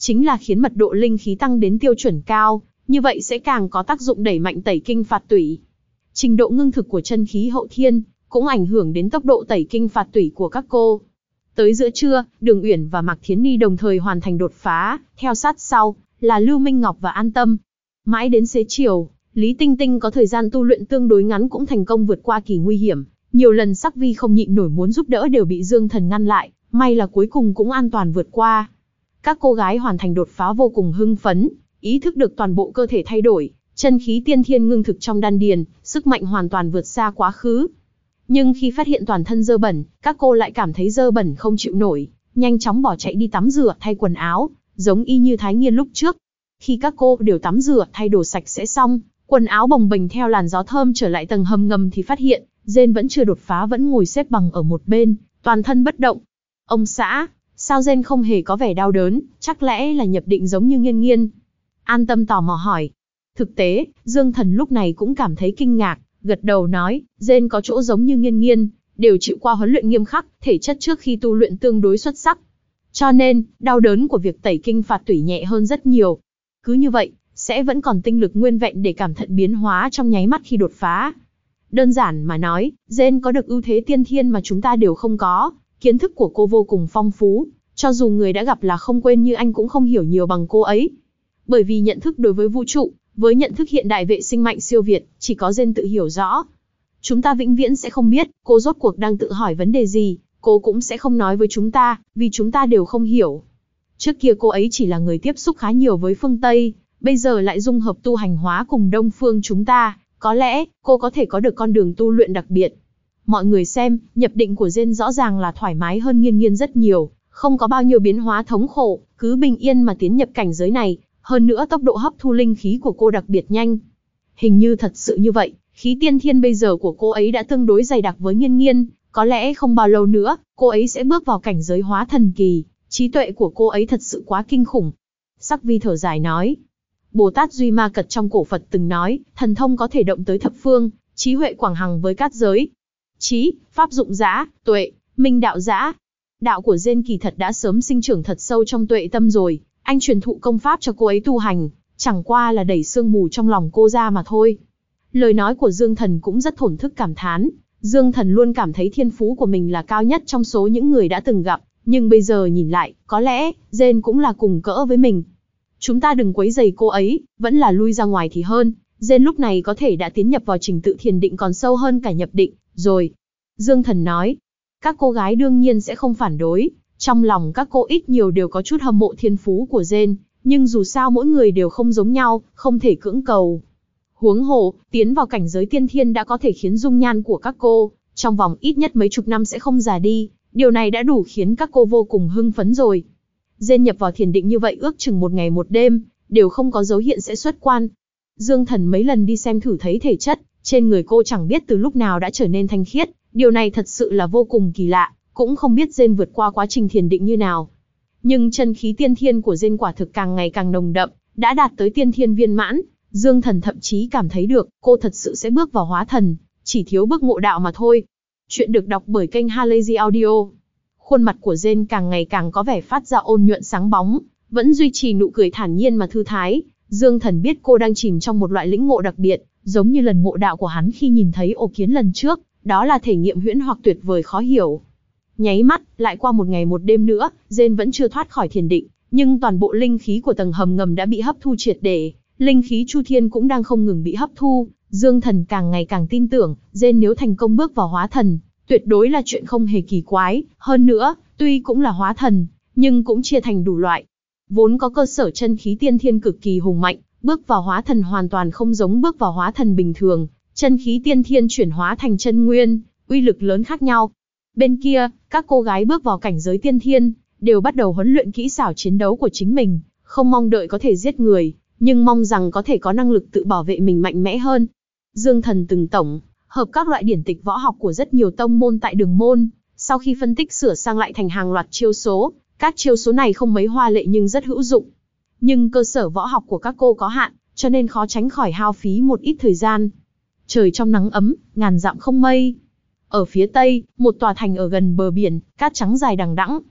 chính là khiến mật độ linh khí tăng đến tiêu chuẩn cao, như vậy sẽ càng có tác dụng đẩy mạnh tẩy kinh phạt tủy. Trình độ ngưng thực của chân khí hậu thiên cũng ảnh hưởng đến tốc độ tẩy kinh phạt tủy của các cô. Tới giữa trưa, Đường Uyển và Mạc Thiến Ni đồng thời hoàn thành đột phá, theo sát sau là Lưu Minh Ngọc và An Tâm. Mãi đến xế chiều, Lý Tinh Tinh có thời gian tu luyện tương đối ngắn cũng thành công vượt qua kỳ nguy hiểm. Nhiều lần Sắc Vi không nhịn nổi muốn giúp đỡ đều bị Dương Thần ngăn lại, may là cuối cùng cũng an toàn vượt qua. Các cô gái hoàn thành đột phá vô cùng hưng phấn, ý thức được toàn bộ cơ thể thay đổi, chân khí tiên thiên ngưng thực trong đan điền, sức mạnh hoàn toàn vượt xa quá khứ. Nhưng khi phát hiện toàn thân dơ bẩn, các cô lại cảm thấy dơ bẩn không chịu nổi, nhanh chóng bỏ chạy đi tắm rửa thay quần áo, giống y như Thái Nghiên lúc trước. Khi các cô đều tắm rửa thay đồ sạch sẽ xong, quần áo bồng bềnh theo làn gió thơm trở lại tầng hầm ngầm thì phát hiện, Jane vẫn chưa đột phá vẫn ngồi xếp bằng ở một bên, toàn thân bất động. Ông xã, sao Jane không hề có vẻ đau đớn, chắc lẽ là nhập định giống như Nghiên Nghiên? An Tâm tò mò hỏi. Thực tế, Dương Thần lúc này cũng cảm thấy kinh ngạc, gật đầu nói, Jane có chỗ giống như Nghiên Nghiên, đều chịu qua huấn luyện nghiêm khắc, thể chất trước khi tu luyện tương đối xuất sắc. Cho nên, đau đớn của việc tẩy kinh phạt tủy nhẹ hơn rất nhiều. Cứ như vậy, sẽ vẫn còn tinh lực nguyên vẹn để cảm thận biến hóa trong nháy mắt khi đột phá. Đơn giản mà nói, Jane có được ưu thế tiên thiên mà chúng ta đều không có, kiến thức của cô vô cùng phong phú, cho dù người đã gặp là không quên như anh cũng không hiểu nhiều bằng cô ấy. Bởi vì nhận thức đối với vũ trụ, với nhận thức hiện đại vệ sinh mạnh siêu việt, chỉ có Jane tự hiểu rõ. Chúng ta vĩnh viễn sẽ không biết, cô rốt cuộc đang tự hỏi vấn đề gì, cô cũng sẽ không nói với chúng ta, vì chúng ta đều không hiểu. Trước kia cô ấy chỉ là người tiếp xúc khá nhiều với phương Tây, bây giờ lại dung hợp tu hành hóa cùng Đông phương chúng ta, có lẽ, cô có thể có được con đường tu luyện đặc biệt. Mọi người xem, nhập định của Jane rõ ràng là thoải mái hơn Nghiên Nghiên rất nhiều, không có bao nhiêu biến hóa thống khổ, cứ bình yên mà tiến nhập cảnh giới này, hơn nữa tốc độ hấp thu linh khí của cô đặc biệt nhanh. Hình như thật sự như vậy, khí tiên thiên bây giờ của cô ấy đã tương đối dày đặc với Nghiên Nghiên, có lẽ không bao lâu nữa, cô ấy sẽ bước vào cảnh giới hóa thần kỳ, trí tuệ của cô ấy thật sự quá kinh khủng. Sắc Vi thở dài nói, Bồ Tát Duy Ma Cật trong cổ Phật từng nói, thần thông có thể động tới thập phương, trí huệ quảng hằng với cát giới. Trí, pháp dụng dã, tuệ, minh đạo dã. Đạo của Jane kỳ thật đã sớm sinh trưởng thật sâu trong tuệ tâm rồi, anh truyền thụ công pháp cho cô ấy tu hành, chẳng qua là đẩy sương mù trong lòng cô ra mà thôi. Lời nói của Dương Thần cũng rất thổn thức cảm thán, Dương Thần luôn cảm thấy thiên phú của mình là cao nhất trong số những người đã từng gặp, nhưng bây giờ nhìn lại, có lẽ, Jane cũng là cùng cỡ với mình. Chúng ta đừng quấy rầy cô ấy, vẫn là lui ra ngoài thì hơn. Jane lúc này có thể đã tiến nhập vào trình tự thiền định còn sâu hơn cả nhập định, rồi. Dương Thần nói, các cô gái đương nhiên sẽ không phản đối, trong lòng các cô ít nhiều đều có chút hâm mộ thiên phú của Jane, nhưng dù sao mỗi người đều không giống nhau, không thể cưỡng cầu. Huống hồ, tiến vào cảnh giới tiên thiên đã có thể khiến dung nhan của các cô, trong vòng ít nhất mấy chục năm sẽ không già đi, điều này đã đủ khiến các cô vô cùng hưng phấn rồi. Jane nhập vào thiền định như vậy ước chừng một ngày một đêm, đều không có dấu hiện sẽ xuất quan. Dương Thần mấy lần đi xem thử thấy thể chất, trên người cô chẳng biết từ lúc nào đã trở nên thanh khiết, điều này thật sự là vô cùng kỳ lạ, cũng không biết Jane vượt qua quá trình thiền định như nào. Nhưng chân khí tiên thiên của Jane quả thực càng ngày càng nồng đậm, đã đạt tới tiên thiên viên mãn, Dương Thần thậm chí cảm thấy được, cô thật sự sẽ bước vào hóa thần, chỉ thiếu bước ngộ đạo mà thôi. Chuyện được đọc bởi kênh Halazy Audio. Khuôn mặt của Jane càng ngày càng có vẻ phát ra ôn nhuận sáng bóng, vẫn duy trì nụ cười thản nhiên mà thư thái. Dương Thần biết cô đang chìm trong một loại lĩnh ngộ đặc biệt, giống như lần ngộ đạo của hắn khi nhìn thấy ổ kiến lần trước, đó là thể nghiệm huyễn hoặc tuyệt vời khó hiểu. Nháy mắt, lại qua một ngày một đêm nữa, Jane vẫn chưa thoát khỏi thiền định, nhưng toàn bộ linh khí của tầng hầm ngầm đã bị hấp thu triệt để, linh khí chu thiên cũng đang không ngừng bị hấp thu. Dương Thần càng ngày càng tin tưởng, Jane nếu thành công bước vào hóa thần, tuyệt đối là chuyện không hề kỳ quái. Hơn nữa, tuy cũng là hóa thần, nhưng cũng chia thành đủ loại. Vốn có cơ sở chân khí tiên thiên cực kỳ hùng mạnh, bước vào hóa thần hoàn toàn không giống bước vào hóa thần bình thường. Chân khí tiên thiên chuyển hóa thành chân nguyên, uy lực lớn khác nhau. Bên kia, các cô gái bước vào cảnh giới tiên thiên, đều bắt đầu huấn luyện kỹ xảo chiến đấu của chính mình, không mong đợi có thể giết người, nhưng mong rằng có thể có năng lực tự bảo vệ mình mạnh mẽ hơn. Dương Thần từng tổng hợp các loại điển tịch võ học của rất nhiều tông môn tại Đường Môn, sau khi phân tích sửa sang lại thành hàng loạt chiêu số, các chiêu số này không mấy hoa lệ nhưng rất hữu dụng. Nhưng cơ sở võ học của các cô có hạn, cho nên khó tránh khỏi hao phí một ít thời gian. Trời trong nắng ấm, ngàn dặm không mây. Ở phía tây, một tòa thành ở gần bờ biển, cát trắng dài đằng đẵng.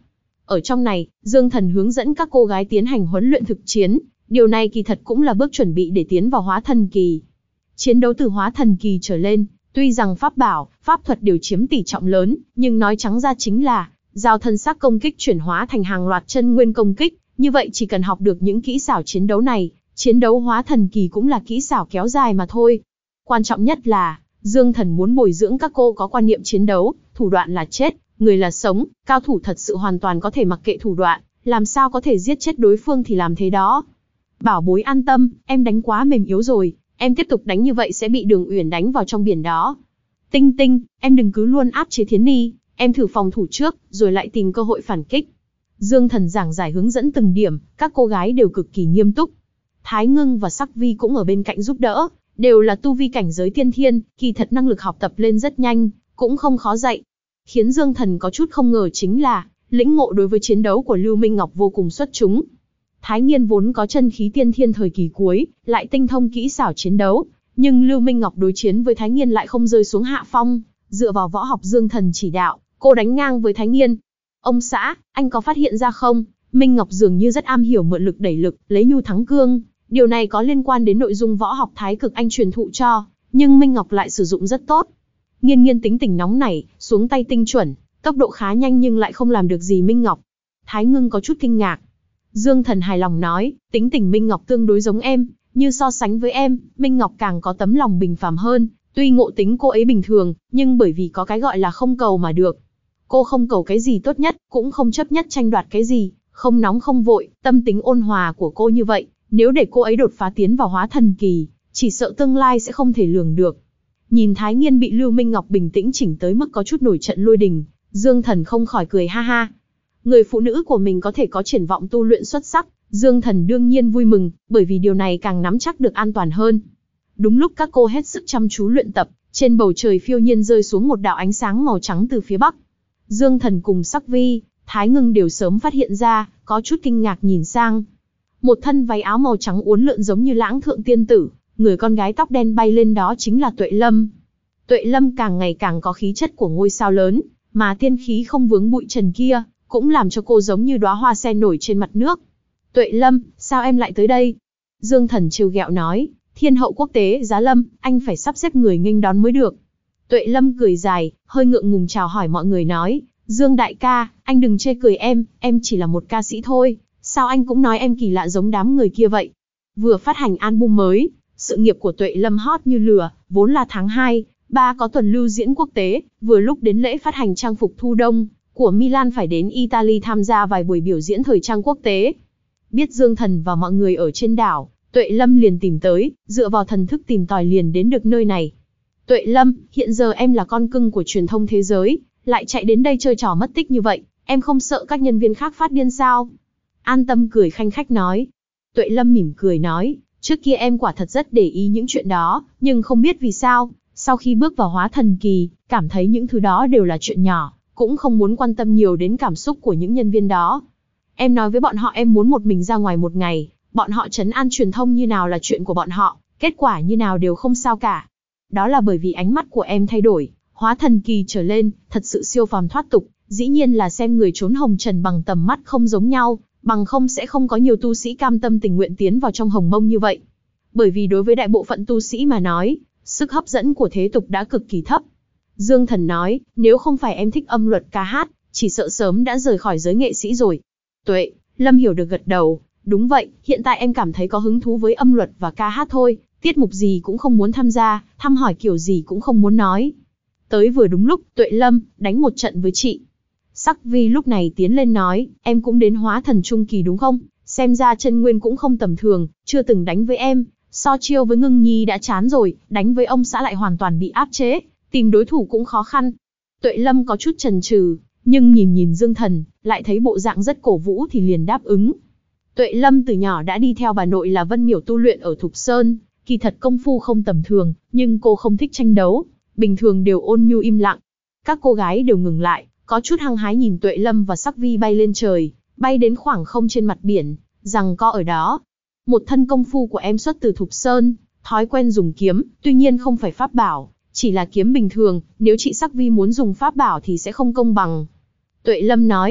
Ở trong này, Dương Thần hướng dẫn các cô gái tiến hành huấn luyện thực chiến, điều này kỳ thật cũng là bước chuẩn bị để tiến vào hóa thần kỳ. Chiến đấu từ hóa thần kỳ trở lên, tuy rằng pháp bảo, pháp thuật đều chiếm tỷ trọng lớn, nhưng nói trắng ra chính là giao thân xác công kích chuyển hóa thành hàng loạt chân nguyên công kích, như vậy chỉ cần học được những kỹ xảo chiến đấu này, chiến đấu hóa thần kỳ cũng là kỹ xảo kéo dài mà thôi. Quan trọng nhất là, Dương Thần muốn bồi dưỡng các cô có quan niệm chiến đấu, thủ đoạn là chết, người là sống, cao thủ thật sự hoàn toàn có thể mặc kệ thủ đoạn, làm sao có thể giết chết đối phương thì làm thế đó. Bảo bối an tâm, em đánh quá mềm yếu rồi, em tiếp tục đánh như vậy sẽ bị Đường Uyển đánh vào trong biển đó. Tinh Tinh, em đừng cứ luôn áp chế Thiến Ni, em thử phòng thủ trước, rồi lại tìm cơ hội phản kích. Dương Thần giảng giải hướng dẫn từng điểm, các cô gái đều cực kỳ nghiêm túc. Thái Ngưng và Sắc Vi cũng ở bên cạnh giúp đỡ, đều là tu vi cảnh giới tiên thiên, kỳ thật năng lực học tập lên rất nhanh, cũng không khó dạy. Khiến Dương Thần có chút không ngờ chính là, lĩnh ngộ đối với chiến đấu của Lưu Minh Ngọc vô cùng xuất chúng. Thái Nghiên vốn có chân khí tiên thiên thời kỳ cuối, lại tinh thông kỹ xảo chiến đấu, nhưng Lưu Minh Ngọc đối chiến với Thái Nghiên lại không rơi xuống hạ phong, dựa vào võ học Dương Thần chỉ đạo, cô đánh ngang với Thái Nghiên. Ông xã, anh có phát hiện ra không, Minh Ngọc dường như rất am hiểu mượn lực đẩy lực, lấy nhu thắng cương. Điều này có liên quan đến nội dung võ học Thái Cực Anh truyền thụ cho, nhưng Minh Ngọc lại sử dụng rất tốt. Nghiên Nghiên tính tình nóng nảy, xuống tay tinh chuẩn, tốc độ khá nhanh nhưng lại không làm được gì Minh Ngọc. Thái Ngưng có chút kinh ngạc. Dương Thần hài lòng nói, tính tình Minh Ngọc tương đối giống em, như so sánh với em, Minh Ngọc càng có tấm lòng bình phàm hơn, tuy ngộ tính cô ấy bình thường, nhưng bởi vì có cái gọi là không cầu mà được. Cô không cầu cái gì tốt nhất, cũng không chấp nhất tranh đoạt cái gì, không nóng không vội, tâm tính ôn hòa của cô như vậy, nếu để cô ấy đột phá tiến vào hóa thần kỳ, chỉ sợ tương lai sẽ không thể lường được. Nhìn Thái Nghiên bị Lưu Minh Ngọc bình tĩnh chỉnh tới mức có chút nổi trận lôi đình, Dương Thần không khỏi cười ha ha. Người phụ nữ của mình có thể có triển vọng tu luyện xuất sắc, Dương Thần đương nhiên vui mừng, bởi vì điều này càng nắm chắc được an toàn hơn. Đúng lúc các cô hết sức chăm chú luyện tập, trên bầu trời phiêu nhiên rơi xuống một đạo ánh sáng màu trắng từ phía bắc. Dương Thần cùng Sắc Vi, Thái Ngưng đều sớm phát hiện ra, có chút kinh ngạc nhìn sang. Một thân váy áo màu trắng uốn lượn giống như lãng thượng tiên tử, người con gái tóc đen bay lên đó chính là Tuệ Lâm. Tuệ Lâm càng ngày càng có khí chất của ngôi sao lớn, mà tiên khí không vướng bụi trần kia, cũng làm cho cô giống như đóa hoa sen nổi trên mặt nước. Tuệ Lâm, sao em lại tới đây? Dương Thần trêu ghẹo nói, thiên hậu quốc tế Giá Lâm, anh phải sắp xếp người nghênh đón mới được. Tuệ Lâm cười dài, hơi ngượng ngùng chào hỏi mọi người nói, Dương đại ca, anh đừng chê cười em chỉ là một ca sĩ thôi, sao anh cũng nói em kỳ lạ giống đám người kia vậy? Vừa phát hành album mới, sự nghiệp của Tuệ Lâm hot như lửa, vốn là tháng 2, 3 có tuần lưu diễn quốc tế, vừa lúc đến lễ phát hành trang phục thu đông của Milan phải đến Italy tham gia vài buổi biểu diễn thời trang quốc tế. Biết Dương Thần và mọi người ở trên đảo, Tuệ Lâm liền tìm tới, dựa vào thần thức tìm tòi liền đến được nơi này. Tuệ Lâm, hiện giờ em là con cưng của truyền thông thế giới, lại chạy đến đây chơi trò mất tích như vậy, em không sợ các nhân viên khác phát điên sao? An Tâm cười khanh khách nói. Tuệ Lâm mỉm cười nói, trước kia em quả thật rất để ý những chuyện đó, nhưng không biết vì sao, sau khi bước vào hóa thần kỳ, cảm thấy những thứ đó đều là chuyện nhỏ, cũng không muốn quan tâm nhiều đến cảm xúc của những nhân viên đó. Em nói với bọn họ em muốn một mình ra ngoài một ngày, bọn họ trấn an truyền thông như nào là chuyện của bọn họ, kết quả như nào đều không sao cả. Đó là bởi vì ánh mắt của em thay đổi, hóa thần kỳ trở lên, thật sự siêu phàm thoát tục, dĩ nhiên là xem người trốn hồng trần bằng tầm mắt không giống nhau, bằng không sẽ không có nhiều tu sĩ cam tâm tình nguyện tiến vào trong hồng mông như vậy. Bởi vì đối với đại bộ phận tu sĩ mà nói, sức hấp dẫn của thế tục đã cực kỳ thấp. Dương Thần nói, nếu không phải em thích âm luật ca hát, chỉ sợ sớm đã rời khỏi giới nghệ sĩ rồi. Tuệ Lâm hiểu được gật đầu, đúng vậy, hiện tại em cảm thấy có hứng thú với âm luật và ca hát thôi, tiết mục gì cũng không muốn tham gia, thăm hỏi kiểu gì cũng không muốn nói. Tới vừa đúng lúc, Tuệ Lâm, đánh một trận với chị. Sắc Vi lúc này tiến lên nói, em cũng đến hóa thần trung kỳ đúng không? Xem ra chân nguyên cũng không tầm thường, chưa từng đánh với em, so chiêu với Ngưng Nhi đã chán rồi, đánh với ông xã lại hoàn toàn bị áp chế, tìm đối thủ cũng khó khăn. Tuệ Lâm có chút chần chừ, nhưng nhìn Dương Thần, lại thấy bộ dạng rất cổ vũ thì liền đáp ứng. Tuệ Lâm từ nhỏ đã đi theo bà nội là Vân Miểu tu luyện ở Thục Sơn, kỳ thật công phu không tầm thường, nhưng cô không thích tranh đấu, bình thường đều ôn nhu im lặng. Các cô gái đều ngừng lại, có chút hăng hái nhìn Tuệ Lâm và Sắc Vi bay lên trời, bay đến khoảng không trên mặt biển, giằng co ở đó. Một thân công phu của em xuất từ Thục Sơn, thói quen dùng kiếm, tuy nhiên không phải pháp bảo, chỉ là kiếm bình thường, nếu chị Sắc Vi muốn dùng pháp bảo thì sẽ không công bằng. Tuệ Lâm nói,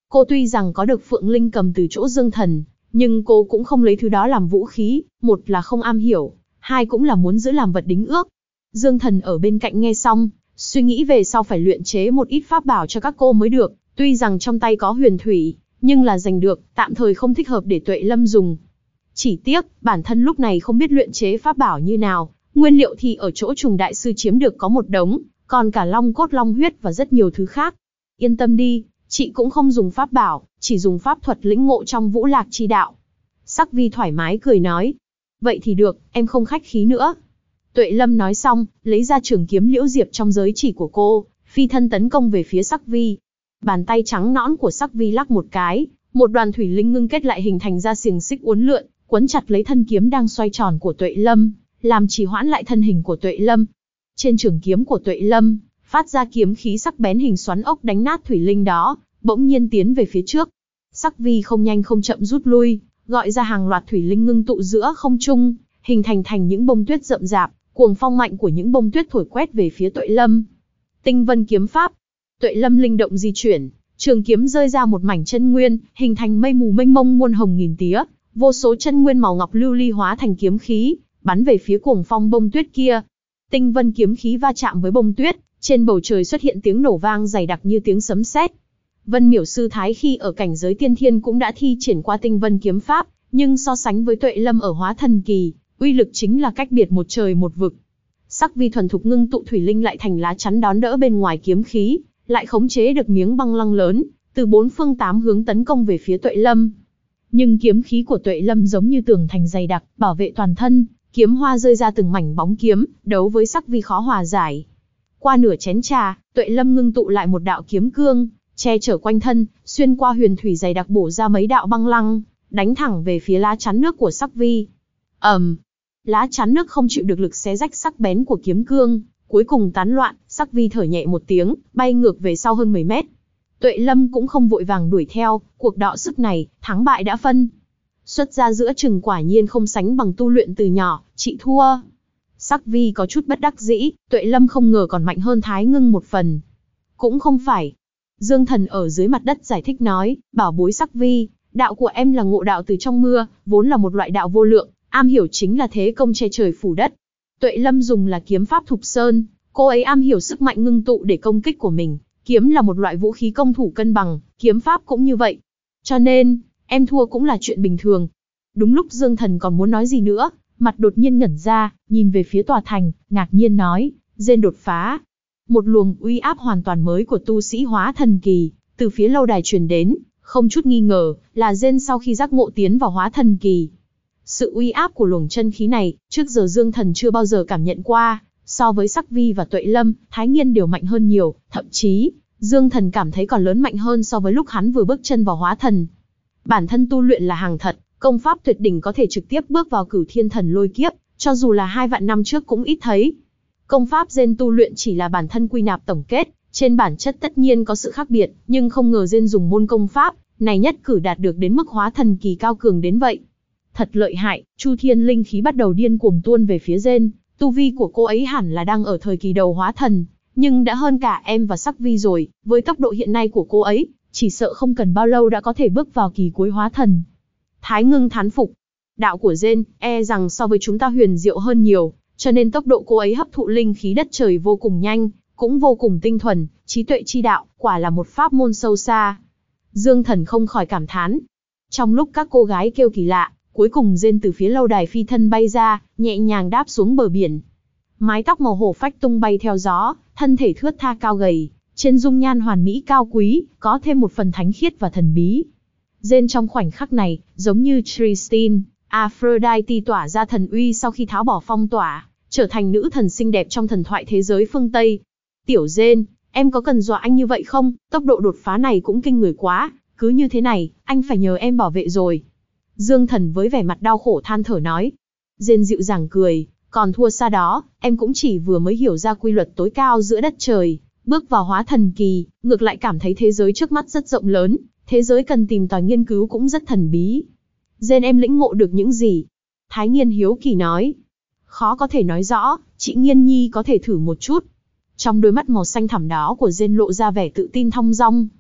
Cô tuy rằng có được Phượng Linh cầm từ chỗ Dương Thần, nhưng cô cũng không lấy thứ đó làm vũ khí, một là không am hiểu, hai cũng là muốn giữ làm vật đính ước. Dương Thần ở bên cạnh nghe xong, suy nghĩ về sau phải luyện chế một ít pháp bảo cho các cô mới được, tuy rằng trong tay có huyền thủy, nhưng là giành được, tạm thời không thích hợp để Tuệ Lâm dùng. Chỉ tiếc, bản thân lúc này không biết luyện chế pháp bảo như nào, nguyên liệu thì ở chỗ Trùng đại sư chiếm được có một đống, còn cả long cốt long huyết và rất nhiều thứ khác. Yên tâm đi, chị cũng không dùng pháp bảo, chỉ dùng pháp thuật lĩnh ngộ trong Vũ Lạc chi đạo. Sắc Vi thoải mái cười nói. Vậy thì được, em không khách khí nữa. Tuệ Lâm nói xong, lấy ra trường kiếm liễu diệp trong giới chỉ của cô, phi thân tấn công về phía Sắc Vi. Bàn tay trắng nõn của Sắc Vi lắc một cái, một đoàn thủy linh ngưng kết lại hình thành ra xiềng xích uốn lượn, quấn chặt lấy thân kiếm đang xoay tròn của Tuệ Lâm, làm trì hoãn lại thân hình của Tuệ Lâm. Trên trường kiếm của Tuệ Lâm, phát ra kiếm khí sắc bén hình xoắn ốc đánh nát thủy linh đó, bỗng nhiên tiến về phía trước. Sắc Vi không nhanh không chậm rút lui, gọi ra hàng loạt thủy linh ngưng tụ giữa không trung, hình thành những bông tuyết rậm rạp, cuồng phong mạnh của những bông tuyết thổi quét về phía Tuệ Lâm. Tinh vân kiếm pháp. Tuệ Lâm linh động di chuyển, trường kiếm rơi ra một mảnh chân nguyên, hình thành mây mù mênh mông muôn hồng nghìn tía, vô số chân nguyên màu ngọc lưu ly hóa thành kiếm khí, bắn về phía cuồng phong bông tuyết kia. Tinh vân kiếm khí va chạm với bông tuyết, trên bầu trời xuất hiện tiếng nổ vang dày đặc như tiếng sấm sét. Vân Miểu sư thái khi ở cảnh giới tiên thiên cũng đã thi triển qua tinh vân kiếm pháp, nhưng so sánh với Tuệ Lâm ở hóa thần kỳ, uy lực chính là cách biệt một trời một vực. Sắc Vi thuần thục ngưng tụ thủy linh lại thành lá chắn đón đỡ bên ngoài kiếm khí, lại khống chế được miếng băng lăng lớn, từ bốn phương tám hướng tấn công về phía Tuệ Lâm. Nhưng kiếm khí của Tuệ Lâm giống như tường thành dày đặc, bảo vệ toàn thân, kiếm hoa rơi ra từng mảnh bóng kiếm, đấu với Sắc Vi khó hòa giải. Qua nửa chén trà, Tuệ Lâm ngưng tụ lại một đạo kiếm cương, che chở quanh thân, xuyên qua huyền thủy dày đặc bổ ra mấy đạo băng lăng, đánh thẳng về phía lá chắn nước của Sắc Vi. Lá chắn nước không chịu được lực xé rách sắc bén của kiếm cương, cuối cùng tán loạn, Sắc Vi thở nhẹ một tiếng, bay ngược về sau hơn 10 mét. Tuệ Lâm cũng không vội vàng đuổi theo, cuộc đọ sức này, thắng bại đã phân. Xuất ra giữa chừng quả nhiên không sánh bằng tu luyện từ nhỏ, chị thua. Sắc Vi có chút bất đắc dĩ, Tuệ Lâm không ngờ còn mạnh hơn Thái Ngưng một phần. Cũng không phải. Dương Thần ở dưới mặt đất giải thích nói, bảo bối Sắc Vi, đạo của em là ngộ đạo từ trong mưa, vốn là một loại đạo vô lượng, am hiểu chính là thế công che trời phủ đất. Tuệ Lâm dùng là kiếm pháp thục sơn, cô ấy am hiểu sức mạnh ngưng tụ để công kích của mình, kiếm là một loại vũ khí công thủ cân bằng, kiếm pháp cũng như vậy. Cho nên, em thua cũng là chuyện bình thường. Đúng lúc Dương Thần còn muốn nói gì nữa, mặt đột nhiên ngẩn ra, nhìn về phía tòa thành, ngạc nhiên nói, Gen đột phá. Một luồng uy áp hoàn toàn mới của tu sĩ hóa thần kỳ, từ phía lâu đài truyền đến, không chút nghi ngờ, là Gen sau khi giác ngộ tiến vào hóa thần kỳ. Sự uy áp của luồng chân khí này, trước giờ Dương Thần chưa bao giờ cảm nhận qua, so với Sắc Vi và Tuệ Lâm, Thái Nghiên đều mạnh hơn nhiều, thậm chí, Dương Thần cảm thấy còn lớn mạnh hơn so với lúc hắn vừa bước chân vào hóa thần. Bản thân tu luyện là hàng thật, công pháp tuyệt đỉnh có thể trực tiếp bước vào Cửu Thiên Thần Lôi Kiếp, cho dù là 2 vạn năm trước cũng ít thấy. Công pháp Gen tu luyện chỉ là bản thân quy nạp tổng kết, trên bản chất tất nhiên có sự khác biệt, nhưng không ngờ Gen dùng môn công pháp này nhất cử đạt được đến mức hóa thần kỳ cao cường đến vậy. Thật lợi hại, Chu Thiên linh khí bắt đầu điên cuồng tuôn về phía Gen, tu vi của cô ấy hẳn là đang ở thời kỳ đầu hóa thần, nhưng đã hơn cả em và Sắc Vi rồi, với tốc độ hiện nay của cô ấy, chỉ sợ không cần bao lâu đã có thể bước vào kỳ cuối hóa thần. Thái Ngưng thán phục, đạo của Gen, e rằng so với chúng ta huyền diệu hơn nhiều, cho nên tốc độ cô ấy hấp thụ linh khí đất trời vô cùng nhanh, cũng vô cùng tinh thuần, trí tuệ chi đạo, quả là một pháp môn sâu xa. Dương Thần không khỏi cảm thán. Trong lúc các cô gái kêu kỳ lạ, cuối cùng Gen từ phía lâu đài phi thân bay ra, nhẹ nhàng đáp xuống bờ biển. Mái tóc màu hổ phách tung bay theo gió, thân thể thướt tha cao gầy, trên dung nhan hoàn mỹ cao quý, có thêm một phần thánh khiết và thần bí. Gen trong khoảnh khắc này, giống như Tristan, Aphrodite tỏa ra thần uy sau khi tháo bỏ phong tỏa, trở thành nữ thần xinh đẹp trong thần thoại thế giới phương Tây. Tiểu Gen, em có cần dọa anh như vậy không? Tốc độ đột phá này cũng kinh người quá, cứ như thế này, anh phải nhờ em bảo vệ rồi. Dương Thần với vẻ mặt đau khổ than thở nói. Gen dịu dàng cười, còn thua xa đó, em cũng chỉ vừa mới hiểu ra quy luật tối cao giữa đất trời, bước vào hóa thần kỳ, ngược lại cảm thấy thế giới trước mắt rất rộng lớn, thế giới cần tìm tòi nghiên cứu cũng rất thần bí. Gen em lĩnh ngộ được những gì? Thái Nghiên hiếu kỳ nói. Khó có thể nói rõ, chị Nghiên Nhi có thể thử một chút. Trong đôi mắt màu xanh thẳm đó của Gen lộ ra vẻ tự tin thong dong.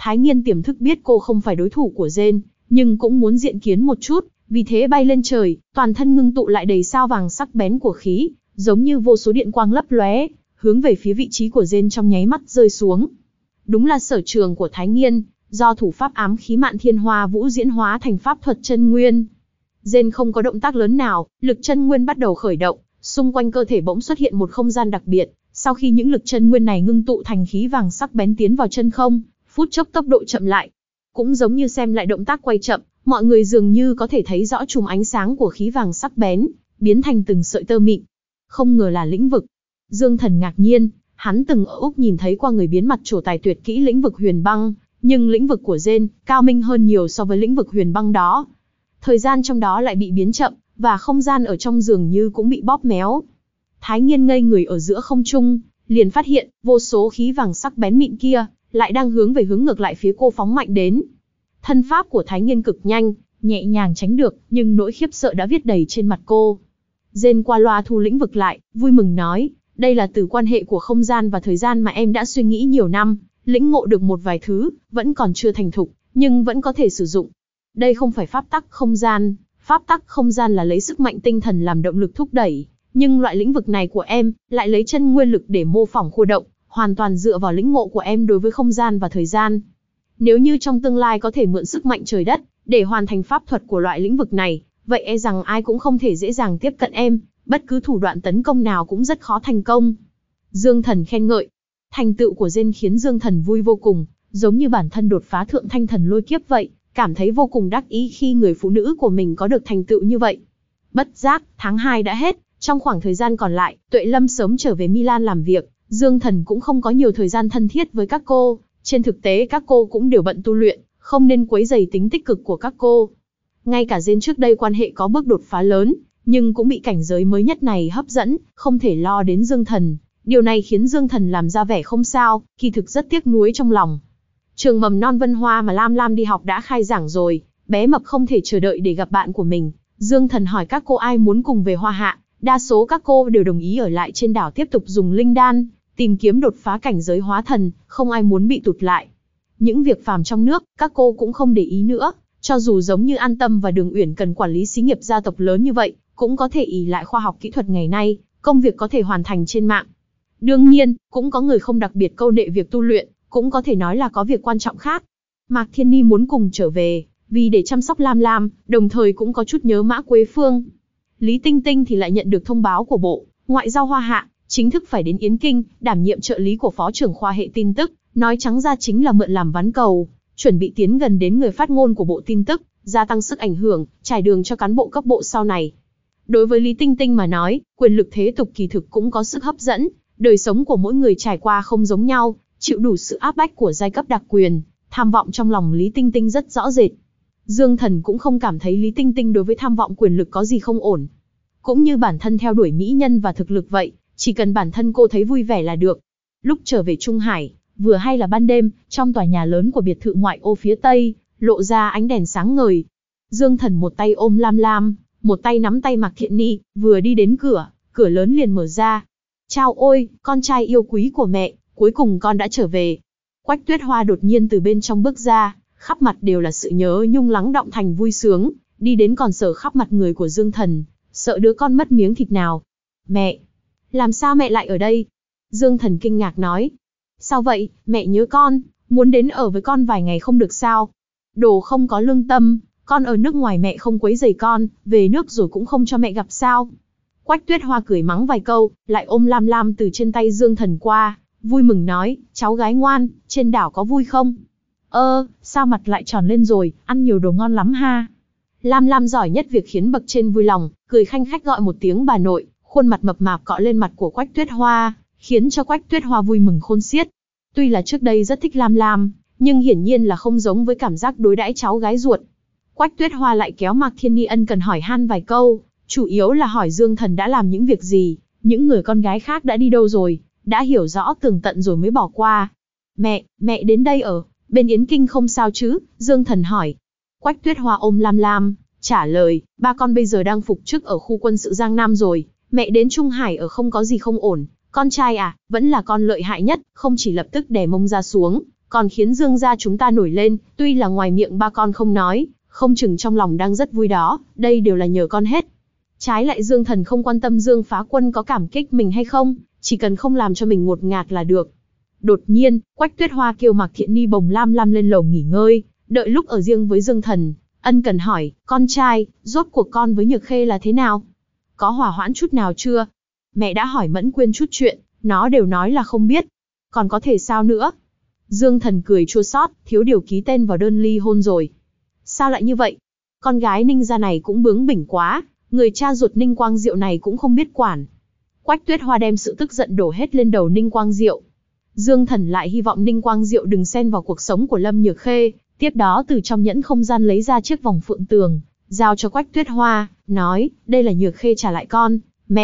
Thái Nghiên tiềm thức biết cô không phải đối thủ của Jane, nhưng cũng muốn diện kiến một chút, vì thế bay lên trời, toàn thân ngưng tụ lại đầy sao vàng sắc bén của khí, giống như vô số điện quang lấp lóe, hướng về phía vị trí của Jane trong nháy mắt rơi xuống. Đúng là sở trường của Thái Nghiên, do thủ pháp ám khí Mạn Thiên Hoa Vũ diễn hóa thành pháp thuật chân nguyên. Jane không có động tác lớn nào, lực chân nguyên bắt đầu khởi động, xung quanh cơ thể bỗng xuất hiện một không gian đặc biệt, sau khi những lực chân nguyên này ngưng tụ thành khí vàng sắc bén tiến vào chân không, phút chốc tốc độ chậm lại. Cũng giống như xem lại động tác quay chậm, mọi người dường như có thể thấy rõ chùm ánh sáng của khí vàng sắc bén, biến thành từng sợi tơ mịn. Không ngờ là lĩnh vực. Dương Thần ngạc nhiên, hắn từng ở Úc nhìn thấy qua người biến mặt trổ tài tuyệt kỹ lĩnh vực huyền băng, nhưng lĩnh vực của Jane cao minh hơn nhiều so với lĩnh vực huyền băng đó. Thời gian trong đó lại bị biến chậm, và không gian ở trong dường như cũng bị bóp méo. Thái Nghiên ngây người ở giữa không trung, liền phát hiện, vô số khí vàng sắc bén mịn kia, lại đang hướng về hướng ngược lại phía cô phóng mạnh đến. Thân pháp của Thái Nghiên cực nhanh, nhẹ nhàng tránh được, nhưng nỗi khiếp sợ đã viết đầy trên mặt cô. Jane qua loa thu lĩnh vực lại, vui mừng nói, đây là từ quan hệ của không gian và thời gian mà em đã suy nghĩ nhiều năm, lĩnh ngộ được một vài thứ, vẫn còn chưa thành thục, nhưng vẫn có thể sử dụng. Đây không phải pháp tắc không gian là lấy sức mạnh tinh thần làm động lực thúc đẩy, nhưng loại lĩnh vực này của em, lại lấy chân nguyên lực để mô phỏng khu động, hoàn toàn dựa vào lĩnh ngộ của em đối với không gian và thời gian. Nếu như trong tương lai có thể mượn sức mạnh trời đất, để hoàn thành pháp thuật của loại lĩnh vực này, vậy e rằng ai cũng không thể dễ dàng tiếp cận em, bất cứ thủ đoạn tấn công nào cũng rất khó thành công. Dương Thần khen ngợi. Thành tựu của Jane khiến Dương Thần vui vô cùng, giống như bản thân đột phá thượng thanh thần lôi kiếp vậy, cảm thấy vô cùng đắc ý khi người phụ nữ của mình có được thành tựu như vậy. Bất giác, tháng 2 đã hết, trong khoảng thời gian còn lại, Tuệ Lâm sớm trở về Milan làm việc, Dương Thần cũng không có nhiều thời gian thân thiết với các cô, trên thực tế các cô cũng đều bận tu luyện, không nên quấy rầy tính tích cực của các cô. Ngay cả Jane trước đây quan hệ có bước đột phá lớn, nhưng cũng bị cảnh giới mới nhất này hấp dẫn, không thể lo đến Dương Thần. Điều này khiến Dương Thần làm ra vẻ không sao, kỳ thực rất tiếc nuối trong lòng. Trường mầm non Vân Hoa mà Lam Lam đi học đã khai giảng rồi, bé mập không thể chờ đợi để gặp bạn của mình. Dương Thần hỏi các cô ai muốn cùng về Hoa Hạ, đa số các cô đều đồng ý ở lại trên đảo tiếp tục dùng linh đan, tìm kiếm đột phá cảnh giới hóa thần, không ai muốn bị tụt lại. Những việc phàm trong nước, các cô cũng không để ý nữa, cho dù giống như An Tâm và Đường Uyển cần quản lý xí nghiệp gia tộc lớn như vậy, cũng có thể ỷ lại khoa học kỹ thuật ngày nay, công việc có thể hoàn thành trên mạng. Đương nhiên, cũng có người không đặc biệt câu nệ việc tu luyện, cũng có thể nói là có việc quan trọng khác. Mạc Thiên Ni muốn cùng trở về, vì để chăm sóc Lam Lam, đồng thời cũng có chút nhớ Mã Quế Phương. Lý Tinh Tinh thì lại nhận được thông báo của Bộ Ngoại giao Hoa Hạ, chính thức phải đến Yến Kinh, đảm nhiệm trợ lý của Phó trưởng khoa hệ tin tức, nói trắng ra chính là mượn làm ván cầu, chuẩn bị tiến gần đến người phát ngôn của Bộ Tin tức, gia tăng sức ảnh hưởng, trải đường cho cán bộ cấp bộ sau này. Đối với Lý Tinh Tinh mà nói, quyền lực thế tục kỳ thực cũng có sức hấp dẫn, đời sống của mỗi người trải qua không giống nhau, chịu đủ sự áp bách của giai cấp đặc quyền, tham vọng trong lòng Lý Tinh Tinh rất rõ rệt. Dương Thần cũng không cảm thấy Lý Tinh Tinh đối với tham vọng quyền lực có gì không ổn. Cũng như bản thân theo đuổi mỹ nhân và thực lực vậy, chỉ cần bản thân cô thấy vui vẻ là được. Lúc trở về Trung Hải, vừa hay là ban đêm, trong tòa nhà lớn của biệt thự ngoại ô phía tây, lộ ra ánh đèn sáng ngời. Dương Thần một tay ôm Lam Lam, một tay nắm tay Mạc Thiện Ni, vừa đi đến cửa, cửa lớn liền mở ra. Chào ôi, con trai yêu quý của mẹ, cuối cùng con đã trở về. Quách Tuyết Hoa đột nhiên từ bên trong bước ra, khắp mặt đều là sự nhớ nhung lắng đọng thành vui sướng, đi đến còn sờ khắp mặt người của Dương Thần, sợ đứa con mất miếng thịt nào. Mẹ, làm sao mẹ lại ở đây? Dương Thần kinh ngạc nói. Sao vậy, mẹ nhớ con, muốn đến ở với con vài ngày không được sao? Đồ không có lương tâm, con ở nước ngoài mẹ không quấy rầy con, về nước rồi cũng không cho mẹ gặp sao? Quách Tuyết Hoa cười mắng vài câu, lại ôm Lam Lam từ trên tay Dương Thần qua, vui mừng nói, cháu gái ngoan, trên đảo có vui không? Sao mặt lại tròn lên rồi, ăn nhiều đồ ngon lắm ha. Lam Lam giỏi nhất việc khiến bậc trên vui lòng, cười khanh khách gọi một tiếng bà nội, khuôn mặt mập mạp cọ lên mặt của Quách Tuyết Hoa, khiến cho Quách Tuyết Hoa vui mừng khôn xiết. Tuy là trước đây rất thích Lam Lam, nhưng hiển nhiên là không giống với cảm giác đối đãi cháu gái ruột. Quách Tuyết Hoa lại kéo Mạc Thiên Ni ân cần hỏi han vài câu, chủ yếu là hỏi Dương Thần đã làm những việc gì, những người con gái khác đã đi đâu rồi, đã hiểu rõ tường tận rồi mới bỏ qua. Mẹ đến đây ở, bên Yến Kinh không sao chứ? Dương Thần hỏi. Quách Tuyết Hoa ôm Lam Lam, trả lời, ba con bây giờ đang phục chức ở khu quân sự Giang Nam rồi, mẹ đến Trung Hải ở không có gì không ổn, con trai à, vẫn là con lợi hại nhất, không chỉ lập tức đè mông ra xuống, còn khiến Dương gia chúng ta nổi lên, tuy là ngoài miệng ba con không nói, không chừng trong lòng đang rất vui đó, đây đều là nhờ con hết. Trái lại Dương Thần không quan tâm Dương Phá Quân có cảm kích mình hay không, chỉ cần không làm cho mình ngột ngạt là được. Đột nhiên, Quách Tuyết Hoa kêu Mạc Thiện Ni bồng Lam Lam lên lầu nghỉ ngơi, đợi lúc ở riêng với Dương Thần, ân cần hỏi, con trai, rốt cuộc con với Nhược Khê là thế nào? Có hòa hoãn chút nào chưa? Mẹ đã hỏi Mẫn Quyên chút chuyện, nó đều nói là không biết. Còn có thể sao nữa? Dương Thần cười chua xót, thiếu điều ký tên vào đơn ly hôn rồi. Sao lại như vậy? Con gái Ninh gia này cũng bướng bỉnh quá, người cha ruột Ninh Quang Diệu này cũng không biết quản. Quách Tuyết Hoa đem sự tức giận đổ hết lên đầu Ninh Quang Diệu. Dương Thần lại hy vọng Ninh Quang Diệu đừng xen vào cuộc sống của Lâm Nhược Khê, tiếp đó từ trong nhẫn không gian lấy ra chiếc vòng phượng tường, giao cho Quách Tuyết Hoa, nói, đây là Nhược Khê trả lại con,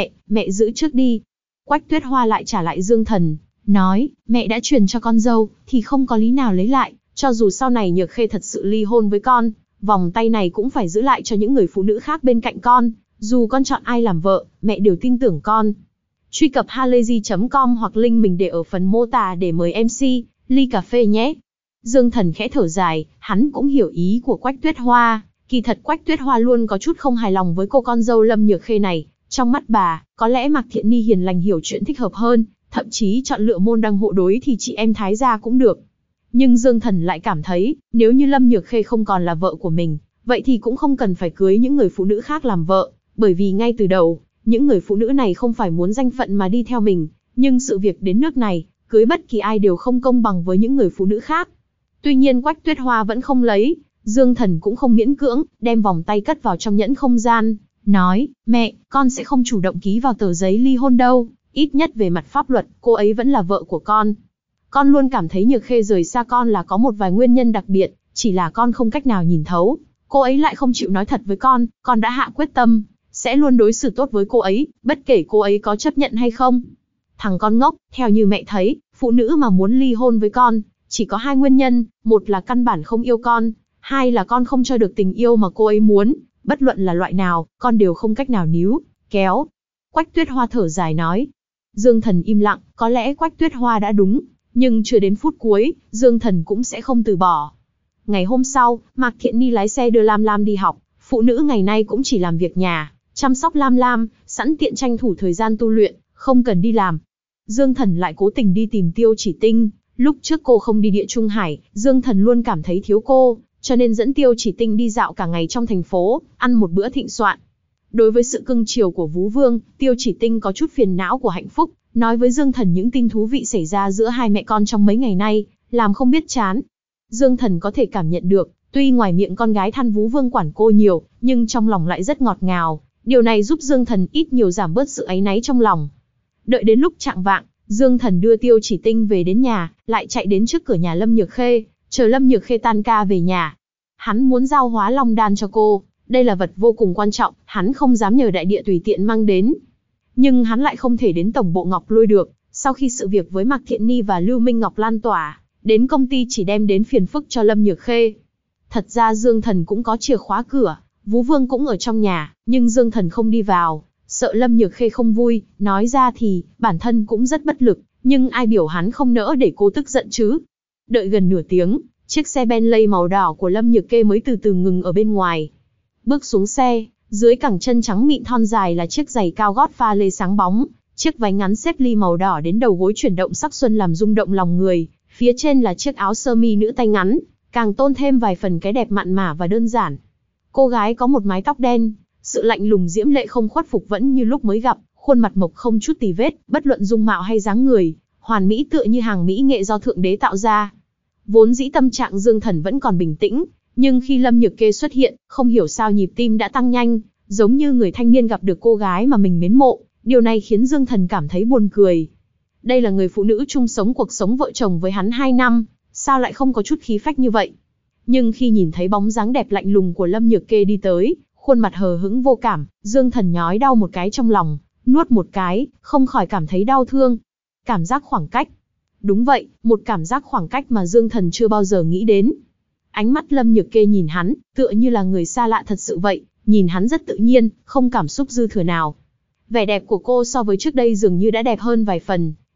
mẹ giữ trước đi. Quách Tuyết Hoa lại trả lại Dương Thần, nói, mẹ đã truyền cho con dâu, thì không có lý nào lấy lại, cho dù sau này Nhược Khê thật sự ly hôn với con, vòng tay này cũng phải giữ lại cho những người phụ nữ khác bên cạnh con, dù con chọn ai làm vợ, mẹ đều tin tưởng con. Truy cập halayzi.com hoặc link mình để ở phần mô tả để mời MC, ly cà phê nhé. Dương Thần khẽ thở dài, hắn cũng hiểu ý của Quách Tuyết Hoa, kỳ thật Quách Tuyết Hoa luôn có chút không hài lòng với cô con dâu Lâm Nhược Khê này, trong mắt bà, có lẽ Mạc Thiện Ni hiền lành hiểu chuyện thích hợp hơn, thậm chí chọn lựa môn đăng hộ đối thì chị em Thái gia cũng được. Nhưng Dương Thần lại cảm thấy, nếu như Lâm Nhược Khê không còn là vợ của mình, vậy thì cũng không cần phải cưới những người phụ nữ khác làm vợ, bởi vì ngay từ đầu, những người phụ nữ này không phải muốn danh phận mà đi theo mình, nhưng sự việc đến nước này, cưới bất kỳ ai đều không công bằng với những người phụ nữ khác. Tuy nhiên Quách Tuyết Hoa vẫn không lấy, Dương Thần cũng không miễn cưỡng, đem vòng tay cất vào trong nhẫn không gian, nói, mẹ, con sẽ không chủ động ký vào tờ giấy ly hôn đâu, ít nhất về mặt pháp luật, cô ấy vẫn là vợ của con. Con luôn cảm thấy Nhược Khê rời xa con là có một vài nguyên nhân đặc biệt, chỉ là con không cách nào nhìn thấu. Cô ấy lại không chịu nói thật với con đã hạ quyết tâm, sẽ luôn đối xử tốt với cô ấy, bất kể cô ấy có chấp nhận hay không. Thằng con ngốc, theo như mẹ thấy, phụ nữ mà muốn ly hôn với con, chỉ có hai nguyên nhân, một là căn bản không yêu con, hai là con không cho được tình yêu mà cô ấy muốn, bất luận là loại nào, con đều không cách nào níu, kéo. Quách Tuyết Hoa thở dài nói. Dương Thần im lặng, có lẽ Quách Tuyết Hoa đã đúng, nhưng chưa đến phút cuối, Dương Thần cũng sẽ không từ bỏ. Ngày hôm sau, Mạc Thiện Ni lái xe đưa Lam Lam đi học, phụ nữ ngày nay cũng chỉ làm việc nhà, chăm sóc Lam Lam, sẵn tiện tranh thủ thời gian tu luyện, không cần đi làm. Dương Thần lại cố tình đi tìm Tiêu Chỉ Tinh, lúc trước cô không đi Địa Trung Hải, Dương Thần luôn cảm thấy thiếu cô, cho nên dẫn Tiêu Chỉ Tinh đi dạo cả ngày trong thành phố, ăn một bữa thịnh soạn. Đối với sự cưng chiều của Vú Vương, Tiêu Chỉ Tinh có chút phiền não của hạnh phúc, nói với Dương Thần những tin thú vị xảy ra giữa hai mẹ con trong mấy ngày nay, làm không biết chán. Dương Thần có thể cảm nhận được, tuy ngoài miệng con gái than Vú Vương quản cô nhiều, nhưng trong lòng lại rất ngọt ngào, điều này giúp Dương Thần ít nhiều giảm bớt sự áy náy trong lòng. Đợi đến lúc chạng vạng, Dương Thần đưa Tiêu Chỉ Tinh về đến nhà, lại chạy đến trước cửa nhà Lâm Nhược Khê, chờ Lâm Nhược Khê tan ca về nhà. Hắn muốn giao hóa long đan cho cô, đây là vật vô cùng quan trọng, hắn không dám nhờ đại địa tùy tiện mang đến. Nhưng hắn lại không thể đến tổng bộ Ngọc Lôi được, sau khi sự việc với Mạc Thiện Ni và Lưu Minh Ngọc lan tỏa, đến công ty chỉ đem đến phiền phức cho Lâm Nhược Khê. Thật ra Dương Thần cũng có chìa khóa cửa, Vú Vương cũng ở trong nhà, nhưng Dương Thần không đi vào, sợ Lâm Nhược Khê không vui, nói ra thì, bản thân cũng rất bất lực, nhưng ai biểu hắn không nỡ để cô tức giận chứ. Đợi gần nửa tiếng, chiếc xe Bentley màu đỏ của Lâm Nhược Khê mới từ từ ngừng ở bên ngoài. Bước xuống xe, dưới cẳng chân trắng mịn thon dài là chiếc giày cao gót pha lê sáng bóng, chiếc váy ngắn xếp ly màu đỏ đến đầu gối chuyển động sắc xuân làm rung động lòng người, phía trên là chiếc áo sơ mi nữ tay ngắn, càng tôn thêm vài phần cái đẹp mặn mà và đơn giản. Cô gái có một mái tóc đen, sự lạnh lùng diễm lệ không khuất phục vẫn như lúc mới gặp, khuôn mặt mộc không chút tì vết, bất luận dung mạo hay dáng người, hoàn mỹ tựa như hàng mỹ nghệ do thượng đế tạo ra. Vốn dĩ tâm trạng Dương Thần vẫn còn bình tĩnh, nhưng khi Lâm Nhược Khê xuất hiện, không hiểu sao nhịp tim đã tăng nhanh, giống như người thanh niên gặp được cô gái mà mình mến mộ, điều này khiến Dương Thần cảm thấy buồn cười. Đây là người phụ nữ chung sống cuộc sống vợ chồng với hắn 2 năm, sao lại không có chút khí phách như vậy? Nhưng khi nhìn thấy bóng dáng đẹp lạnh lùng của Lâm Nhược Khê đi tới, khuôn mặt hờ hững vô cảm, Dương Thần nhói đau một cái trong lòng, nuốt một cái, không khỏi cảm thấy đau thương. Cảm giác khoảng cách. Đúng vậy, một cảm giác khoảng cách mà Dương Thần chưa bao giờ nghĩ đến. Ánh mắt Lâm Nhược Khê nhìn hắn, tựa như là người xa lạ thật sự vậy, nhìn hắn rất tự nhiên, không cảm xúc dư thừa nào. Vẻ đẹp của cô so với trước đây dường như đã đẹp hơn vài phần,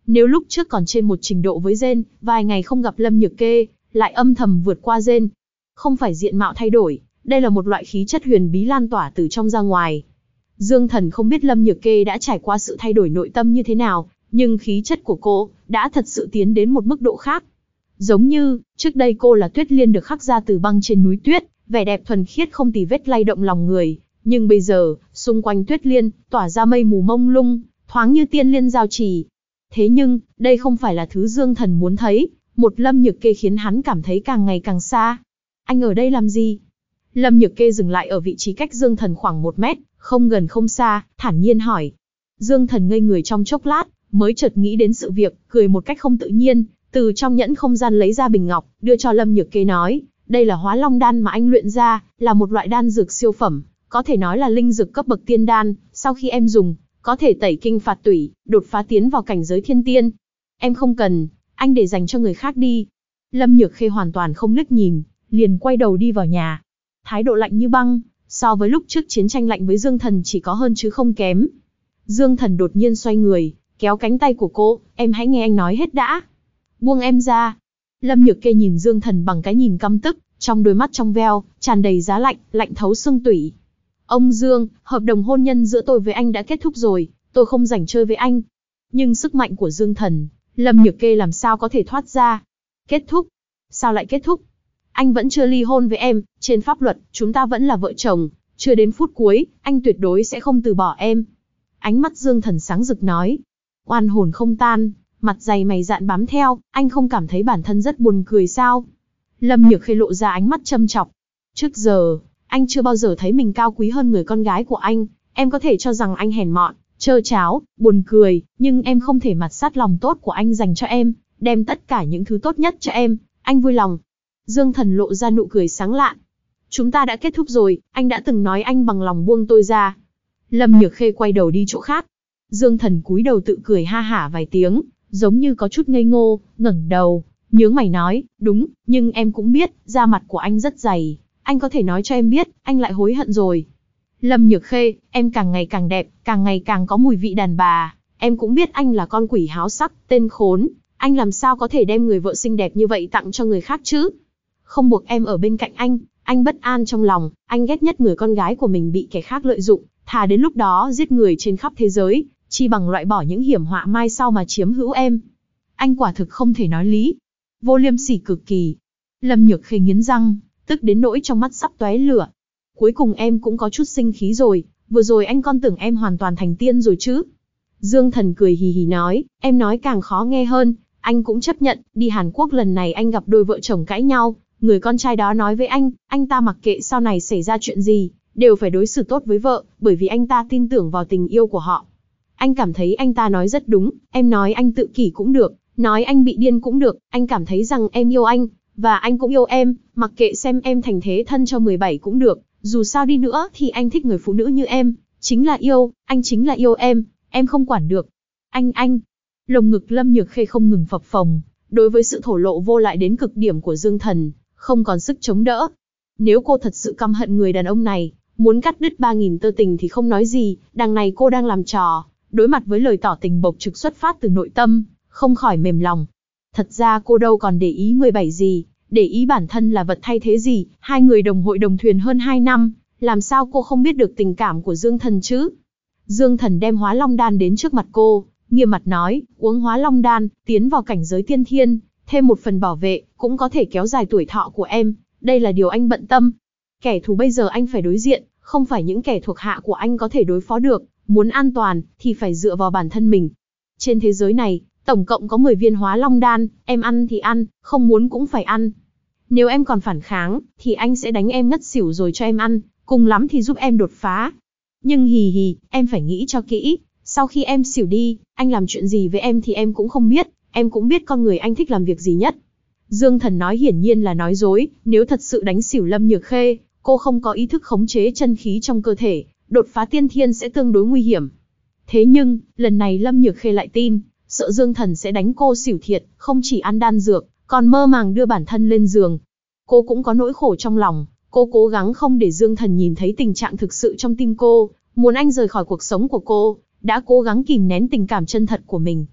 Nếu lúc trước còn trên một trình độ với Gen, vài ngày không gặp Lâm Nhược Kê, lại âm thầm vượt qua Gen. Không phải diện mạo thay đổi, đây là một loại khí chất huyền bí lan tỏa từ trong ra ngoài. Dương Thần không biết Lâm Nhược Kê đã trải qua sự thay đổi nội tâm như thế nào, nhưng khí chất của cô đã thật sự tiến đến một mức độ khác. Giống như, trước đây cô là Tuyết Liên được khắc ra từ băng trên núi tuyết, vẻ đẹp thuần khiết không tì vết lay động lòng người. Nhưng bây giờ, xung quanh Tuyết Liên, tỏa ra mây mù mông lung, thoáng như tiên liên giao trì. Thế nhưng, đây không phải là thứ Dương Thần muốn thấy, một Lâm Nhược Kê khiến hắn cảm thấy càng ngày càng xa. Anh ở đây làm gì? Lâm Nhược Kê dừng lại ở vị trí cách Dương Thần khoảng 1 mét, không gần không xa, thản nhiên hỏi. Dương Thần ngây người trong chốc lát, mới chợt nghĩ đến sự việc, cười một cách không tự nhiên, từ trong nhẫn không gian lấy ra bình ngọc, đưa cho Lâm Nhược Kê nói, đây là Hóa Long đan mà anh luyện ra, là một loại đan dược siêu phẩm, có thể nói là linh dược cấp bậc tiên đan, sau khi em dùng, có thể tẩy kinh phạt tủy, đột phá tiến vào cảnh giới thiên tiên. Em không cần, anh để dành cho người khác đi. Lâm Nhược Khê hoàn toàn không liếc nhìn, liền quay đầu đi vào nhà. Thái độ lạnh như băng, so với lúc trước chiến tranh lạnh với Dương Thần chỉ có hơn chứ không kém. Dương Thần đột nhiên xoay người, kéo cánh tay của cô, em hãy nghe anh nói hết đã. Buông em ra. Lâm Nhược Kê nhìn Dương Thần bằng cái nhìn căm tức, trong đôi mắt trong veo, tràn đầy giá lạnh, lạnh thấu xương tủy. Ông Dương, hợp đồng hôn nhân giữa tôi với anh đã kết thúc rồi, tôi không rảnh chơi với anh. Nhưng sức mạnh của Dương Thần, Lâm Nhược Kê làm sao có thể thoát ra. Kết thúc? Sao lại kết thúc? Anh vẫn chưa ly hôn với em, trên pháp luật, chúng ta vẫn là vợ chồng, chưa đến phút cuối, anh tuyệt đối sẽ không từ bỏ em. Ánh mắt Dương Thần sáng rực nói. Oan hồn không tan, mặt dày mày dạn bám theo, anh không cảm thấy bản thân rất buồn cười sao? Lâm Nhược Khê lộ ra ánh mắt châm chọc. Trước giờ, anh chưa bao giờ thấy mình cao quý hơn người con gái của anh, em có thể cho rằng anh hèn mọn, trơ tráo, buồn cười, nhưng em không thể mặt sát lòng tốt của anh dành cho em, đem tất cả những thứ tốt nhất cho em, anh vui lòng. Dương Thần lộ ra nụ cười sáng lạn. Chúng ta đã kết thúc rồi, anh đã từng nói anh bằng lòng buông tôi ra. Lâm Nhược Khê quay đầu đi chỗ khác. Dương Thần cúi đầu tự cười ha hả vài tiếng, giống như có chút ngây ngô, ngẩng đầu, nhướng mày nói, đúng, nhưng em cũng biết, da mặt của anh rất dày, anh có thể nói cho em biết, anh lại hối hận rồi. Lâm Nhược Khê, em càng ngày càng đẹp, càng ngày càng có mùi vị đàn bà, em cũng biết anh là con quỷ háo sắc, tên khốn, anh làm sao có thể đem người vợ xinh đẹp như vậy tặng cho người khác chứ? Không buộc em ở bên cạnh anh bất an trong lòng, anh ghét nhất người con gái của mình bị kẻ khác lợi dụng, thà đến lúc đó giết người trên khắp thế giới, chi bằng loại bỏ những hiểm họa mai sau mà chiếm hữu em. Anh quả thực không thể nói lý. Vô liêm sỉ cực kỳ. Lâm Nhược Khê nghiến răng, tức đến nỗi trong mắt sắp tóe lửa. Cuối cùng em cũng có chút sinh khí rồi, vừa rồi anh con tưởng em hoàn toàn thành tiên rồi chứ. Dương Thần cười hì hì nói, em nói càng khó nghe hơn, anh cũng chấp nhận, đi Hàn Quốc lần này anh gặp đôi vợ chồng cãi nhau, người con trai đó nói với anh ta mặc kệ sau này xảy ra chuyện gì, đều phải đối xử tốt với vợ, bởi vì anh ta tin tưởng vào tình yêu của họ. Anh cảm thấy anh ta nói rất đúng, em nói anh tự kỷ cũng được, nói anh bị điên cũng được, anh cảm thấy rằng em yêu anh, và anh cũng yêu em, mặc kệ xem em thành thế thân cho 17 cũng được, dù sao đi nữa thì anh thích người phụ nữ như em, chính là yêu, anh chính là yêu em không quản được. Anh. Lồng ngực Lâm Nhược Khê không ngừng phập phồng, đối với sự thổ lộ vô lại đến cực điểm của Dương Thần, không còn sức chống đỡ. Nếu cô thật sự căm hận người đàn ông này, muốn cắt đứt 3.000 tơ tình thì không nói gì, đằng này cô đang làm trò, đối mặt với lời tỏ tình bộc trực xuất phát từ nội tâm, không khỏi mềm lòng. Thật ra cô đâu còn để ý 17 gì, để ý bản thân là vật thay thế gì, hai người đồng hội đồng thuyền hơn 2 năm, làm sao cô không biết được tình cảm của Dương Thần chứ? Dương Thần đem Hóa Long đan đến trước mặt cô, nghiêm mặt nói, uống Hóa Long đan, tiến vào cảnh giới tiên thiên, thêm một phần bảo vệ, cũng có thể kéo dài tuổi thọ của em, đây là điều anh bận tâm. Kẻ thù bây giờ anh phải đối diện, không phải những kẻ thuộc hạ của anh có thể đối phó được, muốn an toàn, thì phải dựa vào bản thân mình. Trên thế giới này, tổng cộng có 10 viên Hóa Long đan, em ăn thì ăn, không muốn cũng phải ăn. Nếu em còn phản kháng, thì anh sẽ đánh em ngất xỉu rồi cho em ăn, cùng lắm thì giúp em đột phá. Nhưng hì hì, em phải nghĩ cho kỹ, sau khi em xỉu đi, anh làm chuyện gì với em thì em cũng không biết, em cũng biết con người anh thích làm việc gì nhất. Dương Thần nói hiển nhiên là nói dối, nếu thật sự đánh xỉu Lâm Nhược Khê, cô không có ý thức khống chế chân khí trong cơ thể, đột phá tiên thiên sẽ tương đối nguy hiểm. Thế nhưng, lần này Lâm Nhược Khê lại tin, sợ Dương Thần sẽ đánh cô xỉu thiệt, không chỉ ăn đan dược, còn mơ màng đưa bản thân lên giường. Cô cũng có nỗi khổ trong lòng, cô cố gắng không để Dương Thần nhìn thấy tình trạng thực sự trong tim cô, muốn anh rời khỏi cuộc sống của cô, đã cố gắng kìm nén tình cảm chân thật của mình.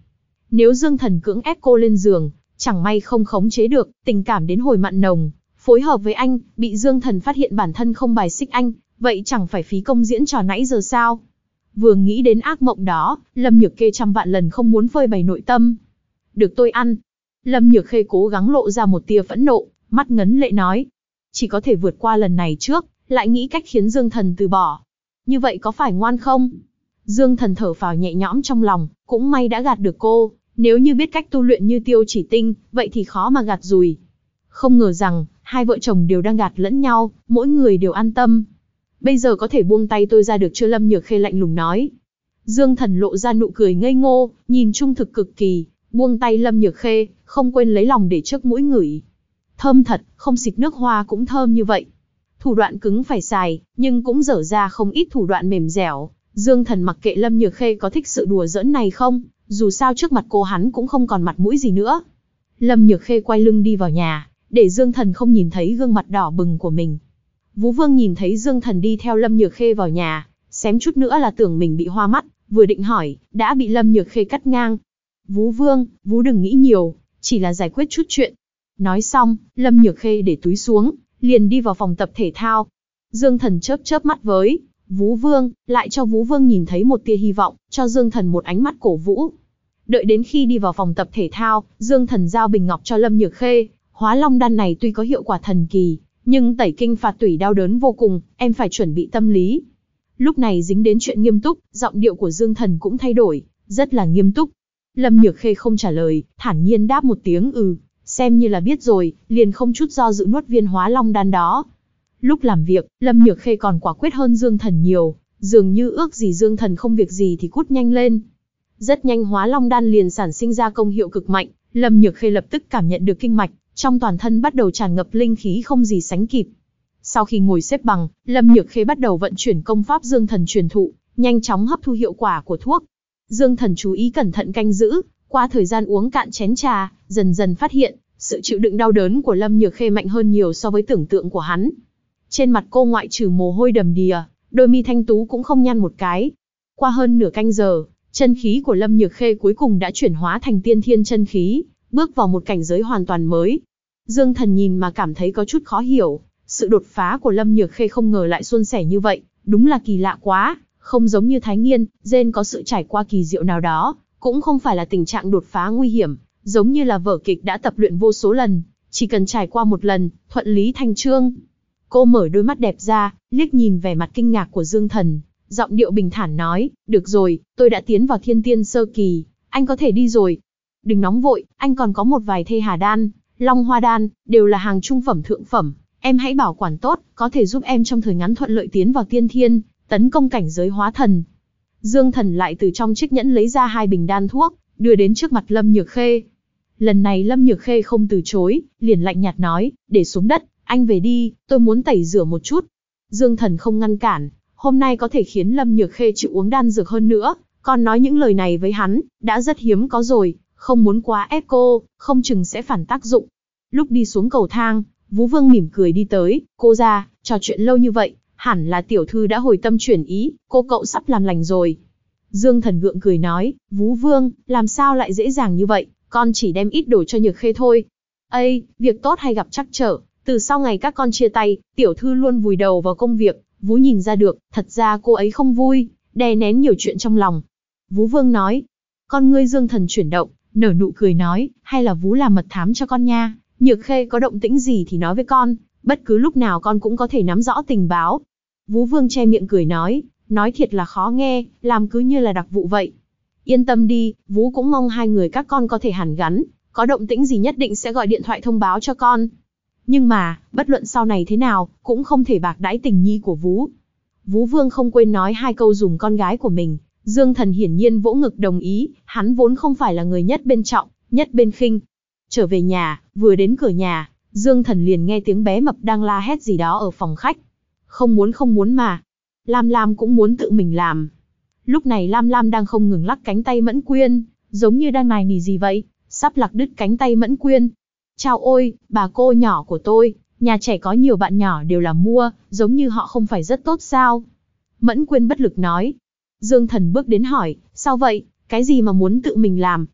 Nếu Dương Thần cưỡng ép cô lên giường, chẳng may không khống chế được, tình cảm đến hồi mặn nồng, phối hợp với anh, bị Dương Thần phát hiện bản thân không bài xích anh, vậy chẳng phải phí công diễn trò nãy giờ sao? Vừa nghĩ đến ác mộng đó, Lâm Nhược Khê trăm vạn lần không muốn phơi bày nội tâm. Được tôi ăn. Lâm Nhược Khê cố gắng lộ ra một tia phẫn nộ, mắt ngấn lệ nói. Chỉ có thể vượt qua lần này trước, lại nghĩ cách khiến Dương Thần từ bỏ. Như vậy có phải ngoan không? Dương Thần thở phào nhẹ nhõm trong lòng, cũng may đã gạt được cô. Nếu như biết cách tu luyện như Tiêu Chỉ Tinh, vậy thì khó mà gạt dùi. Không ngờ rằng, hai vợ chồng đều đang gạt lẫn nhau, mỗi người đều an tâm. Bây giờ có thể buông tay tôi ra được chưa? Lâm Nhược Khê lạnh lùng nói. Dương Thần lộ ra nụ cười ngây ngô, nhìn trung thực cực kỳ, buông tay Lâm Nhược Khê, không quên lấy lòng để trước mũi ngửi. Thơm thật, không xịt nước hoa cũng thơm như vậy. Thủ đoạn cứng phải xài, nhưng cũng dở ra không ít thủ đoạn mềm dẻo. Dương Thần mặc kệ Lâm Nhược Khê có thích sự đùa giỡn này không, dù sao trước mặt cô hắn cũng không còn mặt mũi gì nữa. Lâm Nhược Khê quay lưng đi vào nhà, để Dương Thần không nhìn thấy gương mặt đỏ bừng của mình. Vũ Vương nhìn thấy Dương Thần đi theo Lâm Nhược Khê vào nhà, xém chút nữa là tưởng mình bị hoa mắt, vừa định hỏi, đã bị Lâm Nhược Khê cắt ngang. Vũ Vương, Vũ đừng nghĩ nhiều, chỉ là giải quyết chút chuyện. Nói xong, Lâm Nhược Khê để túi xuống, liền đi vào phòng tập thể thao. Dương Thần chớp chớp mắt với Vũ Vương, lại cho Vũ Vương nhìn thấy một tia hy vọng, cho Dương Thần một ánh mắt cổ vũ. Đợi đến khi đi vào phòng tập thể thao, Dương Thần giao bình ngọc cho Lâm Nhược Khê. Hóa Long đan này tuy có hiệu quả thần kỳ, nhưng tẩy kinh phạt tủy đau đớn vô cùng, em phải chuẩn bị tâm lý. Lúc này dính đến chuyện nghiêm túc, giọng điệu của Dương Thần cũng thay đổi, rất là nghiêm túc. Lâm Nhược Khê không trả lời, thản nhiên đáp một tiếng xem như là biết rồi, liền không chút do dự nuốt viên Hóa Long đan đó. Lúc làm việc, Lâm Nhược Khê còn quả quyết hơn Dương Thần nhiều, dường như ước gì Dương Thần không việc gì thì cút nhanh lên. Rất nhanh Hóa Long đan liền sản sinh ra công hiệu cực mạnh, Lâm Nhược Khê lập tức cảm nhận được kinh mạch trong toàn thân bắt đầu tràn ngập linh khí không gì sánh kịp. Sau khi ngồi xếp bằng, Lâm Nhược Khê bắt đầu vận chuyển công pháp Dương Thần truyền thụ, nhanh chóng hấp thu hiệu quả của thuốc. Dương Thần chú ý cẩn thận canh giữ, qua thời gian uống cạn chén trà, dần dần phát hiện, sự chịu đựng đau đớn của Lâm Nhược Khê mạnh hơn nhiều so với tưởng tượng của hắn. Trên mặt cô ngoại trừ mồ hôi đầm đìa, đôi mi thanh tú cũng không nhăn một cái. Qua hơn nửa canh giờ, chân khí của Lâm Nhược Khê cuối cùng đã chuyển hóa thành tiên thiên chân khí, bước vào một cảnh giới hoàn toàn mới. Dương Thần nhìn mà cảm thấy có chút khó hiểu, sự đột phá của Lâm Nhược Khê không ngờ lại suôn sẻ như vậy, đúng là kỳ lạ quá, không giống như Thái Nghiên, Gen có sự trải qua kỳ diệu nào đó, cũng không phải là tình trạng đột phá nguy hiểm, giống như là vở kịch đã tập luyện vô số lần, chỉ cần trải qua một lần, thuận lý thành chương. Cô mở đôi mắt đẹp ra, liếc nhìn vẻ mặt kinh ngạc của Dương Thần, giọng điệu bình thản nói, được rồi, tôi đã tiến vào thiên tiên sơ kỳ, anh có thể đi rồi. Đừng nóng vội, anh còn có một vài thê hà đan, long hoa đan, đều là hàng trung phẩm thượng phẩm, em hãy bảo quản tốt, có thể giúp em trong thời ngắn thuận lợi tiến vào tiên thiên, tấn công cảnh giới hóa thần. Dương Thần lại từ trong chiếc nhẫn lấy ra 2 bình đan thuốc, đưa đến trước mặt Lâm Nhược Khê. Lần này Lâm Nhược Khê không từ chối, liền lạnh nhạt nói, để xuống đất, anh về đi, tôi muốn tẩy rửa một chút. Dương Thần không ngăn cản, hôm nay có thể khiến Lâm Nhược Khê chịu uống đan dược hơn nữa, còn nói những lời này với hắn, đã rất hiếm có rồi, không muốn quá ép cô, không chừng sẽ phản tác dụng. Lúc đi xuống cầu thang, Vũ Vương mỉm cười đi tới, cô ra, trò chuyện lâu như vậy, hẳn là tiểu thư đã hồi tâm chuyển ý, cô cậu sắp làm lành rồi. Dương Thần gượng cười nói, Vũ Vương, làm sao lại dễ dàng như vậy, con chỉ đem ít đồ cho Nhược Khê thôi. Ây, việc tốt hay gặp trắc trở, từ sau ngày các con chia tay, tiểu thư luôn vùi đầu vào công việc, Vũ nhìn ra được, thật ra cô ấy không vui, đè nén nhiều chuyện trong lòng. Vũ Vương nói, con ngươi Dương Thần chuyển động, nở nụ cười nói, hay là Vũ làm mật thám cho con nha, Nhược Khê có động tĩnh gì thì nói với con, bất cứ lúc nào con cũng có thể nắm rõ tình báo. Vũ Vương che miệng cười nói thiệt là khó nghe, làm cứ như là đặc vụ vậy. Yên tâm đi, Vũ cũng mong hai người các con có thể hàn gắn, có động tĩnh gì nhất định sẽ gọi điện thoại thông báo cho con. Nhưng mà, bất luận sau này thế nào, cũng không thể bạc đãi tình nhi của Vũ. Vũ Vương không quên nói 2 câu dùng con gái của mình, Dương Thần hiển nhiên vỗ ngực đồng ý, hắn vốn không phải là người nhất bên trọng, nhất bên khinh. Trở về nhà, vừa đến cửa nhà, Dương Thần liền nghe tiếng bé mập đang la hét gì đó ở phòng khách. Không muốn mà. Lam Lam cũng muốn tự mình làm. Lúc này Lam Lam đang không ngừng lắc cánh tay Mẫn Quyên, giống như đang nài nỉ gì vậy, sắp lặc đứt cánh tay Mẫn Quyên. Chao ôi, bà cô nhỏ của tôi, nhà trẻ có nhiều bạn nhỏ đều là mua, giống như họ không phải rất tốt sao? Mẫn Quyên bất lực nói. Dương Thần bước đến hỏi, sao vậy, cái gì mà muốn tự mình làm?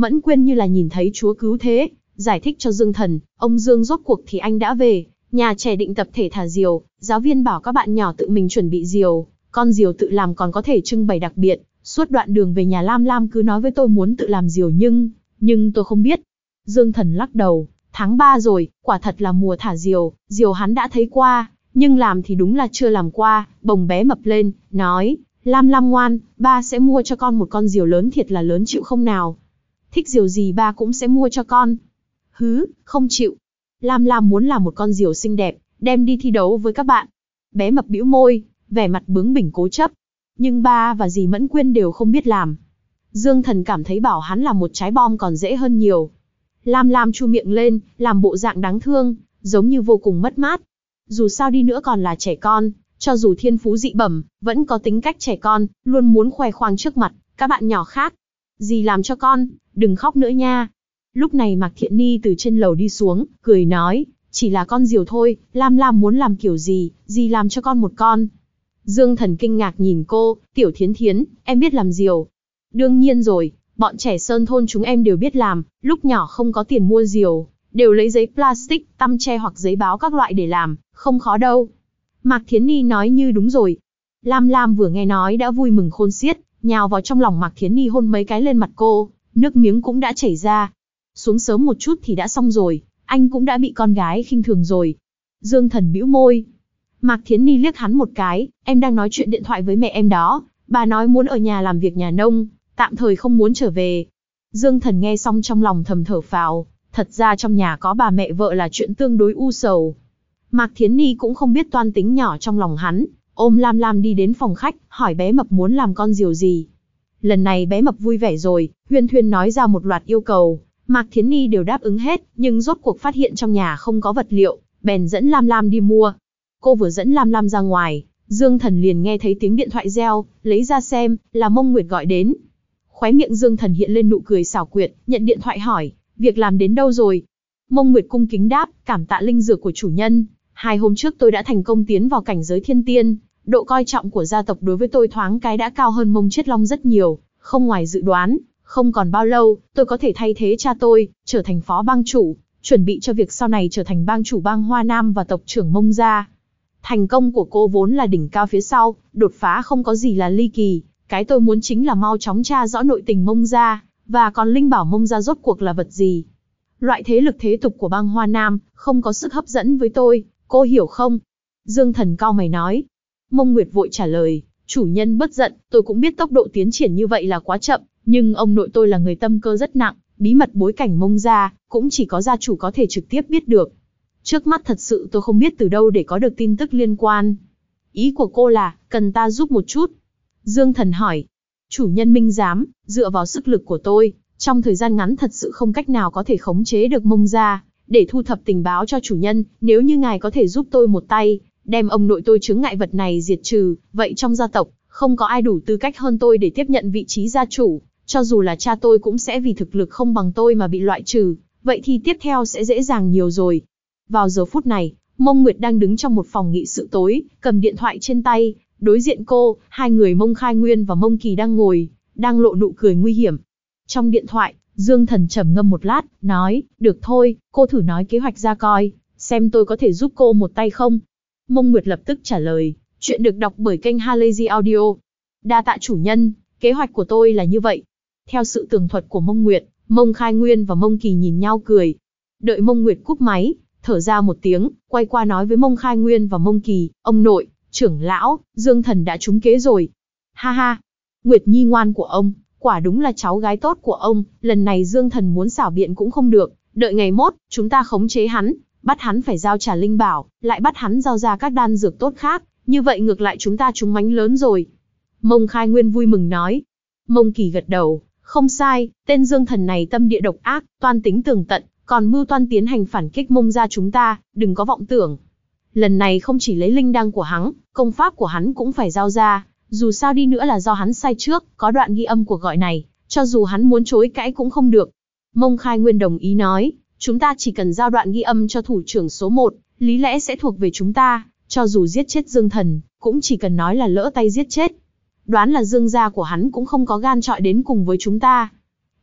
Mẫn Quyên như là nhìn thấy chúa cứu thế, giải thích cho Dương Thần, ông Dương rốt cuộc thì anh đã về, nhà trẻ định tập thể thả diều, giáo viên bảo các bạn nhỏ tự mình chuẩn bị diều, con diều tự làm còn có thể trưng bày đặc biệt, suốt đoạn đường về nhà Lam Lam cứ nói với tôi muốn tự làm diều nhưng tôi không biết. Dương Thần lắc đầu, tháng 3 rồi, quả thật là mùa thả diều, diều hắn đã thấy qua, nhưng làm thì đúng là chưa làm qua. Bồng bé mập lên, nói, Lam Lam ngoan, ba sẽ mua cho con một con diều lớn thiệt là lớn, chịu không nào? Thích diều gì ba cũng sẽ mua cho con. Hứ, không chịu. Lam Lam muốn làm một con diều xinh đẹp, đem đi thi đấu với các bạn. Bé mập bĩu môi, vẻ mặt bướng bỉnh cố chấp. Nhưng ba và dì Mẫn Quyên đều không biết làm. Dương Thần cảm thấy bảo hắn làm một trái bom còn dễ hơn nhiều. Lam Lam chu miệng lên, làm bộ dạng đáng thương, giống như vô cùng mất mát. Dù sao đi nữa còn là trẻ con, cho dù thiên phú dị bẩm, vẫn có tính cách trẻ con, luôn muốn khoe khoang trước mặt các bạn nhỏ khác. Dì làm cho con, đừng khóc nữa nha. Lúc này Mạc Thiện Ni từ trên lầu đi xuống, cười nói, chỉ là con diều thôi, Lam Lam muốn làm kiểu gì, dì làm cho con một con. Dương Thần kinh ngạc nhìn cô, Tiểu Thiến Thiến, em biết làm diều. Đương nhiên rồi, bọn trẻ sơn thôn chúng em đều biết làm, lúc nhỏ không có tiền mua diều, đều lấy giấy plastic, tăm tre hoặc giấy báo các loại để làm, không khó đâu. Mạc Thiến Ni nói như đúng rồi. Lam Lam vừa nghe nói đã vui mừng khôn xiết, nhào vào trong lòng Mạc Thiến Ni hôn mấy cái lên mặt cô, nước miếng cũng đã chảy ra. Xuống sớm một chút thì đã xong rồi, anh cũng đã bị con gái khinh thường rồi. Dương Thần bĩu môi. Mạc Thiến Ni liếc hắn một cái, em đang nói chuyện điện thoại với mẹ em đó, bà nói muốn ở nhà làm việc nhà nông, tạm thời không muốn trở về. Dương Thần nghe xong trong lòng thầm thở phào, thật ra trong nhà có bà mẹ vợ là chuyện tương đối u sầu. Mạc Thiến Ni cũng không biết toan tính nhỏ trong lòng hắn, ôm Lam Lam đi đến phòng khách, hỏi bé mập muốn làm con diều gì. Lần này bé mập vui vẻ rồi, huyên thuyên nói ra một loạt yêu cầu, Mạc Thiến Ni đều đáp ứng hết, nhưng rốt cuộc phát hiện trong nhà không có vật liệu, bèn dẫn Lam Lam đi mua. Cô vừa dẫn Lam Lam ra ngoài, Dương Thần liền nghe thấy tiếng điện thoại reo, lấy ra xem, là Mông Nguyệt gọi đến. Khóe miệng Dương Thần hiện lên nụ cười xảo quyệt, nhận điện thoại hỏi, việc làm đến đâu rồi? Mông Nguyệt cung kính đáp, cảm tạ linh dược của chủ nhân. 2 hôm trước tôi đã thành công tiến vào cảnh giới thiên tiên, độ coi trọng của gia tộc đối với tôi thoáng cái đã cao hơn Mông Chiết Long rất nhiều, không ngoài dự đoán, không còn bao lâu, tôi có thể thay thế cha tôi, trở thành phó bang chủ, chuẩn bị cho việc sau này trở thành bang chủ bang Hoa Nam và tộc trưởng Mông gia. Thành công của cô vốn là đỉnh cao phía sau, đột phá không có gì là ly kỳ, cái tôi muốn chính là mau chóng tra rõ nội tình Mông gia, và còn linh bảo Mông gia rốt cuộc là vật gì. Loại thế lực thế tục của bang Hoa Nam, không có sức hấp dẫn với tôi, cô hiểu không? Dương Thần cau mày nói. Mông Nguyệt vội trả lời, chủ nhân bất giận, tôi cũng biết tốc độ tiến triển như vậy là quá chậm, nhưng ông nội tôi là người tâm cơ rất nặng, bí mật bối cảnh Mông gia, cũng chỉ có gia chủ có thể trực tiếp biết được. Trước mắt thật sự tôi không biết từ đâu để có được tin tức liên quan. Ý của cô là, cần ta giúp một chút. Dương Thần hỏi. Chủ nhân minh giám, dựa vào sức lực của tôi, trong thời gian ngắn thật sự không cách nào có thể khống chế được Mông gia, để thu thập tình báo cho chủ nhân, nếu như ngài có thể giúp tôi một tay, đem ông nội tôi chướng ngại vật này diệt trừ, vậy trong gia tộc, không có ai đủ tư cách hơn tôi để tiếp nhận vị trí gia chủ, cho dù là cha tôi cũng sẽ vì thực lực không bằng tôi mà bị loại trừ, vậy thì tiếp theo sẽ dễ dàng nhiều rồi. Vào giờ phút này, Mông Nguyệt đang đứng trong một phòng nghị sự tối, cầm điện thoại trên tay, đối diện cô, 2 người Mông Khai Nguyên và Mông Kỳ đang ngồi, đang lộ nụ cười nguy hiểm. Trong điện thoại, Dương Thần trầm ngâm một lát, nói, được thôi, cô thử nói kế hoạch ra coi, xem tôi có thể giúp cô một tay không. Mông Nguyệt lập tức trả lời, chuyện được đọc bởi kênh Halazy Audio. Đa tạ chủ nhân, kế hoạch của tôi là như vậy. Theo sự tường thuật của Mông Nguyệt, Mông Khai Nguyên và Mông Kỳ nhìn nhau cười. Đợi Mông Nguyệt cúp máy, thở ra một tiếng, quay qua nói với Mông Khai Nguyên và Mông Kỳ, ông nội, trưởng lão, Dương Thần đã trúng kế rồi. Ha ha, Nguyệt Nhi ngoan của ông, quả đúng là cháu gái tốt của ông, lần này Dương Thần muốn xảo biện cũng không được, đợi ngày mốt, chúng ta khống chế hắn, bắt hắn phải giao trả linh bảo, lại bắt hắn giao ra các đan dược tốt khác, như vậy ngược lại chúng ta trúng mánh lớn rồi. Mông Khai Nguyên vui mừng nói. Mông Kỳ gật đầu, không sai, tên Dương Thần này tâm địa độc ác, toan tính tường tận, còn mưu toan tiến hành phản kích Mông gia chúng ta, đừng có vọng tưởng. Lần này không chỉ lấy linh đăng của hắn, công pháp của hắn cũng phải giao ra, dù sao đi nữa là do hắn sai trước, có đoạn ghi âm cuộc gọi này, cho dù hắn muốn chối cãi cũng không được. Mông Khai Nguyên đồng ý nói, chúng ta chỉ cần giao đoạn ghi âm cho thủ trưởng số 1, lý lẽ sẽ thuộc về chúng ta, cho dù giết chết Dương Thần, cũng chỉ cần nói là lỡ tay giết chết. Đoán là Dương gia của hắn cũng không có gan chọi đến cùng với chúng ta.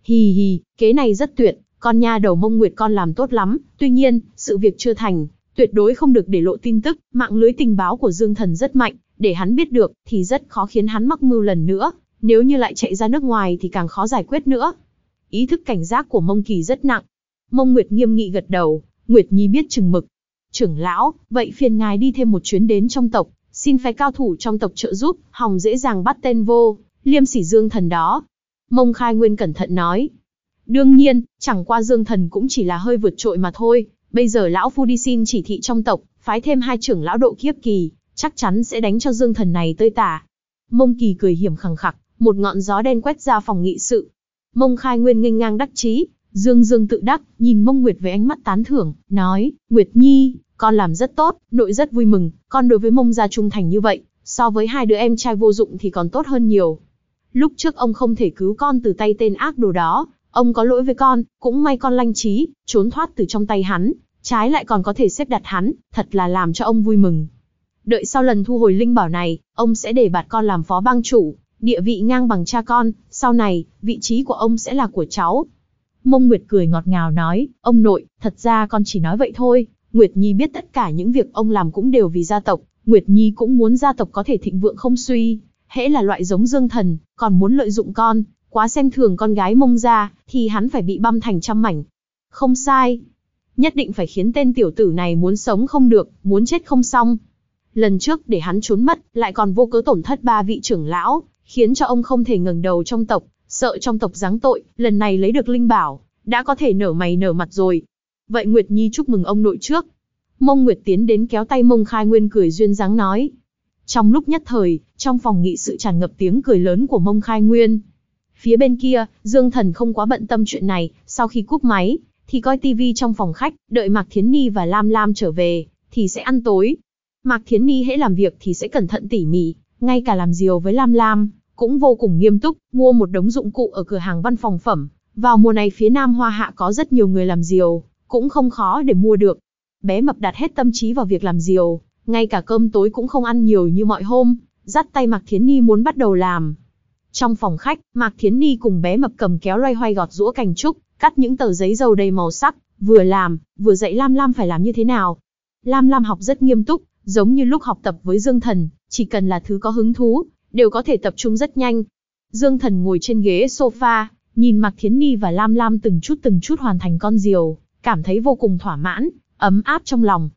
Hì hì, kế này rất tuyệt, con nha đầu Mông Nguyệt con làm tốt lắm, tuy nhiên, sự việc chưa thành, tuyệt đối không được để lộ tin tức, mạng lưới tình báo của Dương Thần rất mạnh, để hắn biết được, thì rất khó khiến hắn mắc mưu lần nữa, nếu như lại chạy ra nước ngoài thì càng khó giải quyết nữa. Ý thức cảnh giác của Mông Kỳ rất nặng. Mông Nguyệt nghiêm nghị gật đầu, Nguyệt Nhi biết chừng mực. Trưởng lão, vậy phiền ngài đi thêm một chuyến đến trong tộc, xin phái cao thủ trong tộc trợ giúp, hòng dễ dàng bắt tên vô liêm sỉ Dương Thần đó. Mông Khai Nguyên cẩn thận nói. Đương nhiên, chẳng qua Dương Thần cũng chỉ là hơi vượt trội mà thôi, bây giờ lão phu đi xin chỉ thị trong tộc, phái thêm 2 trưởng lão độ kiếp kỳ, chắc chắn sẽ đánh cho Dương Thần này tơi tả. Mông Kỳ cười hiểm khằng khặc, một ngọn gió đen quét ra phòng nghị sự. Mông Khai Nguyên nghênh ngang đắc chí, dương dương tự đắc, nhìn Mông Nguyệt với ánh mắt tán thưởng, nói, Nguyệt Nhi, con làm rất tốt, nội rất vui mừng, con đối với Mông gia trung thành như vậy, so với 2 đứa em trai vô dụng thì còn tốt hơn nhiều. Lúc trước ông không thể cứu con từ tay tên ác đồ đó, ông có lỗi với con, cũng may con lanh trí, trốn thoát từ trong tay hắn, trái lại còn có thể xếp đặt hắn, thật là làm cho ông vui mừng. Đợi sau lần thu hồi linh bảo này, ông sẽ để bạt con làm phó bang chủ, địa vị ngang bằng cha con, sau này, vị trí của ông sẽ là của cháu. Mông Nguyệt cười ngọt ngào nói, ông nội, thật ra con chỉ nói vậy thôi, Nguyệt Nhi biết tất cả những việc ông làm cũng đều vì gia tộc, Nguyệt Nhi cũng muốn gia tộc có thể thịnh vượng không suy, hễ là loại giống Dương Thần, còn muốn lợi dụng con, quá xem thường con gái Mông gia, thì hắn phải bị băm thành trăm mảnh. Không sai, nhất định phải khiến tên tiểu tử này muốn sống không được, muốn chết không xong. Lần trước để hắn trốn mất, lại còn vô cớ tổn thất 3 vị trưởng lão, khiến cho ông không thể ngẩng đầu trong tộc, sợ trong tộc giáng tội, lần này lấy được linh bảo, đã có thể nở mày nở mặt rồi. Vậy Nguyệt Nhi chúc mừng ông nội trước. Mông Nguyệt tiến đến kéo tay Mông Khai Nguyên cười duyên dáng nói. Trong lúc nhất thời, trong phòng nghị sự tràn ngập tiếng cười lớn của Mông Khai Nguyên. Phía bên kia, Dương Thần không quá bận tâm chuyện này, sau khi cúp máy, thì coi tivi trong phòng khách, đợi Mạc Thiến Ni và Lam Lam trở về, thì sẽ ăn tối. Mạc Thiến Ni hễ làm việc thì sẽ cẩn thận tỉ mỉ, ngay cả làm diều với Lam Lam, cũng vô cùng nghiêm túc, mua một đống dụng cụ ở cửa hàng văn phòng phẩm. Vào mùa này phía Nam Hoa Hạ có rất nhiều người làm diều, cũng không khó để mua được. Bé Mập đặt hết tâm trí vào việc làm diều, ngay cả cơm tối cũng không ăn nhiều như mọi hôm, dắt tay Mạc Thiến Ni muốn bắt đầu làm. Trong phòng khách, Mạc Thiến Ni cùng Bé Mập cầm kéo loay hoay gọt giũa cành trúc, cắt những tờ giấy dầu đầy màu sắc, vừa làm, vừa dạy Lam Lam phải làm như thế nào. Lam Lam học rất nghiêm túc, giống như lúc học tập với Dương Thần, chỉ cần là thứ có hứng thú, đều có thể tập trung rất nhanh. Dương Thần ngồi trên ghế sofa, nhìn Mạc Thiến Ni và Lam Lam từng chút hoàn thành con diều, cảm thấy vô cùng thỏa mãn, ấm áp trong lòng.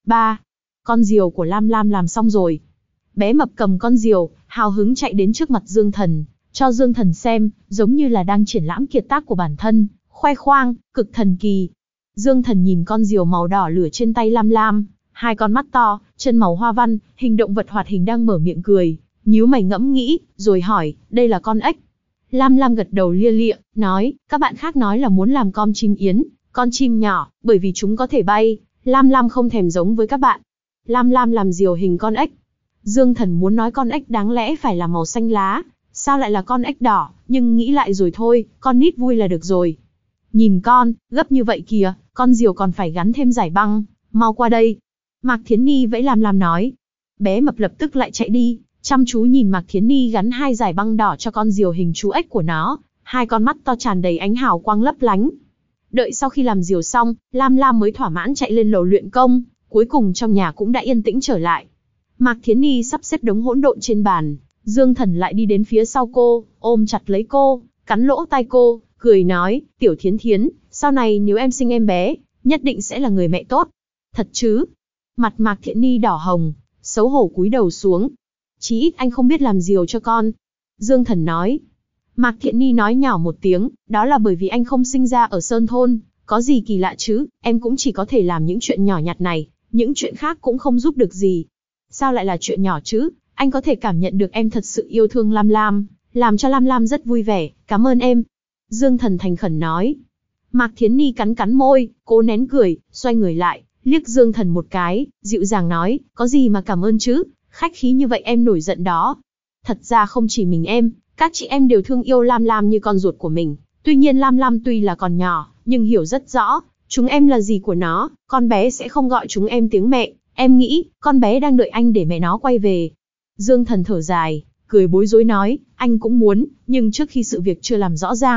Con diều của Lam Lam làm xong rồi. Bé Mập cầm con diều, hào hứng chạy đến trước mặt Dương Thần, cho Dương Thần xem, giống như là đang triển lãm kiệt tác của bản thân, khoe khoang, cực thần kỳ. Dương Thần nhìn con diều màu đỏ lửa trên tay Lam Lam, 2 con mắt to, chân màu hoa văn, hình động vật hoạt hình đang mở miệng cười, nhíu mày ngẫm nghĩ, rồi hỏi, đây là con ếch. Lam Lam gật đầu lia lịa, nói, các bạn khác nói là muốn làm con chim yến, con chim nhỏ, bởi vì chúng có thể bay. Lam Lam không thèm giống với các bạn. Lam Lam làm diều hình con ếch. Dương Thần muốn nói con ếch đáng lẽ phải là màu xanh lá, sao lại là con ếch đỏ, nhưng nghĩ lại rồi thôi, con nít vui là được rồi. Nhìn con, gấp như vậy kìa, con diều còn phải gắn thêm giải băng, mau qua đây. Mạc Thiến Ni vẫy Lam nói. Bé Mập lập tức lại chạy đi, chăm chú nhìn Mạc Thiến Ni gắn 2 giải băng đỏ cho con diều hình chú ếch của nó, 2 con mắt to tràn đầy ánh hào quang lấp lánh. Đợi sau khi làm diều xong, Lam Lam mới thỏa mãn chạy lên lầu luyện công, cuối cùng trong nhà cũng đã yên tĩnh trở lại. Mạc Thiến Ni sắp xếp đống hỗn độn trên bàn, Dương Thần lại đi đến phía sau cô, ôm chặt lấy cô, cắn lỗ tai cô, cười nói, Tiểu Thiến Thiến, sau này nếu em sinh em bé, nhất định sẽ là người mẹ tốt. Thật chứ? Mặt Mạc Thiện Ni đỏ hồng, xấu hổ cúi đầu xuống. Chí ít anh không biết làm diều cho con. Dương Thần nói. Mạc Thiện Ni nói nhỏ một tiếng, đó là bởi vì anh không sinh ra ở Sơn Thôn, có gì kỳ lạ chứ, em cũng chỉ có thể làm những chuyện nhỏ nhặt này, những chuyện khác cũng không giúp được gì. Sao lại là chuyện nhỏ chứ, anh có thể cảm nhận được em thật sự yêu thương Lam Lam, làm cho Lam Lam rất vui vẻ, cảm ơn em. Dương Thần thành khẩn nói. Mạc Thiến Ni cắn cắn môi, cố nén cười, xoay người lại, liếc Dương Thần một cái, dịu dàng nói, có gì mà cảm ơn chứ, khách khí như vậy em nổi giận đó. Thật ra không chỉ mình em, các chị em đều thương yêu Lam Lam như con ruột của mình. Tuy nhiên Lam Lam tuy là còn nhỏ, nhưng hiểu rất rõ, chúng em là gì của nó, con bé sẽ không gọi chúng em tiếng mẹ. Em nghĩ, con bé đang đợi anh để mẹ nó quay về. Dương Thần thở dài, cười bối rối nói, anh cũng muốn, nhưng trước khi sự việc chưa làm rõ ràng,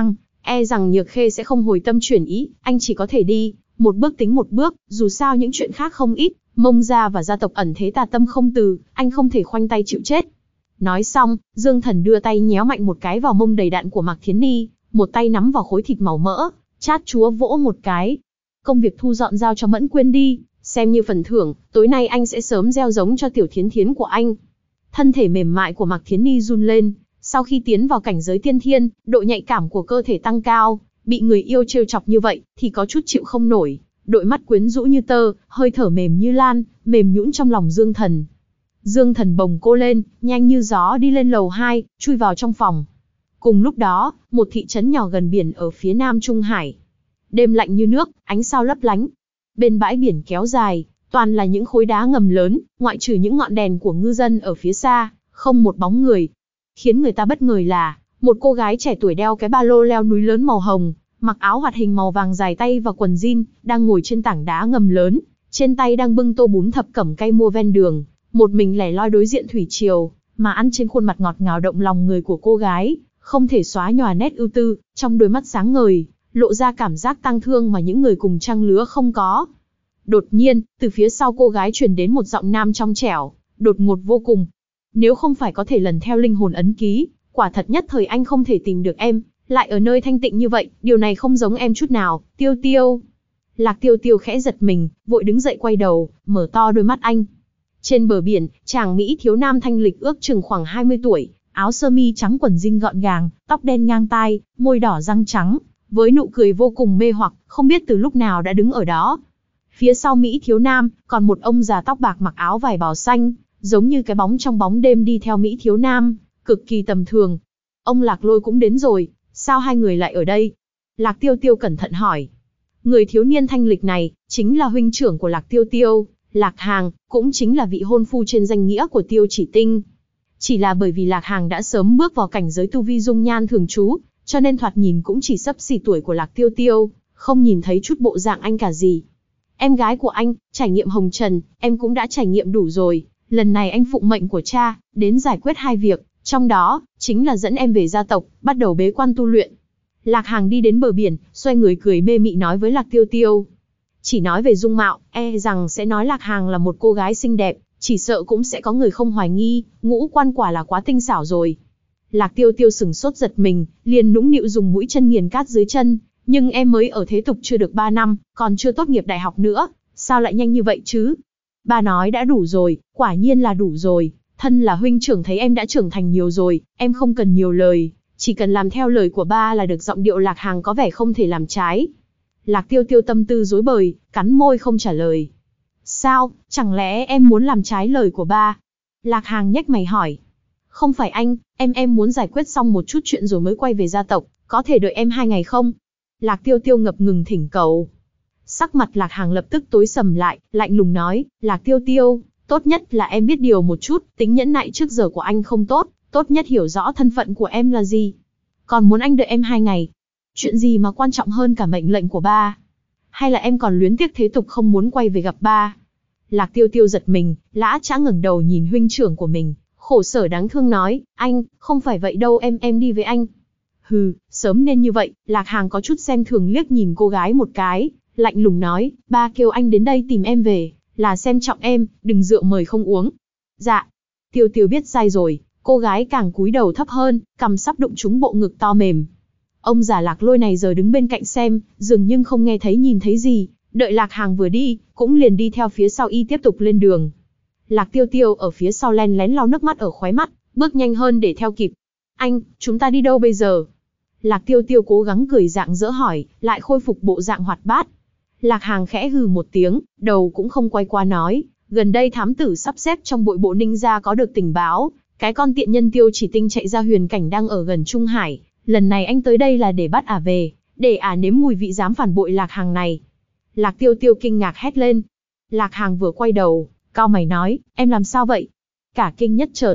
e rằng Nhược Khê sẽ không hồi tâm chuyển ý, anh chỉ có thể đi, một bước tính một bước, dù sao những chuyện khác không ít, Mông gia và gia tộc ẩn thế tà tâm không từ, anh không thể khoanh tay chịu chết. Nói xong, Dương Thần đưa tay nhéo mạnh một cái vào mông đầy đặn của Mạc Thiến Ni, một tay nắm vào khối thịt màu mỡ, chát chúa vỗ một cái. Công việc thu dọn giao cho Mẫn Quyên đi, xem như phần thưởng, tối nay anh sẽ sớm gieo giống cho tiểu Thiến Thiến của anh. Thân thể mềm mại của Mạc Thiến Ni run lên, sau khi tiến vào cảnh giới tiên thiên, độ nhạy cảm của cơ thể tăng cao, bị người yêu trêu chọc như vậy, thì có chút chịu không nổi. Đôi mắt quyến rũ như tơ, hơi thở mềm như lan, mềm nhũn trong lòng Dương Thần. Dương Thần bồng cô lên, nhanh như gió đi lên lầu 2, chui vào trong phòng. Cùng lúc đó, một thị trấn nhỏ gần biển ở phía nam Trung Hải. Đêm lạnh như nước, ánh sao lấp lánh. Bên bãi biển kéo dài, toàn là những khối đá ngầm lớn, ngoại trừ những ngọn đèn của ngư dân ở phía xa, không một bóng người. Khiến người ta bất ngờ là, một cô gái trẻ tuổi đeo cái ba lô leo núi lớn màu hồng, mặc áo hoạt hình màu vàng dài tay và quần jean, đang ngồi trên tảng đá ngầm lớn, trên tay đang bưng tô bún thập cẩm cay mua ven đường, một mình lẻ loi đối diện thủy triều, mà ăn trên khuôn mặt ngọt ngào động lòng người của cô gái, không thể xóa nhòa nét ưu tư, trong đôi mắt sáng ngời, lộ ra cảm giác tang thương mà những người cùng trang lứa không có. Đột nhiên, từ phía sau cô gái truyền đến một giọng nam trong trẻo, đột ngột vô cùng. Nếu không phải có thể lần theo linh hồn ấn ký, quả thật nhất thời anh không thể tìm được em, lại ở nơi thanh tịnh như vậy, điều này không giống em chút nào, Tiêu Tiêu. Lạc Tiêu Tiêu khẽ giật mình, vội đứng dậy quay đầu, mở to đôi mắt anh. Trên bờ biển, chàng Mỹ thiếu nam thanh lịch ước chừng khoảng 20 tuổi, áo sơ mi trắng quần jean gọn gàng, tóc đen ngang tai, môi đỏ răng trắng, với nụ cười vô cùng mê hoặc, không biết từ lúc nào đã đứng ở đó. Phía sau Mỹ thiếu nam, còn một ông già tóc bạc mặc áo vải bào xanh, giống như cái bóng trong bóng đêm đi theo Mỹ thiếu nam, cực kỳ tầm thường. Ông Lạc Lôi cũng đến rồi, sao hai người lại ở đây? Lạc Tiêu Tiêu cẩn thận hỏi. Người thiếu niên thanh lịch này, chính là huynh trưởng của Lạc Tiêu Tiêu, Lạc Hàng, cũng chính là vị hôn phu trên danh nghĩa của Tiêu Chỉ Tinh. Chỉ là bởi vì Lạc Hàng đã sớm bước vào cảnh giới tu vi dung nhan thường trú, cho nên thoạt nhìn cũng chỉ xấp xỉ tuổi của Lạc Tiêu Tiêu, không nhìn thấy chút bộ dạng anh cả gì. Em gái của anh, trải nghiệm hồng trần, em cũng đã trải nghiệm đủ rồi, lần này anh phụng mệnh của cha, đến giải quyết hai việc, trong đó, chính là dẫn em về gia tộc, bắt đầu bế quan tu luyện. Lạc Hàng đi đến bờ biển, xoay người cười mê mị nói với Lạc Tiêu Tiêu. Chỉ nói về dung mạo, e rằng sẽ nói Lạc Hàng là một cô gái xinh đẹp, chỉ sợ cũng sẽ có người không hoài nghi, ngũ quan quả là quá tinh xảo rồi. Lạc Tiêu Tiêu sừng sốt giật mình, liền nũng nịu dùng mũi chân nghiền cát dưới chân, nhưng em mới ở thế tục chưa được 3 năm, còn chưa tốt nghiệp đại học nữa, sao lại nhanh như vậy chứ? Ba nói đã đủ rồi, quả nhiên là đủ rồi, thân là huynh trưởng thấy em đã trưởng thành nhiều rồi, em không cần nhiều lời, chỉ cần làm theo lời của ba là được. Giọng điệu Lạc Hàng có vẻ không thể làm trái. Lạc Tiêu Tiêu tâm tư rối bời, cắn môi không trả lời. Sao, chẳng lẽ em muốn làm trái lời của ba? Lạc Hàng nhếch mày hỏi. Không phải anh, em muốn giải quyết xong một chút chuyện rồi mới quay về gia tộc, có thể đợi em 2 ngày không? Lạc Tiêu Tiêu ngập ngừng thỉnh cầu. Sắc mặt Lạc Hàng lập tức tối sầm lại, lạnh lùng nói, Lạc Tiêu Tiêu, tốt nhất là em biết điều một chút, tính nhẫn nại trước giờ của anh không tốt, tốt nhất hiểu rõ thân phận của em là gì. Còn muốn anh đợi em 2 ngày. Chuyện gì mà quan trọng hơn cả mệnh lệnh của ba? Hay là em còn luyến tiếc thế tục không muốn quay về gặp ba? Lạc Tiêu Tiêu giật mình, lã chã ngẩng đầu nhìn huynh trưởng của mình, khổ sở đáng thương nói, anh, không phải vậy đâu em đi với anh. Hừ, sớm nên như vậy. Lạc Hàng có chút xem thường liếc nhìn cô gái một cái, lạnh lùng nói, ba kêu anh đến đây tìm em về, là xem trọng em, đừng rượu mời không uống. Dạ. Tiêu Tiêu biết sai rồi, cô gái càng cúi đầu thấp hơn, cằm sắp đụng trúng bộ ngực to mềm. Ông già Lạc Lôi này giờ đứng bên cạnh xem, dường như không nghe thấy nhìn thấy gì, đợi Lạc Hàng vừa đi, cũng liền đi theo phía sau y tiếp tục lên đường. Lạc Tiêu Tiêu ở phía sau len lén lau nước mắt ở khóe mắt, bước nhanh hơn để theo kịp. Anh, chúng ta đi đâu bây giờ? Lạc Tiêu Tiêu cố gắng cười rạng rỡ hỏi, lại khôi phục bộ dạng hoạt bát. Lạc Hàng khẽ hừ một tiếng, đầu cũng không quay qua nói, gần đây thám tử sắp xếp trong bội bộ Ninh gia có được tình báo, cái con tiện nhân Tiêu Chỉ Tinh chạy ra huyền cảnh đang ở gần Trung Hải, lần này anh tới đây là để bắt ả về, để ả nếm mùi vị dám phản bội Lạc Hàng này. Lạc Tiêu Tiêu kinh ngạc hét lên. Lạc Hàng vừa quay đầu, cau mày nói, em làm sao vậy? Cả kinh nhất chợt.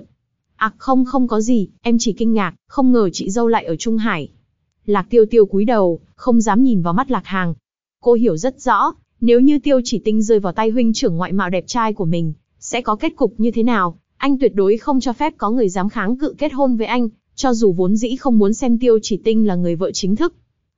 Không có gì, em chỉ kinh ngạc, không ngờ chị dâu lại ở Trung Hải. Lạc Tiêu Tiêu cúi đầu, không dám nhìn vào mắt Lạc Hàng. Cô hiểu rất rõ, nếu như Tiêu Chỉ Tinh rơi vào tay huynh trưởng ngoại mạo đẹp trai của mình, sẽ có kết cục như thế nào. Anh tuyệt đối không cho phép có người dám kháng cự kết hôn với anh, cho dù vốn dĩ không muốn xem Tiêu Chỉ Tinh là người vợ chính thức.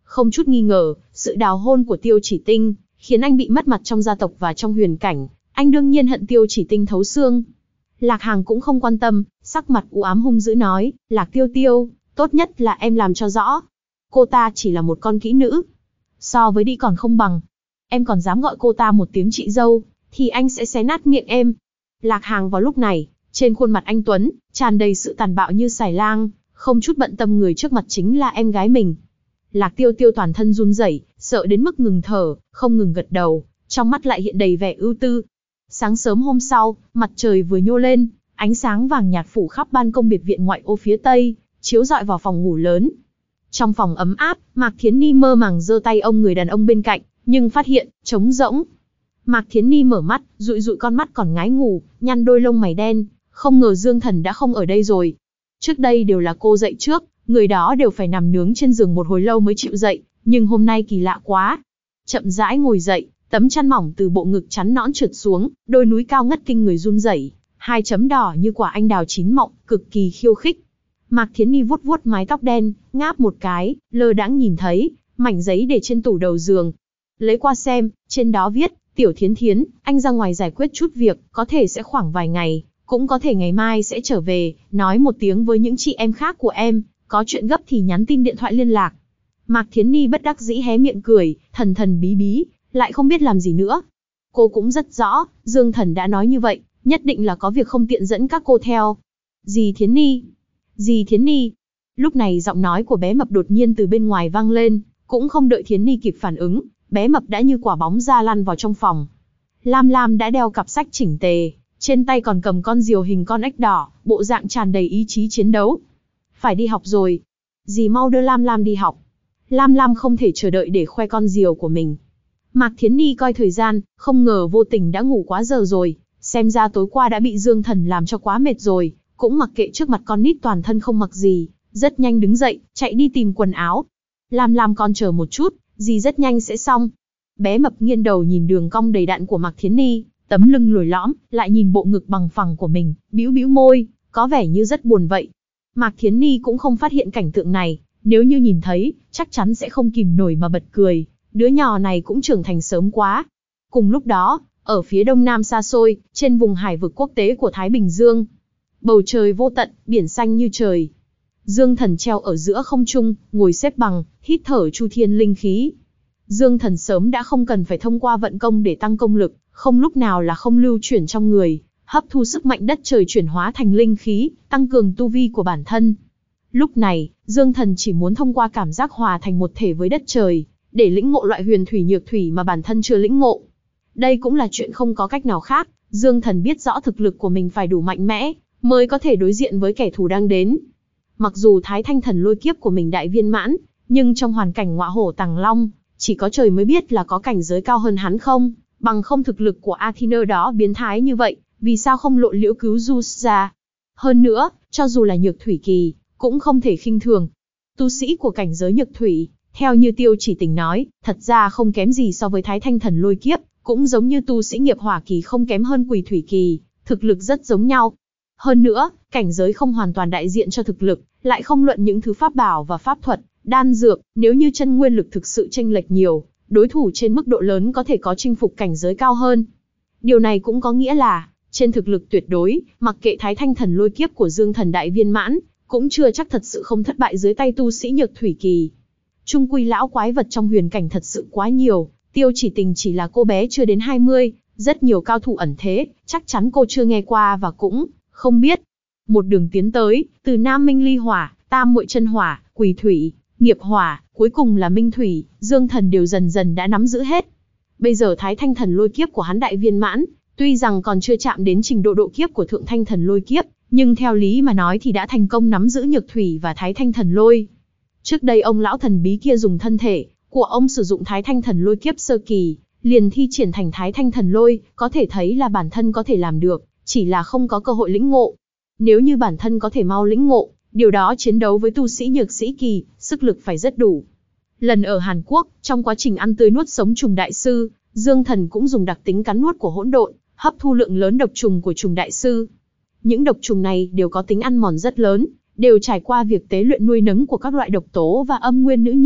Không chút nghi ngờ, sự đào hôn của Tiêu Chỉ Tinh khiến anh bị mất mặt trong gia tộc và trong huyền cảnh, anh đương nhiên hận Tiêu Chỉ Tinh thấu xương. Lạc Hàng cũng không quan tâm, sắc mặt u ám hung dữ nói, Lạc Tiêu Tiêu, tốt nhất là em làm cho rõ. Cô ta chỉ là một con kỹ nữ. So với đi còn không bằng. Em còn dám gọi cô ta một tiếng chị dâu, thì anh sẽ xé nát miệng em. Lạc Hàng vào lúc này, trên khuôn mặt anh Tuấn, tràn đầy sự tàn bạo như xài lang, không chút bận tâm người trước mặt chính là em gái mình. Lạc Tiêu Tiêu toàn thân run rẩy, sợ đến mức ngừng thở, không ngừng gật đầu, trong mắt lại hiện đầy vẻ ưu tư. Sáng sớm hôm sau, mặt trời vừa nhô lên, ánh sáng vàng nhạt phủ khắp ban công biệt viện ngoại ô phía tây, chiếu rọi vào phòng ngủ lớn. Trong phòng ấm áp, Mạc Thiến Ni mơ màng giơ tay ôm người đàn ông bên cạnh, nhưng phát hiện trống rỗng. Mạc Thiến Ni mở mắt, dụi dụi con mắt còn ngái ngủ, nhăn đôi lông mày đen, không ngờ Dương Thần đã không ở đây rồi. Trước đây đều là cô dậy trước, người đó đều phải nằm nướng trên giường một hồi lâu mới chịu dậy, nhưng hôm nay kỳ lạ quá. Chậm rãi ngồi dậy, tấm chăn mỏng từ bộ ngực trắng nõn trượt xuống, đôi núi cao ngất kinh người run rẩy, hai chấm đỏ như quả anh đào chín mọng, cực kỳ khiêu khích. Mạc Thiến Ni vuốt vuốt mái tóc đen, ngáp một cái, lơ đãng nhìn thấy mảnh giấy để trên tủ đầu giường. Lấy qua xem, trên đó viết, Tiểu Thiến Thiến, anh ra ngoài giải quyết chút việc, có thể sẽ khoảng vài ngày, cũng có thể ngày mai sẽ trở về, nói một tiếng với những chị em khác của em, có chuyện gấp thì nhắn tin điện thoại liên lạc. Mạc Thiến Ni bất đắc dĩ hé miệng cười, thần thần bí bí, lại không biết làm gì nữa. Cô cũng rất rõ, Dương Thần đã nói như vậy, nhất định là có việc không tiện dẫn các cô theo. Dì Thiến Ni, dì Thiến Ni. Lúc này giọng nói của bé mập đột nhiên từ bên ngoài vang lên, cũng không đợi Thiến Ni kịp phản ứng, bé mập đã như quả bóng ra lăn vào trong phòng. Lam Lam đã đeo cặp sách chỉnh tề, trên tay còn cầm con diều hình con ếch đỏ, bộ dạng tràn đầy ý chí chiến đấu. Phải đi học rồi. Dì mau đưa Lam Lam đi học. Lam Lam không thể chờ đợi để khoe con diều của mình. Mạc Thiến Ni coi thời gian, không ngờ vô tình đã ngủ quá giờ rồi, xem ra tối qua đã bị Dương Thần làm cho quá mệt rồi, cũng mặc kệ trước mặt con nít toàn thân không mặc gì, rất nhanh đứng dậy, chạy đi tìm quần áo. Lam Lam con chờ một chút, dì rất nhanh sẽ xong. Bé mập nghiêng đầu nhìn đường cong đầy đặn của Mạc Thiến Ni, tấm lưng lồi lõm, lại nhìn bộ ngực bằng phẳng của mình, bĩu bĩu môi, có vẻ như rất buồn vậy. Mạc Thiến Ni cũng không phát hiện cảnh tượng này, nếu như nhìn thấy, chắc chắn sẽ không kìm nổi mà bật cười, đứa nhỏ này cũng trưởng thành sớm quá. Cùng lúc đó, ở phía đông nam xa xôi, trên vùng hải vực quốc tế của Thái Bình Dương, bầu trời vô tận, biển xanh như trời. Dương Thần treo ở giữa không trung, ngồi xếp bằng, hít thở chu thiên linh khí. Dương Thần sớm đã không cần phải thông qua vận công để tăng công lực, không lúc nào là không lưu chuyển trong người, hấp thu sức mạnh đất trời chuyển hóa thành linh khí, tăng cường tu vi của bản thân. Lúc này, Dương Thần chỉ muốn thông qua cảm giác hòa thành một thể với đất trời, để lĩnh ngộ loại huyền thủy nhược thủy mà bản thân chưa lĩnh ngộ. Đây cũng là chuyện không có cách nào khác, Dương Thần biết rõ thực lực của mình phải đủ mạnh mẽ, mới có thể đối diện với kẻ thù đang đến. Mặc dù Thái Thanh Thần Lôi Kiếp của mình đại viên mãn, nhưng trong hoàn cảnh ngọa hổ tàng long, chỉ có trời mới biết là có cảnh giới cao hơn hắn không, bằng không thực lực của Athena đó biến thái như vậy, vì sao không lộ liễu cứu Zeus ra. Hơn nữa, cho dù là nhược thủy kỳ, cũng không thể khinh thường. Tu sĩ của cảnh giới nhược thủy, theo như Tiêu Chỉ Tình nói, thật ra không kém gì so với Thái Thanh Thần Lôi Kiếp, cũng giống như tu sĩ nghiệp hỏa kỳ không kém hơn quỷ thủy kỳ, thực lực rất giống nhau. Hơn nữa, cảnh giới không hoàn toàn đại diện cho thực lực, lại không luận những thứ pháp bảo và pháp thuật, đan dược, nếu như chân nguyên lực thực sự chênh lệch nhiều, đối thủ trên mức độ lớn có thể có chinh phục cảnh giới cao hơn. Điều này cũng có nghĩa là, trên thực lực tuyệt đối, mặc kệ Thái Thanh Thần Lôi Kiếp của Dương Thần đại viên mãn, cũng chưa chắc thật sự không thất bại dưới tay tu sĩ nhược thủy kỳ. Chung quy lão quái vật trong huyền cảnh thật sự quá nhiều, Tiêu Chỉ Tình chỉ là cô bé chưa đến 20, rất nhiều cao thủ ẩn thế, chắc chắn cô chưa nghe qua và cũng không biết. Một đường tiến tới, từ Nam Minh Ly Hỏa, Tam Muội Chân Hỏa, Quỷ Thủy, Nghiệp Hỏa, cuối cùng là Minh Thủy, Dương Thần đều dần dần đã nắm giữ hết. Bây giờ Thái Thanh Thần Lôi Kiếp của hắn đại viên mãn, tuy rằng còn chưa chạm đến trình độ độ kiếp của Thượng Thanh Thần Lôi Kiếp, nhưng theo lý mà nói thì đã thành công nắm giữ Nhược Thủy và Thái Thanh Thần Lôi. Trước đây ông lão thần bí kia dùng thân thể của ông sử dụng Thái Thanh Thần Lôi Kiếp sơ kỳ, liền thi triển thành Thái Thanh Thần Lôi, có thể thấy là bản thân có thể làm được, chỉ là không có cơ hội lĩnh ngộ. Nếu như bản thân có thể mau lĩnh ngộ, điều đó chiến đấu với tu sĩ nhược sĩ kỳ, sức lực phải rất đủ. Lần ở Hàn Quốc, trong quá trình ăn tươi nuốt sống trùng đại sư, Dương Thần cũng dùng đặc tính cắn nuốt của hỗn độn, hấp thu lượng lớn độc trùng của trùng đại sư. Những độc trùng này đều có tính ăn mòn rất lớn, đều trải qua việc tế luyện nuôi nấng của các loại độc tố và âm nguyên nữ nhi,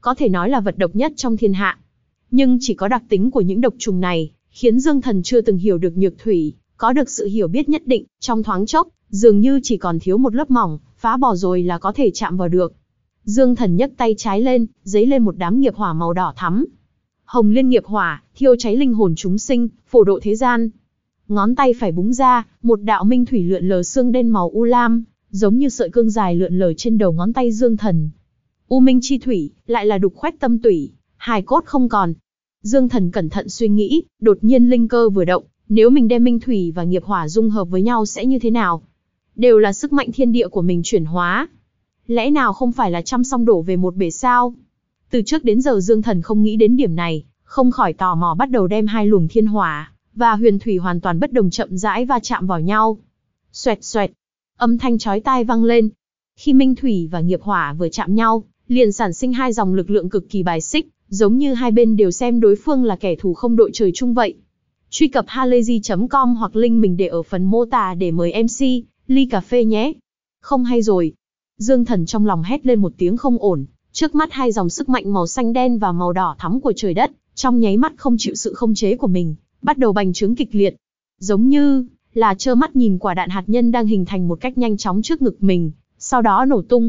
có thể nói là vật độc nhất trong thiên hạ. Nhưng chỉ có đặc tính của những độc trùng này, khiến Dương Thần chưa từng hiểu được nhược thủy, có được sự hiểu biết nhất định, trong thoáng chốc, dường như chỉ còn thiếu một lớp mỏng, phá bỏ rồi là có thể chạm vào được. Dương Thần nhấc tay trái lên, giấy lên một đám nghiệp hỏa màu đỏ thắm. Hồng liên nghiệp hỏa, thiêu cháy linh hồn chúng sinh, phổ độ thế gian. Ngón tay phải búng ra, một đạo minh thủy lượn lờ xương đen màu u lam, giống như sợi cương dài lượn lờ trên đầu ngón tay Dương Thần. U minh chi thủy, lại là đục khoét tâm tủy, hài cốt không còn. Dương Thần cẩn thận suy nghĩ, đột nhiên linh cơ vừa động, nếu mình đem minh thủy và nghiệp hỏa dung hợp với nhau sẽ như thế nào? Đều là sức mạnh thiên địa của mình chuyển hóa. Lẽ nào không phải là trăm song đổ về một bể sao? Từ trước đến giờ Dương Thần không nghĩ đến điểm này, không khỏi tò mò bắt đầu đem hai luồng thiên hỏa và huyền thủy hoàn toàn bất đồng chậm rãi va chạm vào nhau. Xoẹt xoẹt, âm thanh chói tai vang lên. Khi minh thủy và nghiệp hỏa vừa chạm nhau, liền sản sinh hai dòng lực lượng cực kỳ bài xích, giống như hai bên đều xem đối phương là kẻ thù không đội trời chung vậy. Truy cập halayzi.com hoặc link mình để ở phần mô tả để mời MC ly cà phê nhé. Không hay rồi. Dương Thần trong lòng hét lên một tiếng không ổn, trước mắt hai dòng sức mạnh màu xanh đen và màu đỏ thắm của trời đất, trong nháy mắt không chịu sự khống chế của mình, bắt đầu bành trướng kịch liệt. Giống như là trơ mắt nhìn quả đạn hạt nhân đang hình thành một cách nhanh chóng trước ngực mình, sau đó nổ tung.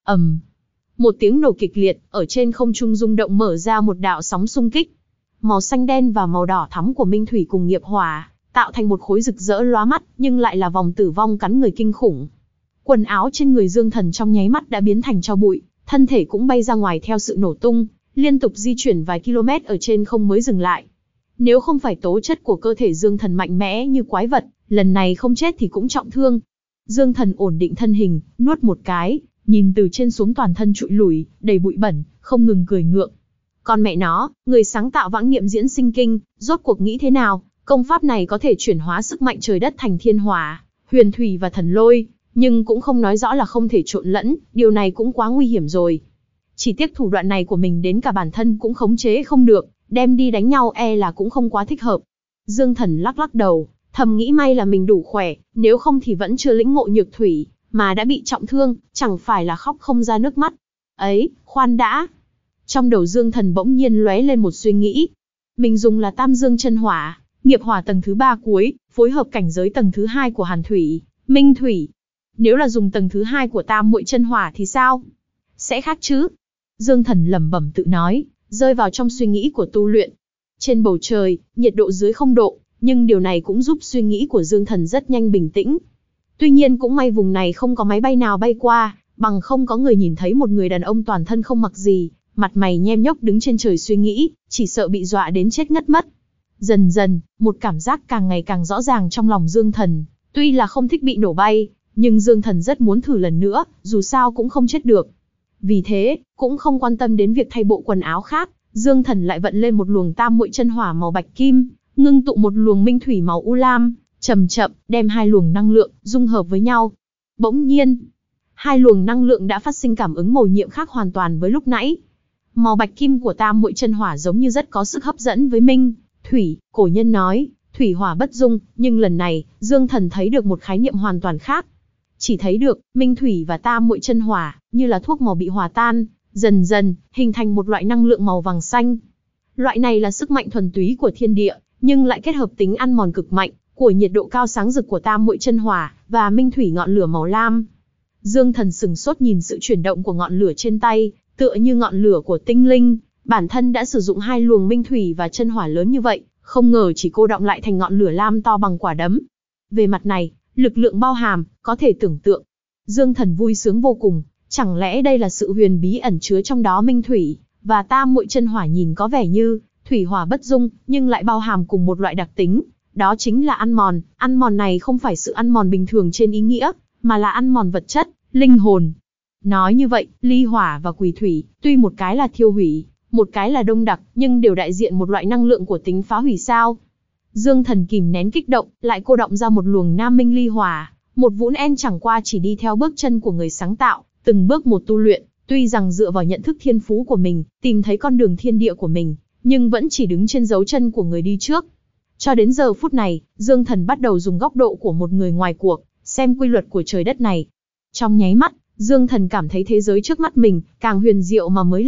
Một tiếng nổ kịch liệt, ở trên không trung rung động mở ra một đạo sóng xung kích. Màu xanh đen và màu đỏ thắm của minh thủy cùng nghiệp hỏa, tạo thành một khối rực rỡ lóa mắt, nhưng lại là vòng tử vong cắn người kinh khủng. Quần áo trên người Dương Thần trong nháy mắt đã biến thành tro bụi, thân thể cũng bay ra ngoài theo sự nổ tung, liên tục di chuyển vài km ở trên không mới dừng lại. Nếu không phải tố chất của cơ thể Dương Thần mạnh mẽ như quái vật, lần này không chết thì cũng trọng thương. Dương Thần ổn định thân hình, nuốt một cái, nhìn từ trên xuống toàn thân trụi lủi, đầy bụi bẩn, không ngừng cười ngượng. Con mẹ nó, người sáng tạo vãng niệm diễn sinh kinh, rốt cuộc nghĩ thế nào? Công pháp này có thể chuyển hóa sức mạnh trời đất thành thiên hỏa, huyền thủy và thần lôi, nhưng cũng không nói rõ là không thể trộn lẫn, điều này cũng quá nguy hiểm rồi. Chỉ tiếc thủ đoạn này của mình đến cả bản thân cũng khống chế không được, đem đi đánh nhau e là cũng không quá thích hợp. Dương Thần lắc lắc đầu, thầm nghĩ may là mình đủ khỏe, nếu không thì vẫn chưa lĩnh ngộ nhược thủy, mà đã bị trọng thương, chẳng phải là khóc không ra nước mắt. Ấy, khoan đã. Trong đầu Dương Thần bỗng nhiên lóe lên một suy nghĩ. Mình dùng là Tam Dương chân hỏa, nghiệp hỏa tầng thứ 3 cuối, phối hợp cảnh giới tầng thứ 2 của Hàn thủy, Minh thủy. Nếu là dùng tầng thứ 2 của Tam Muội chân hỏa thì sao? Sẽ khác chứ? Dương Thần lẩm bẩm tự nói, rơi vào trong suy nghĩ của tu luyện. Trên bầu trời, nhiệt độ dưới 0 độ, nhưng điều này cũng giúp suy nghĩ của Dương Thần rất nhanh bình tĩnh. Tuy nhiên cũng may vùng này không có máy bay nào bay qua, bằng không có người nhìn thấy một người đàn ông toàn thân không mặc gì, mặt mày nhem nhốc đứng trên trời suy nghĩ, chỉ sợ bị dọa đến chết ngất mất. Dần dần, một cảm giác càng ngày càng rõ ràng trong lòng Dương Thần, tuy là không thích bị nổ bay, nhưng Dương Thần rất muốn thử lần nữa, dù sao cũng không chết được. Vì thế, cũng không quan tâm đến việc thay bộ quần áo khác, Dương Thần lại vận lên một luồng Tam Muội chân hỏa màu bạch kim, ngưng tụ một luồng minh thủy màu u lam, chậm chậm đem hai luồng năng lượng dung hợp với nhau. Bỗng nhiên, hai luồng năng lượng đã phát sinh cảm ứng màu nhiệm khác hoàn toàn với lúc nãy. Màu bạch kim của Tam Muội chân hỏa giống như rất có sức hấp dẫn với minh thủy, cổ nhân nói, thủy hỏa bất dung, nhưng lần này, Dương Thần thấy được một khái niệm hoàn toàn khác. Chỉ thấy được, minh thủy và Tam Muội chân hỏa, như là thuốc màu bị hòa tan, dần dần, hình thành một loại năng lượng màu vàng xanh. Loại này là sức mạnh thuần túy của thiên địa, nhưng lại kết hợp tính ăn mòn cực mạnh, của nhiệt độ cao sáng rực của Tam Muội chân hỏa, và minh thủy ngọn lửa màu lam. Dương Thần sừng sốt nhìn sự chuyển động của ngọn lửa trên tay, tựa như ngọn lửa của tinh linh, bản thân đã sử dụng hai luồng minh thủy và chân hỏa lớn như vậy, không ngờ chỉ cô đọng lại thành ngọn lửa lam to bằng quả đấm. Về mặt này, lực lượng bao hàm, có thể tưởng tượng. Dương Thần vui sướng vô cùng, chẳng lẽ đây là sự huyền bí ẩn chứa trong đó minh thủy, và Tam Muội chân hỏa nhìn có vẻ như, thủy hỏa bất dung, nhưng lại bao hàm cùng một loại đặc tính, đó chính là ăn mòn này không phải sự ăn mòn bình thường trên ý nghĩa, mà là ăn mòn vật chất, linh hồn. Nói như vậy, ly hỏa và quỷ thủy, tuy một cái là thiêu hủy, một cái là đông đặc, nhưng đều đại diện một loại năng lượng của tính phá hủy sao. Dương Thần kìm nén kích động, lại cô động ra một luồng nam minh ly hỏa, một vũn en chẳng qua chỉ đi theo bước chân của người sáng tạo, từng bước một tu luyện, tuy rằng dựa vào nhận thức thiên phú của mình, tìm thấy con đường thiên địa của mình, nhưng vẫn chỉ đứng trên dấu chân của người đi trước. Cho đến giờ phút này, Dương Thần bắt đầu dùng góc độ của một người ngoài cuộc, xem quy luật của trời đất này. Trong nháy mắt, Dương Thần cảm thấy thế giới trước mắt mình, càng huyền diệu mà mới lạ,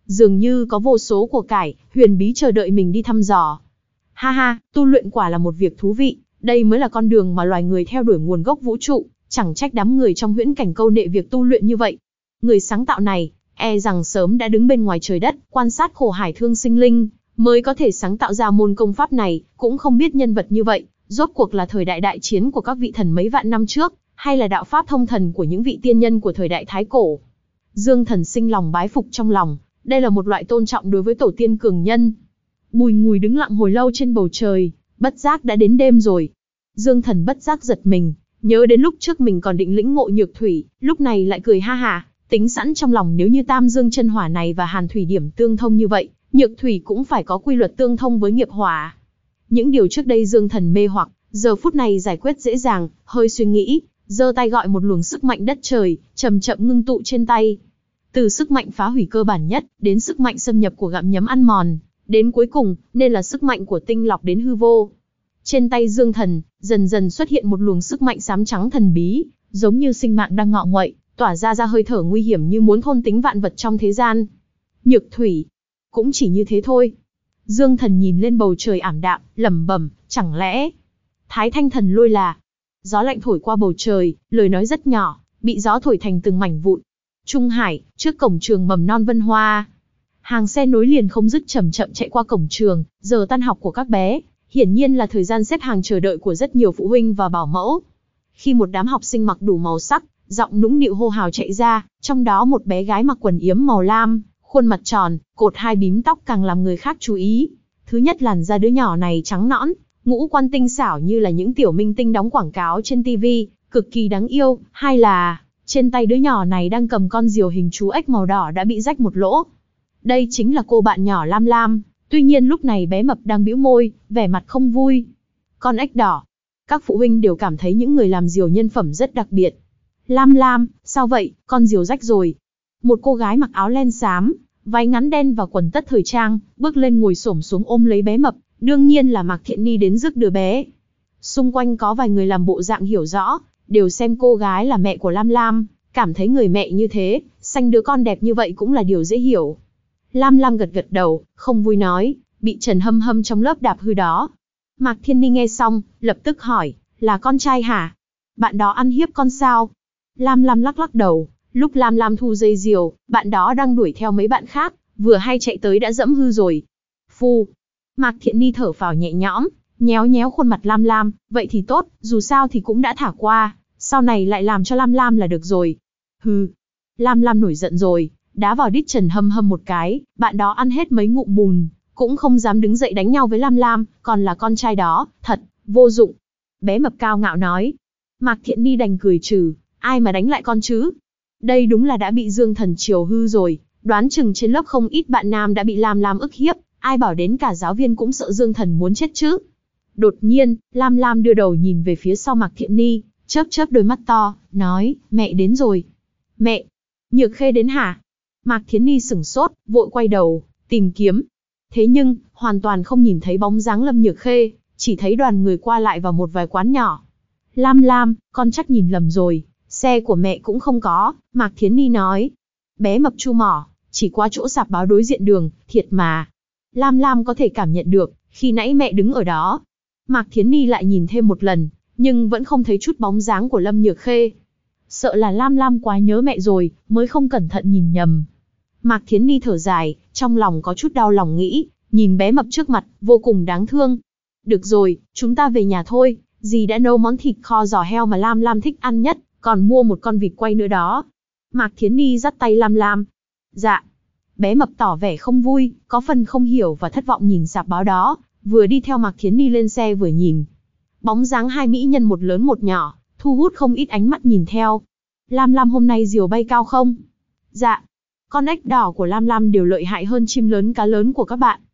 dường như có vô số của cải, huyền bí chờ đợi mình đi thăm dò. Ha ha, tu luyện quả là một việc thú vị, đây mới là con đường mà loài người theo đuổi nguồn gốc vũ trụ, chẳng trách đám người trong huyễn cảnh câu nệ việc tu luyện như vậy. Người sáng tạo này, e rằng sớm đã đứng bên ngoài trời đất, quan sát khổ hải thương sinh linh, mới có thể sáng tạo ra môn công pháp này, cũng không biết nhân vật như vậy, rốt cuộc là thời đại đại chiến của các vị thần mấy vạn năm trước, hay là đạo pháp thông thần của những vị tiên nhân của thời đại Thái Cổ. Dương Thần sinh lòng bái phục trong lòng, đây là một loại tôn trọng đối với tổ tiên cường nhân. Bùi Ngùi đứng lặng hồi lâu trên bầu trời, bất giác đã đến đêm rồi. Dương Thần bất giác giật mình, nhớ đến lúc trước mình còn định lĩnh ngộ nhược thủy, lúc này lại cười ha hả, tính sẵn trong lòng nếu như Tam Dương chân hỏa này và Hàn thủy điểm tương thông như vậy, nhược thủy cũng phải có quy luật tương thông với nghiệp hỏa. Những điều trước đây Dương Thần mê hoặc, giờ phút này giải quyết dễ dàng, hơi suy nghĩ, giơ tay gọi một luồng sức mạnh đất trời, chậm chậm ngưng tụ trên tay. Từ sức mạnh phá hủy cơ bản nhất, đến sức mạnh xâm nhập của gặm nhấm ăn mòn, đến cuối cùng, nên là sức mạnh của tinh lọc đến hư vô. Trên tay Dương Thần, dần dần xuất hiện một luồng sức mạnh xám trắng thần bí, giống như sinh mạng đang ngọ nguậy, tỏa ra hơi thở nguy hiểm như muốn thôn tính vạn vật trong thế gian. Nhược thủy, cũng chỉ như thế thôi. Dương Thần nhìn lên bầu trời ảm đạm, lẩm bẩm, chẳng lẽ Thái Thanh Thần Lôi là? Gió lạnh thổi qua bầu trời, lời nói rất nhỏ, bị gió thổi thành từng mảnh vụn. Trung Hải, trước cổng trường mầm non Vân Hoa. Hàng xe nối liền không dứt chậm chậm chạy qua cổng trường, giờ tan học của các bé, hiển nhiên là thời gian xếp hàng chờ đợi của rất nhiều phụ huynh và bảo mẫu. Khi một đám học sinh mặc đủ màu sắc, giọng nũng nịu hô hào chạy ra, trong đó một bé gái mặc quần yếm màu lam, khuôn mặt tròn, cột hai bím tóc càng làm người khác chú ý. Thứ nhất, làn da đứa nhỏ này trắng nõn, ngũ quan tinh xảo như là những tiểu minh tinh đóng quảng cáo trên TV, cực kỳ đáng yêu. Hai là, trên tay đứa nhỏ này đang cầm con diều hình chú ếch màu đỏ đã bị rách một lỗ. Đây chính là cô bạn nhỏ Lam Lam, tuy nhiên lúc này bé mập đang bĩu môi, vẻ mặt không vui. Con ếch đỏ. Các phụ huynh đều cảm thấy những người làm diều nhân phẩm rất đặc biệt. Lam Lam, sao vậy, con diều rách rồi. Một cô gái mặc áo len xám, váy ngắn đen và quần tất thời trang, bước lên ngồi xổm xuống ôm lấy bé mập, đương nhiên là Mạc Thiện Ni đến rước đứa bé. Xung quanh có vài người làm bộ dạng hiểu rõ, đều xem cô gái là mẹ của Lam Lam, cảm thấy người mẹ như thế, sanh đứa con đẹp như vậy cũng là điều dễ hiểu. Lam Lam gật gật đầu, không vui nói, bị Trần Hâm Hâm trong lớp đạp hư đó. Mạc Thiên Ni nghe xong, lập tức hỏi, là con trai hả? Bạn đó ăn hiếp con sao? Lam Lam lắc lắc đầu, lúc Lam Lam thu dây diều, bạn đó đang đuổi theo mấy bạn khác, vừa hay chạy tới đã dẫm hư rồi. Phu. Mạc Thiện Ni thở phào nhẹ nhõm, nhéo nhéo khuôn mặt Lam Lam, vậy thì tốt, dù sao thì cũng đã thả qua, sau này lại làm cho Lam Lam là được rồi. Hừ. Lam Lam nổi giận rồi, đá vào đít Trần Hâm Hâm một cái, bạn đó ăn hết mấy ngụm bùn, cũng không dám đứng dậy đánh nhau với Lam Lam, còn là con trai đó, thật, vô dụng. Bé mập cao ngạo nói. Mạc Thiện Ni đành cười trừ, ai mà đánh lại con chứ? Đây đúng là đã bị Dương Thần chiều hư rồi, đoán chừng trên lớp không ít bạn nam đã bị Lam Lam ức hiếp, ai bảo đến cả giáo viên cũng sợ Dương Thần muốn chết chứ. Đột nhiên, Lam Lam đưa đầu nhìn về phía sau Mạc Thiện Ni, chớp chớp đôi mắt to, nói, mẹ đến rồi. Mẹ, Nhược Khê đến hả? Mạc Thiện Ni sửng sốt, vội quay đầu, tìm kiếm. Thế nhưng, hoàn toàn không nhìn thấy bóng dáng Lâm Nhược Khê, chỉ thấy đoàn người qua lại vào một vài quán nhỏ. Lam Lam, con chắc nhìn lầm rồi, xe của mẹ cũng không có, Mạc Thiến Ni nói. Bé mập chu mỏ, chỉ qua chỗ sạp báo đối diện đường, thiệt mà. Lam Lam có thể cảm nhận được, khi nãy mẹ đứng ở đó. Mạc Thiến Ni lại nhìn thêm một lần, nhưng vẫn không thấy chút bóng dáng của Lâm Nhược Khê. Sợ là Lam Lam quá nhớ mẹ rồi, mới không cẩn thận nhìn nhầm. Mạc Thiến Ni thở dài, trong lòng có chút đau lòng nghĩ, nhìn bé mập trước mặt, vô cùng đáng thương. Được rồi, chúng ta về nhà thôi, dì đã nấu món thịt kho giò heo mà Lam Lam thích ăn nhất, còn mua một con vịt quay nữa đó. Mạc Thiến Ni dắt tay Lam Lam. Dạ. Bé mập tỏ vẻ không vui, có phần không hiểu và thất vọng nhìn sạp báo đó, vừa đi theo Mạc Thiến Ni lên xe vừa nhìn. Bóng dáng hai mỹ nhân một lớn một nhỏ, thu hút không ít ánh mắt nhìn theo. Lam Lam hôm nay diều bay cao không? Dạ. Con ếch đỏ của Lam Lam đều lợi hại hơn chim lớn cá lớn của các bạn.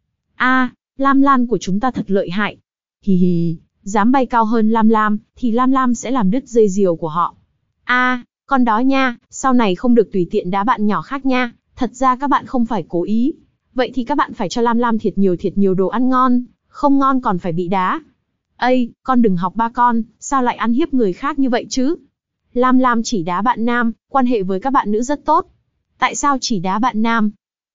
Lam Lam của chúng ta thật lợi hại. Hì hì, dám bay cao hơn Lam Lam, thì Lam Lam sẽ làm đứt dây diều của họ. Con đó nha, sau này không được tùy tiện đá bạn nhỏ khác nha, thật ra các bạn không phải cố ý. Vậy thì các bạn phải cho Lam Lam thiệt nhiều đồ ăn ngon, không ngon còn phải bị đá. Ây, con đừng học ba con, sao lại ăn hiếp người khác như vậy chứ? Lam Lam chỉ đá bạn nam, quan hệ với các bạn nữ rất tốt. Tại sao chỉ đá bạn nam?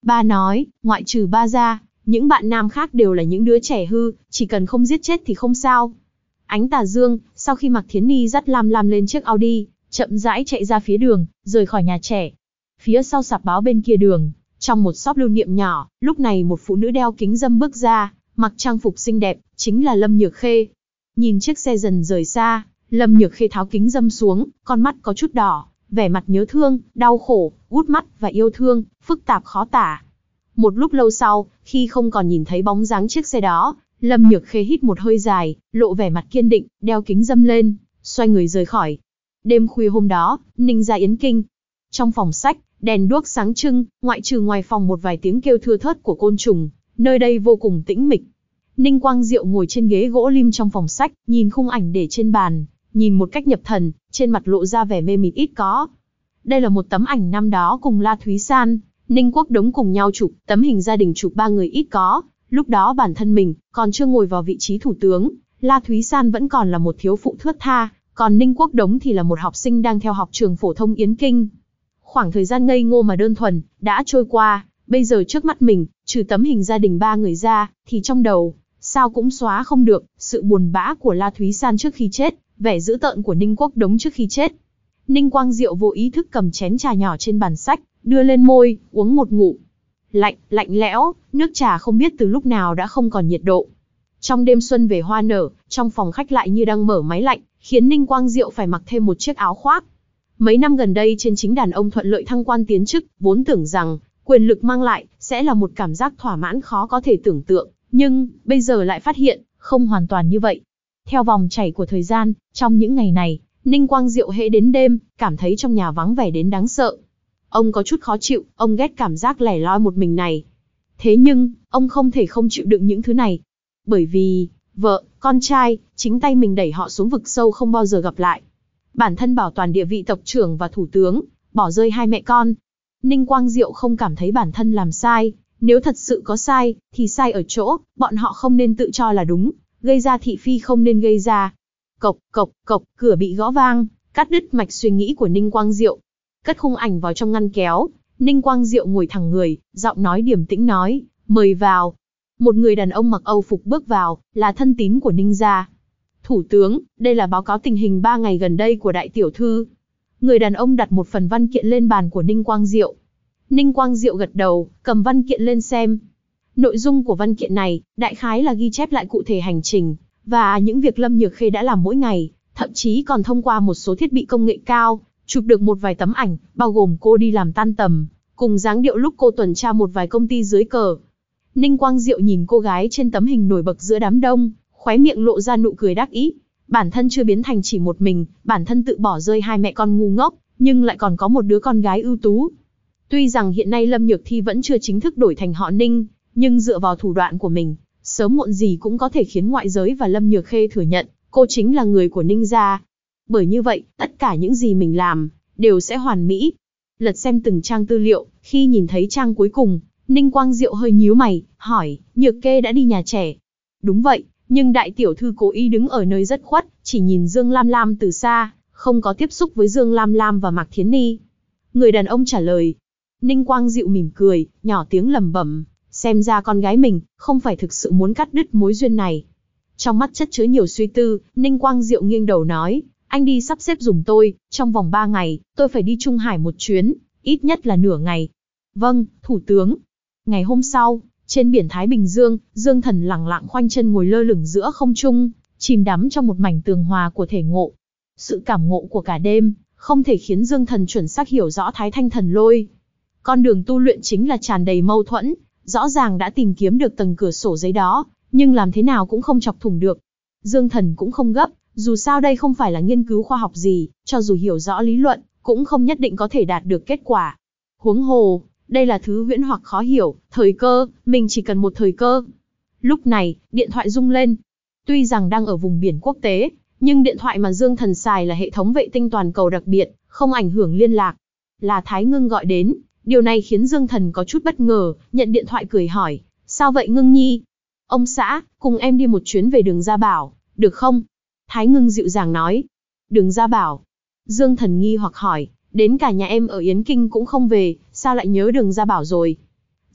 Ba nói, ngoại trừ ba ra, những bạn nam khác đều là những đứa trẻ hư, chỉ cần không giết chết thì không sao. Ánh tà dương, sau khi Mạc Thiến Ni dắt Lam Lam lên chiếc Audi, chậm rãi chạy ra phía đường, rời khỏi nhà trẻ. Phía sau sạp báo bên kia đường, trong một shop lưu niệm nhỏ, lúc này một phụ nữ đeo kính râm bước ra, mặc trang phục xinh đẹp, chính là Lâm Nhược Khê. Nhìn chiếc xe dần rời xa, Lâm Nhược Khê tháo kính râm xuống, con mắt có chút đỏ, vẻ mặt nhớ thương, đau khổ, gút mắt và yêu thương, phức tạp khó tả. Một lúc lâu sau, khi không còn nhìn thấy bóng dáng chiếc xe đó, Lâm Nhược Khê hít một hơi dài, lộ vẻ mặt kiên định, đeo kính râm lên, xoay người rời khỏi. Đêm khuya hôm đó, Ninh gia Yến Kinh. Trong phòng sách, đèn đuốc sáng trưng, ngoại trừ ngoài phòng một vài tiếng kêu thưa thớt của côn trùng, nơi đây vô cùng tĩnh mịch. Ninh Quang Diệu ngồi trên ghế gỗ lim trong phòng sách, nhìn khung ảnh để trên bàn, nhìn một cách nhập thần, trên mặt lộ ra vẻ mê mịt ít có. Đây là một tấm ảnh năm đó cùng La Thúy San, Ninh Quốc Đống cùng nhau chụp, tấm hình gia đình chụp ba người ít có. Lúc đó bản thân mình còn chưa ngồi vào vị trí thủ tướng, La Thúy San vẫn còn là một thiếu phụ thướt tha, còn Ninh Quốc Đống thì là một học sinh đang theo học trường phổ thông Yến Kinh. Khoảng thời gian ngây ngô mà đơn thuần đã trôi qua, bây giờ trước mắt mình, trừ tấm hình gia đình ba người ra, thì trong đầu sao cũng xóa không được sự buồn bã của La Thúy San trước khi chết, vẻ dữ tợn của Ninh Quốc Đống trước khi chết. Ninh Quang Diệu vô ý thức cầm chén trà nhỏ trên bàn sách, đưa lên môi, uống một ngụm. Lạnh, lạnh lẽo, nước trà không biết từ lúc nào đã không còn nhiệt độ. Trong đêm xuân về hoa nở, trong phòng khách lại như đang mở máy lạnh, khiến Ninh Quang Diệu phải mặc thêm một chiếc áo khoác. Mấy năm gần đây trên chính đàn ông thuận lợi thăng quan tiến chức, vốn tưởng rằng quyền lực mang lại sẽ là một cảm giác thỏa mãn khó có thể tưởng tượng, nhưng bây giờ lại phát hiện không hoàn toàn như vậy. Theo vòng chảy của thời gian, trong những ngày này, Ninh Quang Diệu hễ đến đêm, cảm thấy trong nhà vắng vẻ đến đáng sợ. Ông có chút khó chịu, ông ghét cảm giác lẻ loi một mình này. Thế nhưng, ông không thể không chịu đựng những thứ này. Bởi vì, vợ, con trai, chính tay mình đẩy họ xuống vực sâu không bao giờ gặp lại. Bản thân bảo toàn địa vị tộc trưởng và thủ tướng, bỏ rơi hai mẹ con. Ninh Quang Diệu không cảm thấy bản thân làm sai. Nếu thật sự có sai, thì sai ở chỗ, bọn họ không nên tự cho là đúng, gây ra thị phi không nên gây ra. Cộc, cộc, cộc, cửa bị gõ vang, cắt đứt mạch suy nghĩ của Ninh Quang Diệu. Cất khung ảnh vào trong ngăn kéo, Ninh Quang Diệu ngồi thẳng người, giọng nói điềm tĩnh nói, mời vào. Một người đàn ông mặc Âu phục bước vào, là thân tín của Ninh gia. Thủ tướng, đây là báo cáo tình hình 3 ngày gần đây của đại tiểu thư. Người đàn ông đặt một phần văn kiện lên bàn của Ninh Quang Diệu. Ninh Quang Diệu gật đầu, cầm văn kiện lên xem. Nội dung của văn kiện này, đại khái là ghi chép lại cụ thể hành trình, và những việc Lâm Nhược Khê đã làm mỗi ngày, thậm chí còn thông qua một số thiết bị công nghệ cao, chụp được một vài tấm ảnh, bao gồm cô đi làm tan tầm, cùng dáng điệu lúc cô tuần tra một vài công ty dưới cờ. Ninh Quang Diệu nhìn cô gái trên tấm hình nổi bật giữa đám đông, khóe miệng lộ ra nụ cười đắc ý. Bản thân chưa biến thành chỉ một mình, bản thân tự bỏ rơi hai mẹ con ngu ngốc, nhưng lại còn có một đứa con gái ưu tú. Tuy rằng hiện nay Lâm Nhược Thi vẫn chưa chính thức đổi thành họ Ninh, nhưng dựa vào thủ đoạn của mình, sớm muộn gì cũng có thể khiến ngoại giới và Lâm Nhược Khê thừa nhận, cô chính là người của Ninh gia. Bởi như vậy, tất cả những gì mình làm, đều sẽ hoàn mỹ. Lật xem từng trang tư liệu, khi nhìn thấy trang cuối cùng, Ninh Quang Diệu hơi nhíu mày, hỏi, Nhược Kê đã đi nhà trẻ. Đúng vậy, nhưng đại tiểu thư cố ý đứng ở nơi rất khuất, chỉ nhìn Dương Lam Lam từ xa, không có tiếp xúc với Dương Lam Lam và Mạc Thiến Ni. Người đàn ông trả lời. Ninh Quang Diệu mỉm cười, nhỏ tiếng lẩm bẩm, xem ra con gái mình không phải thực sự muốn cắt đứt mối duyên này. Trong mắt chất chứa nhiều suy tư, Ninh Quang Diệu nghiêng đầu nói, anh đi sắp xếp giùm tôi, trong vòng 3 ngày, tôi phải đi Trung Hải một chuyến, ít nhất là nửa ngày. Vâng, thủ tướng. Ngày hôm sau, trên biển Thái Bình Dương, Dương Thần lẳng lặng khoanh chân ngồi lơ lửng giữa không trung, chìm đắm trong một mảnh tường hòa của thể ngộ. Sự cảm ngộ của cả đêm, không thể khiến Dương Thần chuẩn xác hiểu rõ Thái Thanh Thần Lôi. Con đường tu luyện chính là tràn đầy mâu thuẫn, rõ ràng đã tìm kiếm được tầng cửa sổ giấy đó, nhưng làm thế nào cũng không chọc thủng được. Dương Thần cũng không gấp, dù sao đây không phải là nghiên cứu khoa học gì, cho dù hiểu rõ lý luận, cũng không nhất định có thể đạt được kết quả. Huống hồ, đây là thứ huyễn hoặc khó hiểu, thời cơ, mình chỉ cần một thời cơ. Lúc này, điện thoại rung lên. Tuy rằng đang ở vùng biển quốc tế, nhưng điện thoại mà Dương Thần xài là hệ thống vệ tinh toàn cầu đặc biệt, không ảnh hưởng liên lạc. Là Thái Ngưng gọi đến, điều này khiến Dương Thần có chút bất ngờ, nhận điện thoại cười hỏi, sao vậy Ngưng Nhi? Ông xã, cùng em đi một chuyến về Đường Gia Bảo, được không? Thái Ngưng dịu dàng nói. Đường Gia Bảo. Dương Thần nghi hoặc hỏi, đến cả nhà em ở Yến Kinh cũng không về, sao lại nhớ Đường Gia Bảo rồi?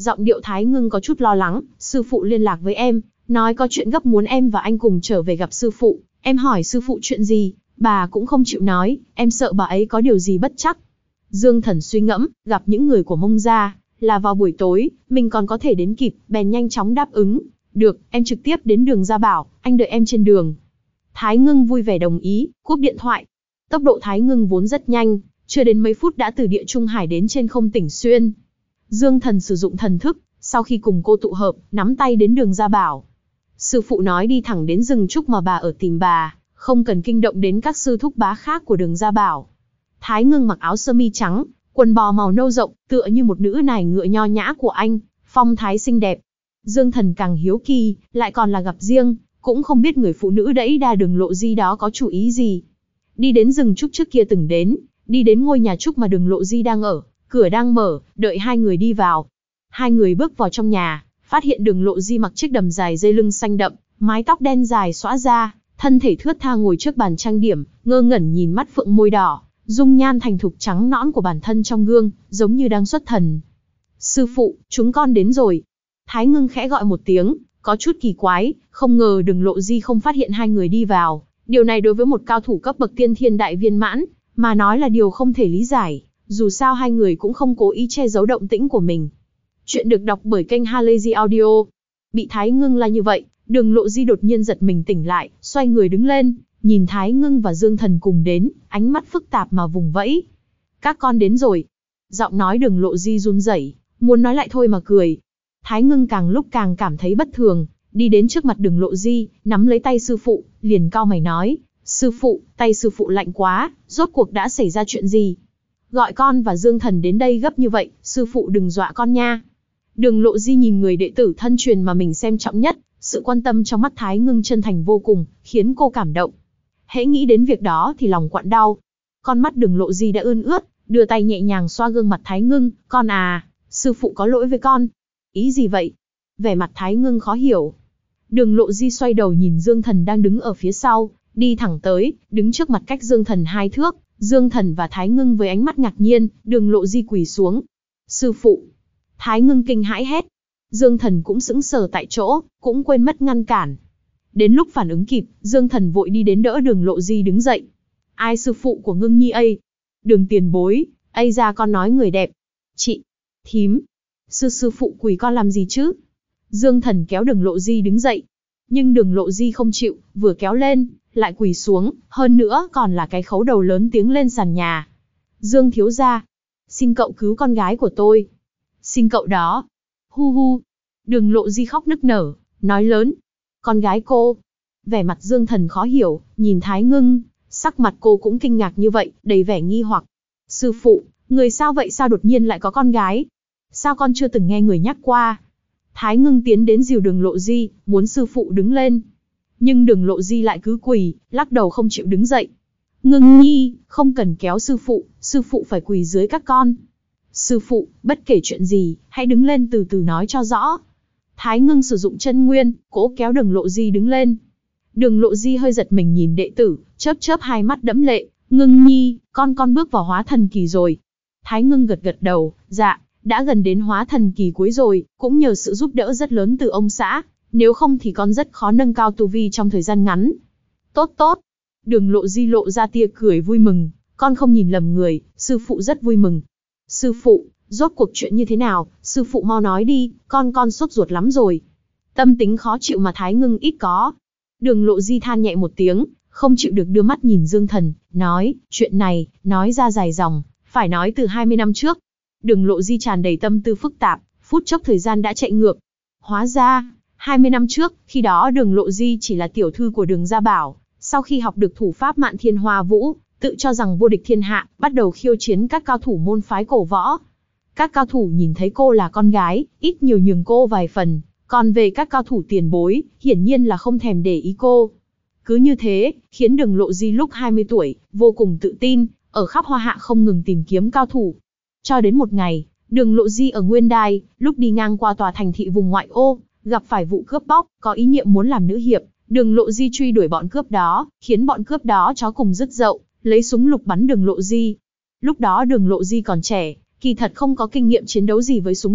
Giọng điệu Thái Ngưng có chút lo lắng, sư phụ liên lạc với em, nói có chuyện gấp muốn em và anh cùng trở về gặp sư phụ. Em hỏi sư phụ chuyện gì, bà cũng không chịu nói, em sợ bà ấy có điều gì bất trắc. Dương Thần suy ngẫm, gặp những người của Mông gia là vào buổi tối, mình còn có thể đến kịp, bèn nhanh chóng đáp ứng. Được, em trực tiếp đến đường Gia Bảo, anh đợi em trên đường. Thái Ngưng vui vẻ đồng ý, cúp điện thoại. Tốc độ Thái Ngưng vốn rất nhanh, chưa đến mấy phút đã từ Địa Trung Hải đến trên không Tỉnh Xuyên. Dương Thần sử dụng thần thức, sau khi cùng cô tụ hợp, nắm tay đến đường Gia Bảo. Sư phụ nói đi thẳng đến rừng trúc mà bà ở tìm bà, không cần kinh động đến các sư thúc bá khác của đường Gia Bảo. Thái Ngưng mặc áo sơ mi trắng, quần bò màu nâu rộng, tựa như một nữ nải ngựa nho nhã của anh, phong thái xinh đẹp. Dương Thần càng hiếu kỳ, lại còn là gặp riêng, cũng không biết người phụ nữ đẫy đa đường Lộ Di đó có chủ ý gì. Đi đến rừng trúc trước kia từng đến, đi đến ngôi nhà trúc mà đường Lộ Di đang ở, cửa đang mở, đợi hai người đi vào. Hai người bước vào trong nhà, phát hiện đường Lộ Di mặc chiếc đầm dài dây lưng xanh đậm, mái tóc đen dài xõa ra, thân thể thướt tha ngồi trước bàn trang điểm, ngơ ngẩn nhìn mắt phượng môi đỏ, dung nhan thành thục trắng nõn của bản thân trong gương, giống như đang xuất thần. Sư phụ, chúng con đến rồi. Thái Ngưng khẽ gọi một tiếng, có chút kỳ quái, không ngờ đường Lộ Di không phát hiện hai người đi vào. Điều này đối với một cao thủ cấp bậc tiên thiên đại viên mãn, mà nói là điều không thể lý giải, dù sao hai người cũng không cố ý che giấu động tĩnh của mình. Chuyện được đọc bởi kênh Halazy Audio. Bị Thái Ngưng la như vậy, đường Lộ Di đột nhiên giật mình tỉnh lại, xoay người đứng lên, nhìn Thái Ngưng và Dương Thần cùng đến, ánh mắt phức tạp mà vùng vẫy. Các con đến rồi. Giọng nói đường Lộ Di run rẩy, muốn nói lại thôi mà cười. Thái Ngưng càng lúc càng cảm thấy bất thường, đi đến trước mặt đường Lộ Di, nắm lấy tay sư phụ, liền cau mày nói, sư phụ, tay sư phụ lạnh quá, rốt cuộc đã xảy ra chuyện gì? Gọi con và Dương Thần đến đây gấp như vậy, sư phụ đừng dọa con nha. Đường Lộ Di nhìn người đệ tử thân truyền mà mình xem trọng nhất, sự quan tâm trong mắt Thái Ngưng chân thành vô cùng, khiến cô cảm động. Hễ nghĩ đến việc đó thì lòng quặn đau. Con mắt đường Lộ Di đã ươn ướt, đưa tay nhẹ nhàng xoa gương mặt Thái Ngưng, con à, sư phụ có lỗi với con. Ý gì vậy? Vẻ mặt Thái Ngưng khó hiểu. Đường Lộ Di xoay đầu nhìn Dương Thần đang đứng ở phía sau, đi thẳng tới, đứng trước mặt cách Dương Thần 2 thước. Dương Thần và Thái Ngưng với ánh mắt ngạc nhiên, đường Lộ Di quỳ xuống. Sư phụ! Thái Ngưng kinh hãi hét. Dương Thần cũng sững sờ tại chỗ, cũng quên mất ngăn cản. Đến lúc phản ứng kịp, Dương Thần vội đi đến đỡ đường Lộ Di đứng dậy. Ai sư phụ của Ngưng Nhi ấy? Đường tiền bối, ây ra con nói người đẹp. Chị! Thím! Sư phụ quỳ con làm gì chứ? Dương Thần kéo đường Lộ Di đứng dậy. Nhưng đường Lộ Di không chịu, vừa kéo lên, lại quỳ xuống, hơn nữa còn là cái khấu đầu lớn tiếng lên sàn nhà. Dương thiếu gia, xin cậu cứu con gái của tôi. Xin cậu đó. Hu hu. Đường Lộ Di khóc nức nở, nói lớn. Con gái cô. Vẻ mặt Dương Thần khó hiểu, nhìn Thái Ngưng, sắc mặt cô cũng kinh ngạc như vậy, đầy vẻ nghi hoặc. Sư phụ, người sao vậy, sao đột nhiên lại có con gái? Sao con chưa từng nghe người nhắc qua? Thái Ngưng tiến đến dìu đường Lộ Di, muốn sư phụ đứng lên. Nhưng đường Lộ Di lại cứ quỳ, lắc đầu không chịu đứng dậy. Ngưng Nhi, không cần kéo sư phụ phải quỳ dưới các con. Sư phụ, bất kể chuyện gì, hãy đứng lên từ từ nói cho rõ. Thái Ngưng sử dụng chân nguyên, cố kéo đường Lộ Di đứng lên. Đường Lộ Di hơi giật mình nhìn đệ tử, chớp chớp hai mắt đẫm lệ. Ngưng Nhi, con bước vào hóa thần kỳ rồi. Thái Ngưng gật gật đầu, dạ, đã gần đến hóa thần kỳ cuối rồi, cũng nhờ sự giúp đỡ rất lớn từ ông xã. Nếu không thì con rất khó nâng cao tu vi trong thời gian ngắn. Tốt tốt. Đường Lộ Di lộ ra tia cười vui mừng. Con không nhìn lầm người, sư phụ rất vui mừng. Sư phụ, rốt cuộc chuyện như thế nào, sư phụ mau nói đi, con sốt ruột lắm rồi. Tâm tính khó chịu mà Thái Ngưng ít có. Đường Lộ Di than nhẹ một tiếng, không chịu được đưa mắt nhìn Dương Thần, nói, chuyện này, nói ra dài dòng, phải nói từ 20 năm trước. Đường Lộ Di tràn đầy tâm tư phức tạp, phút chốc thời gian đã chạy ngược. Hóa ra, 20 năm trước, khi đó đường Lộ Di chỉ là tiểu thư của đường Gia Bảo, sau khi học được thủ pháp Mạn Thiên Hoa Vũ, tự cho rằng vô địch thiên hạ, bắt đầu khiêu chiến các cao thủ môn phái cổ võ. Các cao thủ nhìn thấy cô là con gái, ít nhiều nhường cô vài phần, còn về các cao thủ tiền bối, hiển nhiên là không thèm để ý cô. Cứ như thế, khiến đường Lộ Di lúc 20 tuổi, vô cùng tự tin, ở khắp Hoa Hạ không ngừng tìm kiếm cao thủ. Cho đến một ngày, đường Lộ Di ở Nguyên Đai, lúc đi ngang qua tòa thành thị vùng ngoại ô, gặp phải vụ cướp bóc, có ý niệm muốn làm nữ hiệp. Đường Lộ Di truy đuổi bọn cướp đó, khiến bọn cướp đó chó cùng rứt dậu, lấy súng lục bắn đường Lộ Di. Lúc đó đường Lộ Di còn trẻ, kỳ thật không có kinh nghiệm chiến đấu gì với súng lục,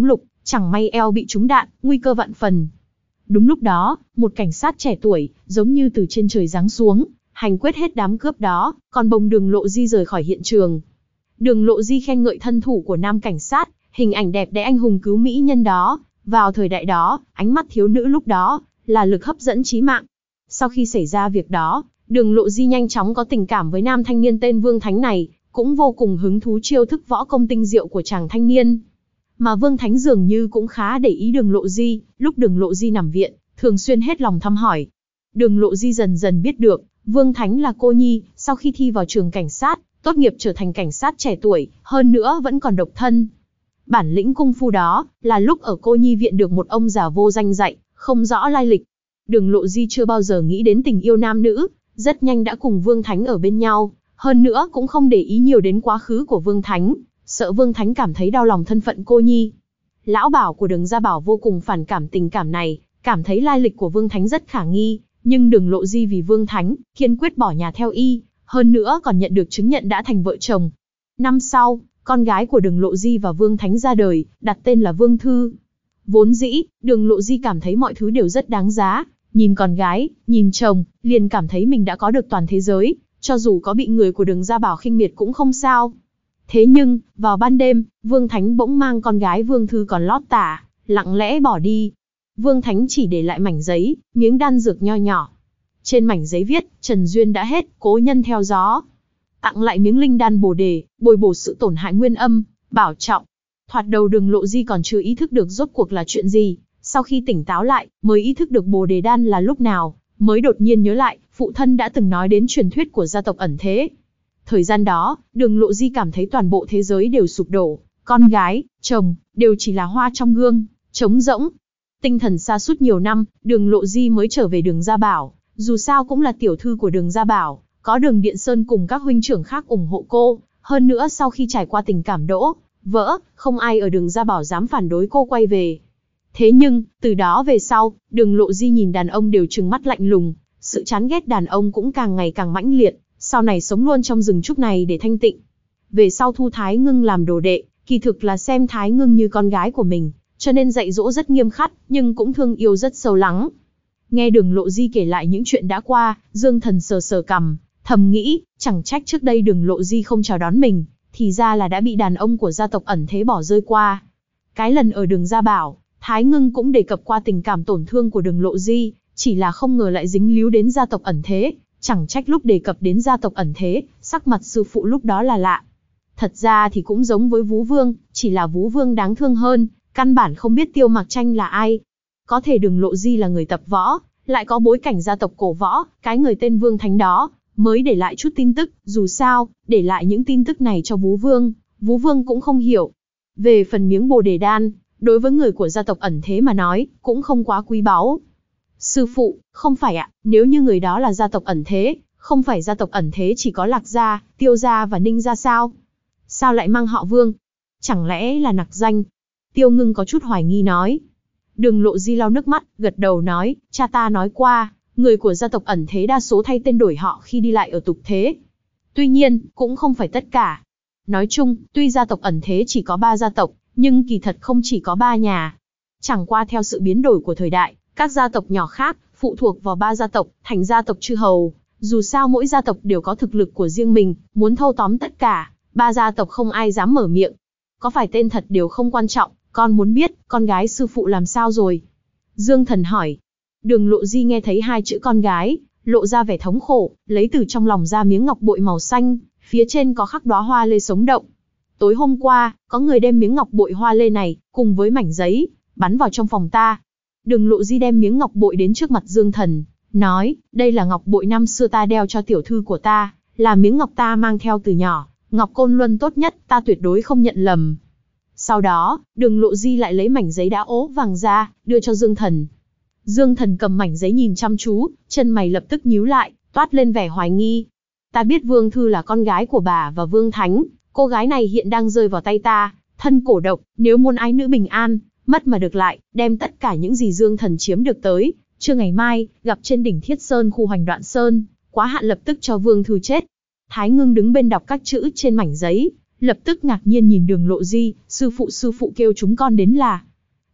Chẳng may eo bị trúng đạn, nguy cơ vạn phần. Đúng lúc đó, một cảnh sát trẻ tuổi, giống như từ trên trời giáng xuống, hành quyết hết đám cướp đó, còn bồng Đường Lộ Di rời khỏi hiện trường. Đường Lộ Di khen ngợi thân thủ của nam cảnh sát, hình ảnh đẹp đẽ anh hùng cứu mỹ nhân đó. Vào thời đại đó, ánh mắt thiếu nữ lúc đó là lực hấp dẫn chí mạng. Sau khi xảy ra việc đó, Đường Lộ Di nhanh chóng có tình cảm với nam thanh niên tên Vương Thánh này, cũng vô cùng hứng thú chiêu thức võ công tinh diệu của chàng thanh niên. Mà Vương Thánh dường như cũng khá để ý Đường Lộ Di, lúc Đường Lộ Di nằm viện, thường xuyên hết lòng thăm hỏi. Đường Lộ Di dần dần biết được, Vương Thánh là cô nhi, sau khi thi vào trường cảnh sát, tốt nghiệp trở thành cảnh sát trẻ tuổi, hơn nữa vẫn còn độc thân. Bản lĩnh cung phu đó, là lúc ở cô nhi viện được một ông già vô danh dạy, không rõ lai lịch. Đường Lộ Di chưa bao giờ nghĩ đến tình yêu nam nữ, rất nhanh đã cùng Vương Thánh ở bên nhau, hơn nữa cũng không để ý nhiều đến quá khứ của Vương Thánh, sợ Vương Thánh cảm thấy đau lòng thân phận cô nhi. Lão Bảo của Đường Gia Bảo vô cùng phản cảm tình cảm này, cảm thấy lai lịch của Vương Thánh rất khả nghi, nhưng Đường Lộ Di vì Vương Thánh, kiên quyết bỏ nhà theo y, hơn nữa còn nhận được chứng nhận đã thành vợ chồng. Năm sau, con gái của Đường Lộ Di và Vương Thánh ra đời, đặt tên là Vương Thư. Vốn dĩ, Đường Lộ Di cảm thấy mọi thứ đều rất đáng giá, nhìn con gái, nhìn chồng, liền cảm thấy mình đã có được toàn thế giới, cho dù có bị người của Đường Gia Bảo khinh miệt cũng không sao. Thế nhưng, vào ban đêm, Vương Thánh bỗng mang con gái Vương Thư còn lót tả, lặng lẽ bỏ đi. Vương Thánh chỉ để lại mảnh giấy, miếng đan dược nho nhỏ. Trên mảnh giấy viết, Trần duyên đã hết, cố nhân theo gió. Tặng lại miếng linh đan bồ đề, bồi bổ sự tổn hại nguyên âm, bảo trọng. Thoạt đầu Đường Lộ Di còn chưa ý thức được rốt cuộc là chuyện gì, sau khi tỉnh táo lại, mới ý thức được bồ đề đan là lúc nào, mới đột nhiên nhớ lại, phụ thân đã từng nói đến truyền thuyết của gia tộc ẩn thế. Thời gian đó, Đường Lộ Di cảm thấy toàn bộ thế giới đều sụp đổ, con gái, chồng, đều chỉ là hoa trong gương, trống rỗng. Tinh thần sa sút nhiều năm, Đường Lộ Di mới trở về Đường Gia Bảo, dù sao cũng là tiểu thư của Đường Gia Bảo, có Đường Điện Sơn cùng các huynh trưởng khác ủng hộ cô, hơn nữa sau khi trải qua tình cảm đổ vỡ, không ai ở Đường Gia Bảo dám phản đối cô quay về. Thế nhưng, từ đó về sau, Đường Lộ Di nhìn đàn ông đều trừng mắt lạnh lùng, sự chán ghét đàn ông cũng càng ngày càng mãnh liệt, sau này sống luôn trong rừng trúc này để thanh tịnh. Về sau thu Thái Ngưng làm đồ đệ, kỳ thực là xem Thái Ngưng như con gái của mình, cho nên dạy dỗ rất nghiêm khắc, nhưng cũng thương yêu rất sâu lắng. Nghe Đường Lộ Di kể lại những chuyện đã qua, Dương Thần sờ sờ cằm, thầm nghĩ, chẳng trách trước đây Đường Lộ Di không chào đón mình, thì ra là đã bị đàn ông của gia tộc ẩn thế bỏ rơi qua. Cái lần ở Đường Gia Bảo, Thái Ngưng cũng đề cập qua tình cảm tổn thương của Đường Lộ Di, chỉ là không ngờ lại dính líu đến gia tộc ẩn thế, chẳng trách lúc đề cập đến gia tộc ẩn thế, sắc mặt sư phụ lúc đó là lạ. Thật ra thì cũng giống với Vú Vương, chỉ là Vú Vương đáng thương hơn, căn bản không biết Tiêu Mặc Tranh là ai. Có thể Đường Lộ Di là người tập võ, lại có bối cảnh gia tộc cổ võ, cái người tên Vương Thánh đó, mới để lại chút tin tức, dù sao, để lại những tin tức này cho Vú Vương cũng không hiểu. Về phần miếng bồ đề đan, đối với người của gia tộc ẩn thế mà nói, cũng không quá quý báu. Sư phụ, không phải ạ, nếu như người đó là gia tộc ẩn thế, không phải gia tộc ẩn thế chỉ có Lạc gia, Tiêu gia và Ninh gia sao? Sao lại mang họ Vương? Chẳng lẽ là nặc danh? Tiêu Ngưng có chút hoài nghi nói. Đường Lộ Di lau nước mắt, gật đầu nói, cha ta nói qua, người của gia tộc ẩn thế đa số thay tên đổi họ khi đi lại ở tục thế. Tuy nhiên, cũng không phải tất cả. Nói chung, tuy gia tộc ẩn thế chỉ có 3 gia tộc, nhưng kỳ thật không chỉ có 3 nhà. Chẳng qua theo sự biến đổi của thời đại, các gia tộc nhỏ khác, phụ thuộc vào 3 gia tộc, thành gia tộc chư hầu. Dù sao mỗi gia tộc đều có thực lực của riêng mình, muốn thâu tóm tất cả, 3 gia tộc không ai dám mở miệng. Có phải tên thật đều không quan trọng, con muốn biết, con gái sư phụ làm sao rồi? Dương Thần hỏi. Đường Lộ Di nghe thấy 2 chữ con gái, lộ ra vẻ thống khổ, lấy từ trong lòng ra miếng ngọc bội màu xanh, phía trên có khắc đóa hoa lê sống động. Tối hôm qua, có người đem miếng ngọc bội hoa lê này, cùng với mảnh giấy, bắn vào trong phòng ta. Đường Lộ Di đem miếng ngọc bội đến trước mặt Dương Thần, nói, đây là ngọc bội năm xưa ta đeo cho tiểu thư của ta, là miếng ngọc ta mang theo từ nhỏ, ngọc côn luân tốt nhất, ta tuyệt đối không nhận lầm. Sau đó, Đường Lộ Di lại lấy mảnh giấy đã ố vàng ra, đưa cho Dương Thần. Dương Thần cầm mảnh giấy nhìn chăm chú, chân mày lập tức nhíu lại, toát lên vẻ hoài nghi. Ta biết Vương Thư là con gái của bà và Vương Thánh, cô gái này hiện đang rơi vào tay ta, thân cổ độc, nếu muốn ái nữ bình an, mất mà được lại, đem tất cả những gì Dương Thần chiếm được tới, trưa ngày mai, gặp trên đỉnh Thiết Sơn khu Hoành Đoạn Sơn, quá hạn lập tức cho Vương Thư chết. Thái Ngưng đứng bên đọc các chữ trên mảnh giấy, lập tức ngạc nhiên nhìn Đường Lộ Di, sư phụ kêu chúng con đến là.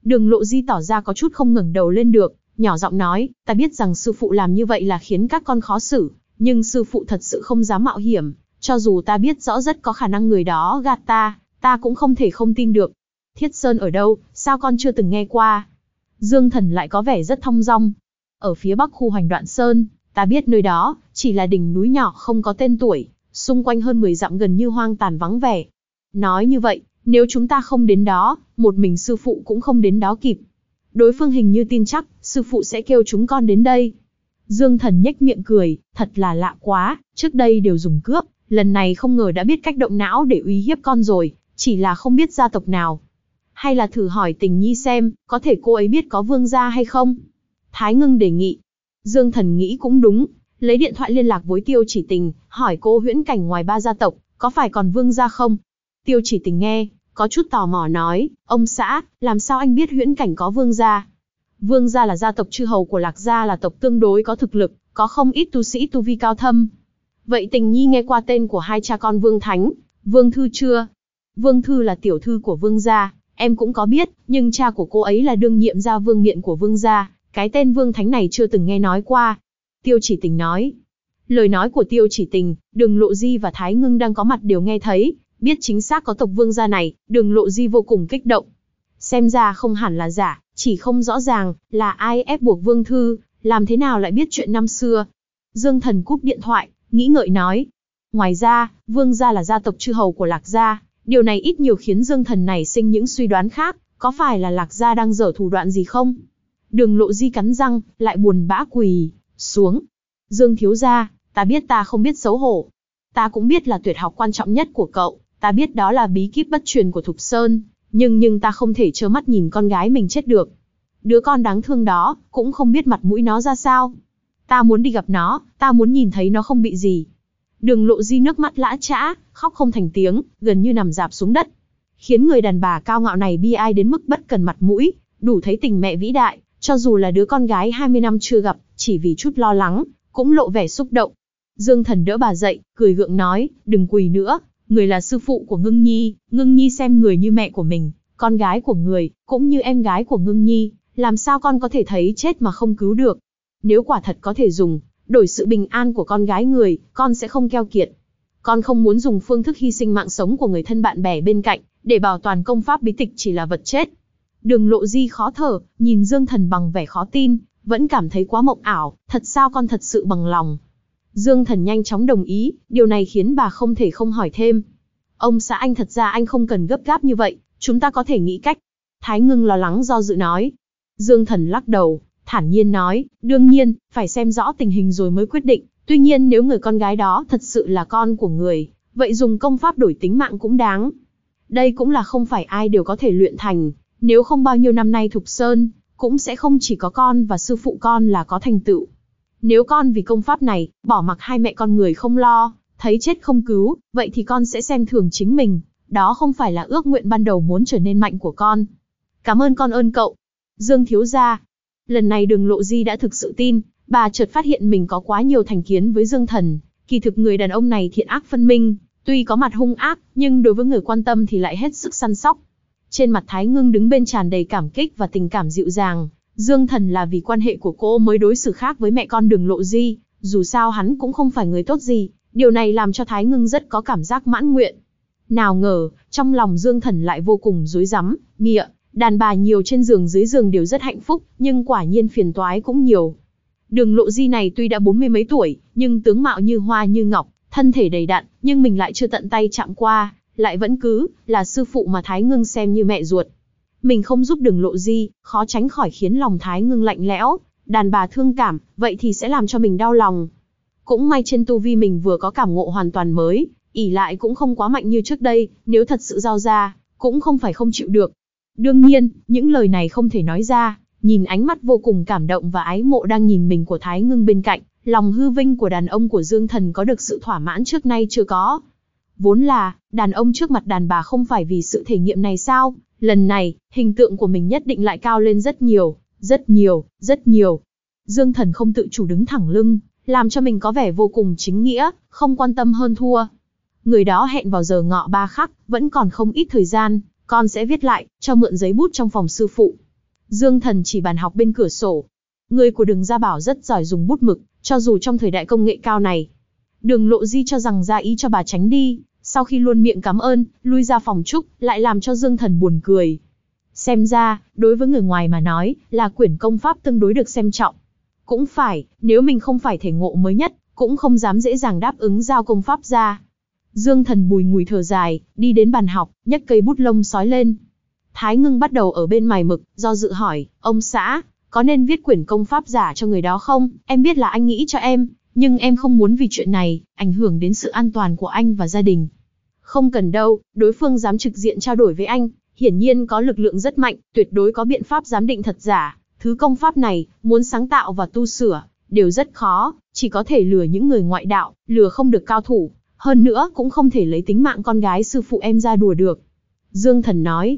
Đường Lộ Di tỏ ra có chút không ngẩng đầu lên được, nhỏ giọng nói, ta biết rằng sư phụ làm như vậy là khiến các con khó xử, nhưng sư phụ thật sự không dám mạo hiểm, cho dù ta biết rõ rất có khả năng người đó gạt ta cũng không thể không tin được. Thiết Sơn ở đâu, sao con chưa từng nghe qua? Dương Thần lại có vẻ rất thong dong. Ở phía bắc khu Hoành Đoạn Sơn, ta biết nơi đó, chỉ là đỉnh núi nhỏ không có tên tuổi, xung quanh hơn 10 dặm gần như hoang tàn vắng vẻ. Nói như vậy, nếu chúng ta không đến đó, một mình sư phụ cũng không đến đó kịp. Đối phương hình như tin chắc, sư phụ sẽ kêu chúng con đến đây. Dương Thần nhếch miệng cười, thật là lạ quá, trước đây đều dùng cướp, lần này không ngờ đã biết cách động não để uy hiếp con rồi, chỉ là không biết gia tộc nào. Hay là thử hỏi Tình Nhi xem, có thể cô ấy biết có vương gia hay không? Thái Ngưng đề nghị. Dương Thần nghĩ cũng đúng, lấy điện thoại liên lạc với Tiêu Chỉ Tình, hỏi cô Huyễn Cảnh ngoài 3 gia tộc, có phải còn vương gia không? Tiêu Chỉ Tình nghe, có chút tò mò nói, ông xã, làm sao anh biết Huyễn Cảnh có vương gia? Vương gia là gia tộc chư hầu của Lạc gia, là tộc tương đối có thực lực, có không ít tu sĩ tu vi cao thâm. Vậy Tình Nhi nghe qua tên của hai cha con Vương Thánh, Vương Thư chưa? Vương Thư là tiểu thư của vương gia, em cũng có biết, nhưng cha của cô ấy là đương nhiệm gia vương miện của vương gia, cái tên Vương Thánh này chưa từng nghe nói qua. Tiêu Chỉ Tình nói. Lời nói của Tiêu Chỉ Tình, Đường Lộ Di và Thái Ngưng đang có mặt đều nghe thấy, biết chính xác có tộc vương gia này, Đường Lộ Di vô cùng kích động. Xem ra không hẳn là giả, chỉ không rõ ràng là ai ép buộc Vương Thư, làm thế nào lại biết chuyện năm xưa. Dương Thần cúp điện thoại, nghĩ ngợi nói. Ngoài ra, vương gia là gia tộc chư hầu của Lạc gia, điều này ít nhiều khiến Dương Thần nảy sinh những suy đoán khác, có phải là Lạc gia đang dở thủ đoạn gì không? Đường Lộ Di cắn răng, lại buồn bã quỳ xuống. Dương thiếu gia, ta biết ta không biết xấu hổ. Ta cũng biết là tuyệt học quan trọng nhất của cậu, ta biết đó là bí kíp bất truyền của Thục Sơn, nhưng ta không thể trơ mắt nhìn con gái mình chết được. Đứa con đáng thương đó, cũng không biết mặt mũi nó ra sao. Ta muốn đi gặp nó, ta muốn nhìn thấy nó không bị gì. Đường Lộ Di nước mắt lã chã, khóc không thành tiếng, gần như nằm rạp xuống đất. Khiến người đàn bà cao ngạo này bi ai đến mức bất cần mặt mũi, đủ thấy tình mẹ vĩ đại, cho dù là đứa con gái 20 năm chưa gặp, chỉ vì chút lo lắng, cũng lộ vẻ xúc động. Dương Thần đỡ bà dậy, cười gượng nói, đừng quỳ nữa, người là sư phụ của Ngưng Nhi xem người như mẹ của mình, con gái của người, cũng như em gái của Ngưng Nhi, làm sao con có thể thấy chết mà không cứu được. Nếu quả thật có thể dùng, đổi sự bình an của con gái người, con sẽ không keo kiệt. Con không muốn dùng phương thức hy sinh mạng sống của người thân bạn bè bên cạnh, để bảo toàn công pháp bí tịch chỉ là vật chết. Đường Lộ Di khó thở, nhìn Dương Thần bằng vẻ khó tin, vẫn cảm thấy quá mộng ảo, thật sao con thật sự bằng lòng. Dương Thần nhanh chóng đồng ý, điều này khiến bà không thể không hỏi thêm. Ông xã anh, thật ra anh không cần gấp gáp như vậy, chúng ta có thể nghĩ cách. Thái Ngưng lo lắng do dự nói. Dương Thần lắc đầu, thản nhiên nói, đương nhiên, phải xem rõ tình hình rồi mới quyết định. Tuy nhiên nếu người con gái đó thật sự là con của người, vậy dùng công pháp đổi tính mạng cũng đáng. Đây cũng là không phải ai đều có thể luyện thành, nếu không bao nhiêu năm nay Thục Sơn, cũng sẽ không chỉ có con và sư phụ con là có thành tựu. Nếu con vì công pháp này, bỏ mặc hai mẹ con người không lo, thấy chết không cứu, vậy thì con sẽ xem thường chính mình, đó không phải là ước nguyện ban đầu muốn trở nên mạnh của con. Cảm ơn con ơn cậu. Dương thiếu gia. Lần này Đường Lộ Di đã thực sự tin, bà chợt phát hiện mình có quá nhiều thành kiến với Dương Thần, kỳ thực người đàn ông này thiện ác phân minh, tuy có mặt hung ác, nhưng đối với người quan tâm thì lại hết sức săn sóc. Trên mặt Thái Ngưng đứng bên tràn đầy cảm kích và tình cảm dịu dàng, Dương Thần là vì quan hệ của cô mới đối xử khác với mẹ con Đường Lộ Di, dù sao hắn cũng không phải người tốt gì, điều này làm cho Thái Ngưng rất có cảm giác mãn nguyện. Nào ngờ, trong lòng Dương Thần lại vô cùng rối rắm, mịa, đàn bà nhiều trên giường dưới giường đều rất hạnh phúc, nhưng quả nhiên phiền toái cũng nhiều. Đường Lộ Di này tuy đã 40 mấy tuổi, nhưng tướng mạo như hoa như ngọc, thân thể đầy đặn, nhưng mình lại chưa tận tay chạm qua, lại vẫn cứ là sư phụ mà Thái Ngưng xem như mẹ ruột. Mình không giúp Đường Lộ Di, khó tránh khỏi khiến lòng Thái Ngưng lạnh lẽo, đàn bà thương cảm, vậy thì sẽ làm cho mình đau lòng. Cũng may trên tu vi mình vừa có cảm ngộ hoàn toàn mới, ỷ lại cũng không quá mạnh như trước đây, nếu thật sự giao ra, cũng không phải không chịu được. Đương nhiên, những lời này không thể nói ra, nhìn ánh mắt vô cùng cảm động và ái mộ đang nhìn mình của Thái Ngưng bên cạnh, lòng hư vinh của đàn ông của Dương Thần có được sự thỏa mãn trước nay chưa có. Vốn là, đàn ông trước mặt đàn bà không phải vì sự thể nghiệm này sao, lần này, hình tượng của mình nhất định lại cao lên rất nhiều, rất nhiều, rất nhiều. Dương Thần không tự chủ đứng thẳng lưng, làm cho mình có vẻ vô cùng chính nghĩa, không quan tâm hơn thua. Người đó hẹn vào giờ ngọ 3 khắc, vẫn còn không ít thời gian, con sẽ viết lại, cho mượn giấy bút trong phòng sư phụ. Dương Thần chỉ bàn học bên cửa sổ. Người của Đường Gia Bảo rất giỏi dùng bút mực, cho dù trong thời đại công nghệ cao này. Đường Lộ Di cho rằng ra ý cho bà tránh đi, sau khi luôn miệng cảm ơn, lui ra phòng trúc, lại làm cho Dương Thần buồn cười. Xem ra, đối với người ngoài mà nói, là quyển công pháp tương đối được xem trọng. Cũng phải, nếu mình không phải thể ngộ mới nhất, cũng không dám dễ dàng đáp ứng giao công pháp ra. Dương Thần bùi ngùi thở dài, đi đến bàn học, nhấc cây bút lông sói lên. Thái Ngưng bắt đầu ở bên mài mực, do dự hỏi, ông xã, có nên viết quyển công pháp giả cho người đó không? Em biết là anh nghĩ cho em, nhưng em không muốn vì chuyện này, ảnh hưởng đến sự an toàn của anh và gia đình. Không cần đâu, đối phương dám trực diện trao đổi với anh, hiển nhiên có lực lượng rất mạnh, tuyệt đối có biện pháp giám định thật giả. Thứ công pháp này, muốn sáng tạo và tu sửa, đều rất khó, chỉ có thể lừa những người ngoại đạo, lừa không được cao thủ. Hơn nữa cũng không thể lấy tính mạng con gái sư phụ em ra đùa được. Dương Thần nói.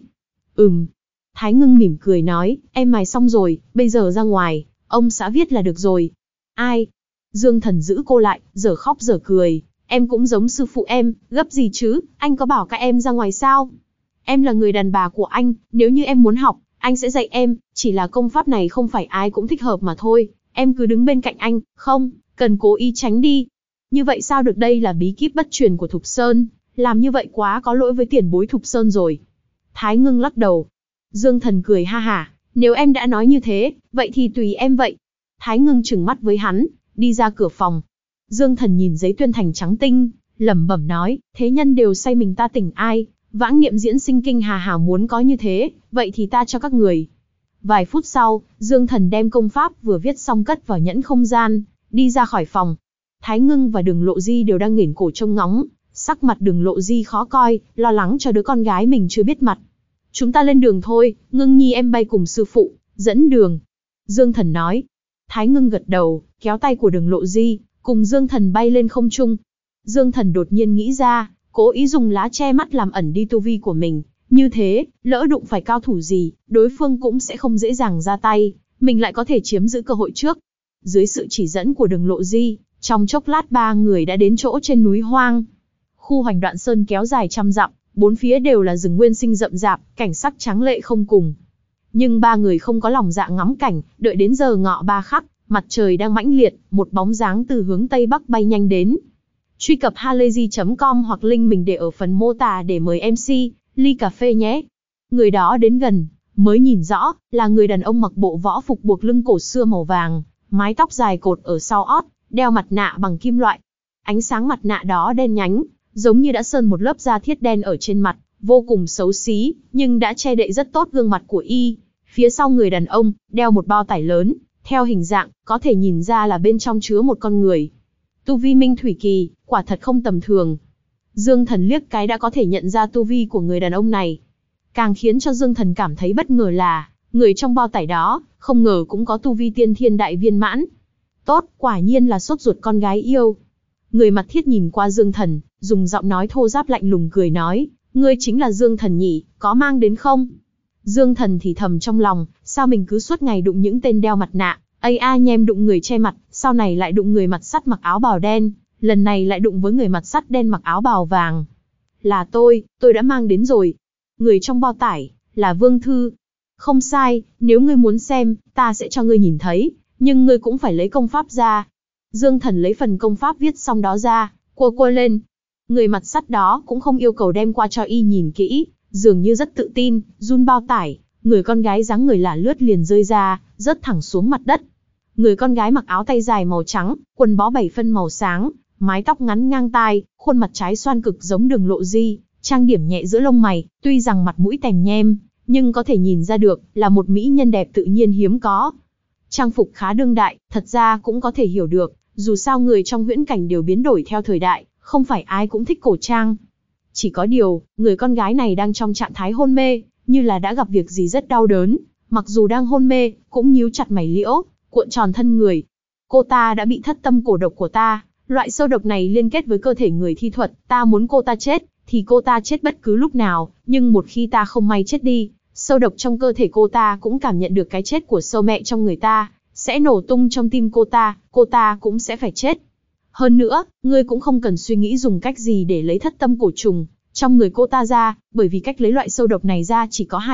Thái Ngưng mỉm cười nói, em mài xong rồi, bây giờ ra ngoài, ông xã viết là được rồi. Ai? Dương Thần giữ cô lại, giờ khóc giờ cười. Em cũng giống sư phụ em, gấp gì chứ, anh có bảo các em ra ngoài sao? Em là người đàn bà của anh, nếu như em muốn học, anh sẽ dạy em, chỉ là công pháp này không phải ai cũng thích hợp mà thôi. Em cứ đứng bên cạnh anh, không, cần cố ý tránh đi. Như vậy sao được, đây là bí kíp bất truyền của Thục Sơn, làm như vậy quá có lỗi với tiền bối Thục Sơn rồi. Thái Ngưng lắc đầu. Dương Thần cười ha hả, nếu em đã nói như thế, vậy thì tùy em vậy. Thái Ngưng trừng mắt với hắn, đi ra cửa phòng. Dương Thần nhìn giấy tuyên thành trắng tinh, lẩm bẩm nói, thế nhân đều say mình ta tỉnh ai, vãng niệm diễn sinh kinh hà hà muốn có như thế, vậy thì ta cho các người. Vài phút sau, Dương Thần đem công pháp vừa viết xong cất vào nhẫn không gian, đi ra khỏi phòng. Thái Ngưng và Đường Lộ Di đều đang nghển cổ trông ngóng, sắc mặt Đường Lộ Di khó coi, lo lắng cho đứa con gái mình chưa biết mặt. Chúng ta lên đường thôi, Ngưng nhi em bay cùng sư phụ, dẫn đường. Dương Thần nói. Thái Ngưng gật đầu, kéo tay của Đường Lộ Di, cùng Dương Thần bay lên không trung. Dương Thần đột nhiên nghĩ ra, cố ý dùng lá che mắt làm ẩn đi tu vi của mình. Như thế, lỡ đụng phải cao thủ gì, đối phương cũng sẽ không dễ dàng ra tay, mình lại có thể chiếm giữ cơ hội trước. Dưới sự chỉ dẫn của Đường Lộ Di, trong chốc lát ba người đã đến chỗ trên núi hoang. Khu Hoành Đoạn Sơn kéo dài trăm dặm, bốn phía đều là rừng nguyên sinh rậm rạp, cảnh sắc tráng lệ không cùng. Nhưng ba người không có lòng dạ ngắm cảnh, đợi đến giờ ngọ ba khắc, mặt trời đang mãnh liệt, một bóng dáng từ hướng tây bắc bay nhanh đến. Truy cập halayzi.com hoặc link mình để ở phần mô tả để mời MC ly cà phê nhé. Người đó đến gần, mới nhìn rõ, là người đàn ông mặc bộ võ phục buộc lưng cổ xưa màu vàng, mái tóc dài cột ở sau ót, đeo mặt nạ bằng kim loại. Ánh sáng mặt nạ đó đen nhánh, giống như đã sơn một lớp da thiết đen ở trên mặt, vô cùng xấu xí, nhưng đã che đậy rất tốt gương mặt của y. Phía sau người đàn ông, đeo một bao tải lớn, theo hình dạng, có thể nhìn ra là bên trong chứa một con người. Tu vi Minh Thủy Kỳ, quả thật không tầm thường. Dương Thần liếc cái đã có thể nhận ra tu vi của người đàn ông này. Càng khiến cho Dương Thần cảm thấy bất ngờ là, người trong bao tải đó, không ngờ cũng có tu vi tiên thiên đại viên mãn. Tốt, quả nhiên là sốt ruột con gái yêu. Người mặt thiết nhìn qua Dương Thần, dùng giọng nói thô ráp lạnh lùng cười nói, ngươi chính là Dương Thần nhỉ, có mang đến không? Dương Thần thì thầm trong lòng, sao mình cứ suốt ngày đụng những tên đeo mặt nạ, nhem đụng người che mặt, sau này lại đụng người mặt sắt mặc áo bào đen, lần này lại đụng với người mặt sắt đen mặc áo bào vàng. Là tôi đã mang đến rồi. Người trong bao tải, là Vương Thư. Không sai, nếu ngươi muốn xem, ta sẽ cho ngươi nhìn thấy, nhưng ngươi cũng phải lấy công pháp ra. Dương Thần lấy phần công pháp viết xong đó ra, cua lên. Người mặt sắt đó cũng không yêu cầu đem qua cho y nhìn kỹ, dường như rất tự tin, run bao tải, người con gái dáng người lả lướt liền rơi ra, rớt thẳng xuống mặt đất. Người con gái mặc áo tay dài màu trắng, quần bó 7 phân màu sáng, mái tóc ngắn ngang tai, khuôn mặt trái xoan cực giống Đường Lộ Di, trang điểm nhẹ giữa lông mày, tuy rằng mặt mũi tèm nhem, nhưng có thể nhìn ra được là một mỹ nhân đẹp tự nhiên hiếm có. Trang phục khá đương đại, thật ra cũng có thể hiểu được, dù sao người trong huyễn cảnh đều biến đổi theo thời đại, không phải ai cũng thích cổ trang. Chỉ có điều, người con gái này đang trong trạng thái hôn mê, như là đã gặp việc gì rất đau đớn, mặc dù đang hôn mê, cũng nhíu chặt mày liễu, cuộn tròn thân người. Cô ta đã bị thất tâm cổ độc của ta, loại sâu độc này liên kết với cơ thể người thi thuật, ta muốn cô ta chết, thì cô ta chết bất cứ lúc nào, nhưng một khi ta không may chết đi, sâu độc trong cơ thể cô ta cũng cảm nhận được cái chết của sâu mẹ trong người ta, sẽ nổ tung trong tim cô ta cũng sẽ phải chết. Hơn nữa, ngươi cũng không cần suy nghĩ dùng cách gì để lấy thất tâm cổ trùng trong người cô ta ra, bởi vì cách lấy loại sâu độc này ra chỉ có hai cách,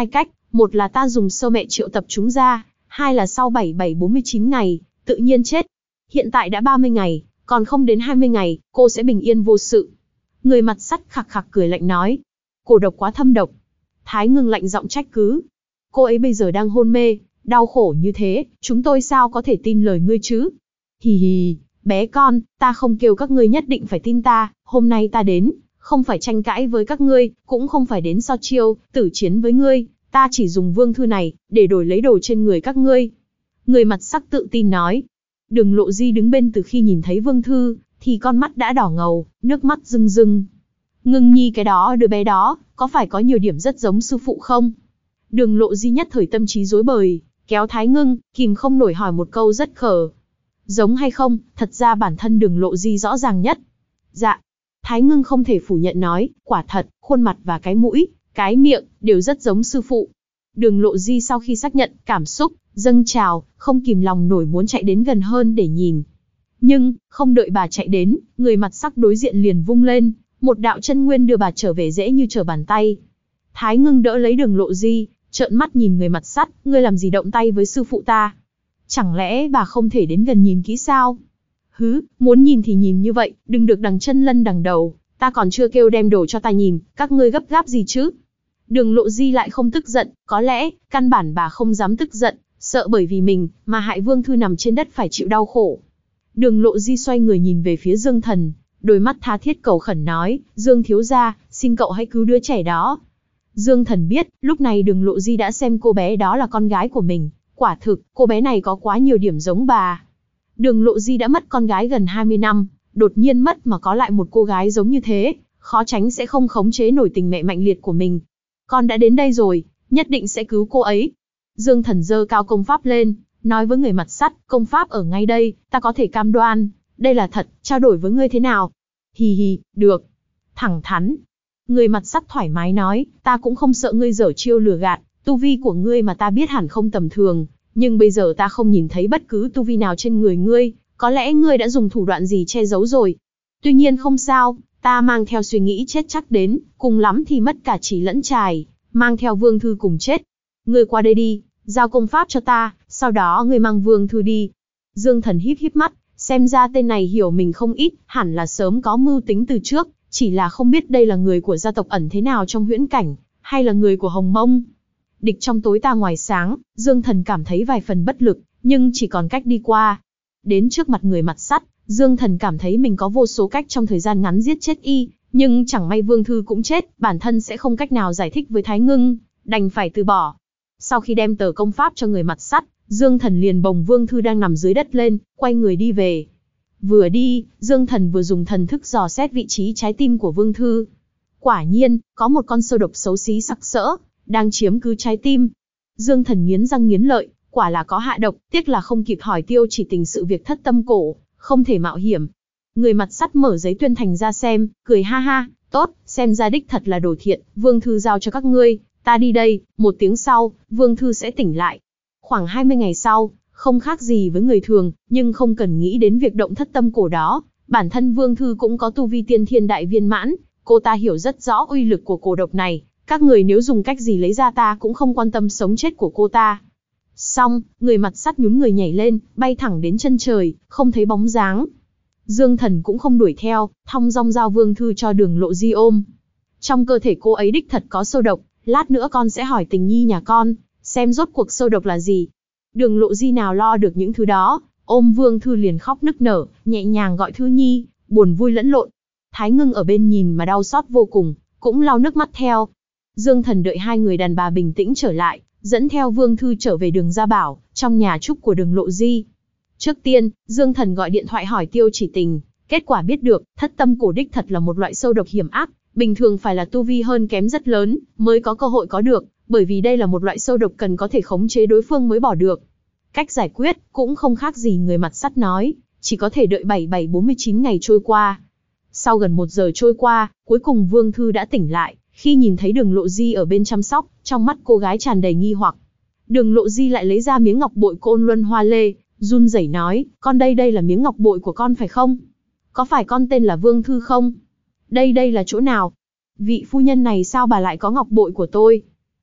Một là ta dùng sơ mẹ triệu tập chúng ra, hai là sau 7749 ngày, tự nhiên chết. Hiện tại đã 30 ngày, còn không đến 20 ngày, cô sẽ bình yên vô sự. Người mặt sắt khặc khặc cười lạnh nói. Cổ độc quá thâm độc. Thái Ngưng lạnh giọng trách cứ. Cô ấy bây giờ đang hôn mê, đau khổ như thế, chúng tôi sao có thể tin lời ngươi chứ? Hì hì, bé con, ta không kêu các ngươi nhất định phải tin ta, hôm nay ta đến, không phải tranh cãi với các ngươi, cũng không phải đến so chiêu, tử chiến với ngươi, ta chỉ dùng vương thư này, để đổi lấy đồ trên người các ngươi. Người mặt sắc tự tin nói. Đường Lộ Di đứng bên từ khi nhìn thấy vương thư, thì con mắt đã đỏ ngầu, nước mắt rưng rưng. Ngưng nhi cái đó đứa bé đó, có phải có nhiều điểm rất giống sư phụ không? Đường Lộ Di nhất thời tâm trí rối bời, kéo Thái Ngưng, kìm không nổi hỏi một câu rất khờ. Giống hay không, thật ra bản thân Đường Lộ Di rõ ràng nhất. Dạ. Thái Ngưng không thể phủ nhận nói, quả thật, khuôn mặt và cái mũi, cái miệng, đều rất giống sư phụ. Đường Lộ Di sau khi xác nhận, cảm xúc dâng trào, không kìm lòng nổi muốn chạy đến gần hơn để nhìn. Nhưng, không đợi bà chạy đến, người mặt sắc đối diện liền vung lên, một đạo chân nguyên đưa bà trở về dễ như trở bàn tay. Thái Ngưng đỡ lấy Đường Lộ Di, trợn mắt nhìn người mặt sắt, ngươi làm gì động tay với sư phụ ta? Chẳng lẽ bà không thể đến gần nhìn kỹ sao? Hứ, muốn nhìn thì nhìn như vậy, đừng được đằng chân lân đằng đầu, ta còn chưa kêu đem đồ cho ta nhìn, các ngươi gấp gáp gì chứ? Đường Lộ Di lại không tức giận, có lẽ, căn bản bà không dám tức giận, sợ bởi vì mình, mà hại vương thư nằm trên đất phải chịu đau khổ. Đường Lộ Di xoay người nhìn về phía Dương Thần, đôi mắt tha thiết cầu khẩn nói, Dương thiếu gia, xin cậu hãy cứu đứa trẻ đó. Dương Thần biết, lúc này Đường Lộ Di đã xem cô bé đó là con gái của mình, quả thực, cô bé này có quá nhiều điểm giống bà. Đường Lộ Di đã mất con gái gần 20 năm, đột nhiên mất mà có lại một cô gái giống như thế, khó tránh sẽ không khống chế nổi tình mẹ mạnh liệt của mình. Con đã đến đây rồi, nhất định sẽ cứu cô ấy. Dương Thần giơ cao công pháp lên, nói với người mặt sắt, công pháp ở ngay đây, ta có thể cam đoan, đây là thật, trao đổi với ngươi thế nào? Hì hì, được. Thẳng thắn. Người mặt sắt thoải mái nói, ta cũng không sợ ngươi giở chiêu lừa gạt, tu vi của ngươi mà ta biết hẳn không tầm thường, nhưng bây giờ ta không nhìn thấy bất cứ tu vi nào trên người ngươi, có lẽ ngươi đã dùng thủ đoạn gì che giấu rồi. Tuy nhiên không sao, ta mang theo suy nghĩ chết chắc đến, cùng lắm thì mất cả chỉ lẫn trài, mang theo vương thư cùng chết. Ngươi qua đây đi, giao công pháp cho ta, sau đó ngươi mang vương thư đi. Dương Thần híp híp mắt, xem ra tên này hiểu mình không ít, hẳn là sớm có mưu tính từ trước, chỉ là không biết đây là người của gia tộc ẩn thế nào trong huyễn cảnh, hay là người của Hồng Mông. Địch trong tối ta ngoài sáng, Dương Thần cảm thấy vài phần bất lực, nhưng chỉ còn cách đi qua. Đến trước mặt người mặt sắt, Dương Thần cảm thấy mình có vô số cách trong thời gian ngắn giết chết y, nhưng chẳng may Vương Thư cũng chết, bản thân sẽ không cách nào giải thích với Thái Ngưng, đành phải từ bỏ. Sau khi đem tờ công pháp cho người mặt sắt, Dương Thần liền bồng Vương Thư đang nằm dưới đất lên, quay người đi về. Vừa đi, Dương Thần vừa dùng thần thức dò xét vị trí trái tim của Vương Thư. Quả nhiên, có một con sâu độc xấu xí sặc sỡ, đang chiếm cứ trái tim. Dương Thần nghiến răng nghiến lợi, quả là có hạ độc, tiếc là không kịp hỏi Tiêu Chỉ Tình sự việc thất tâm cổ, không thể mạo hiểm. Người mặt sắt mở giấy tuyên thành ra xem, cười ha ha, tốt, xem ra đích thật là đồ thiện, Vương Thư giao cho các ngươi, ta đi đây. Một tiếng sau, Vương Thư sẽ tỉnh lại. Khoảng 20 ngày sau, không khác gì với người thường, nhưng không cần nghĩ đến việc động thất tâm cổ đó, bản thân Vương Thư cũng có tu vi tiên thiên đại viên mãn, cô ta hiểu rất rõ uy lực của cổ độc này, các người nếu dùng cách gì lấy ra ta cũng không quan tâm sống chết của cô ta. Xong, người mặt sắt nhún người nhảy lên, bay thẳng đến chân trời, không thấy bóng dáng. Dương Thần cũng không đuổi theo, thong dong giao Vương Thư cho Đường Lộ Di ôm. Trong cơ thể cô ấy đích thật có sâu độc, lát nữa con sẽ hỏi Tình Nhi nhà con, xem rốt cuộc sâu độc là gì. Đường Lộ Di nào lo được những thứ đó, ôm Vương Thư liền khóc nức nở, nhẹ nhàng gọi Thư Nhi, buồn vui lẫn lộn. Thái Ngưng ở bên nhìn mà đau xót vô cùng, cũng lau nước mắt theo. Dương Thần đợi hai người đàn bà bình tĩnh trở lại, dẫn theo Vương Thư trở về Đường Gia Bảo, trong nhà trúc của Đường Lộ Di. Trước tiên, Dương Thần gọi điện thoại hỏi Tiêu Chỉ Tình, kết quả biết được, thất tâm cổ đích thật là một loại sâu độc hiểm ác, bình thường phải là tu vi hơn kém rất lớn, mới có cơ hội có được, bởi vì đây là một loại sâu độc cần có thể khống chế đối phương mới bỏ được. Cách giải quyết, cũng không khác gì người mặt sắt nói, chỉ có thể đợi 7749 ngày trôi qua. Sau gần 1 giờ trôi qua, cuối cùng Vương Thư đã tỉnh lại, khi nhìn thấy Đường Lộ Di ở bên chăm sóc, trong mắt cô gái tràn đầy nghi hoặc. Đường Lộ Di lại lấy ra miếng ngọc bội Côn Luân Hoa Lê, run rẩy nói, con đây là miếng ngọc bội của con phải không? Có phải con tên là Vương Thư không? Đây là chỗ nào? Vị phu nhân này sao bà lại có ngọc bội của tôi?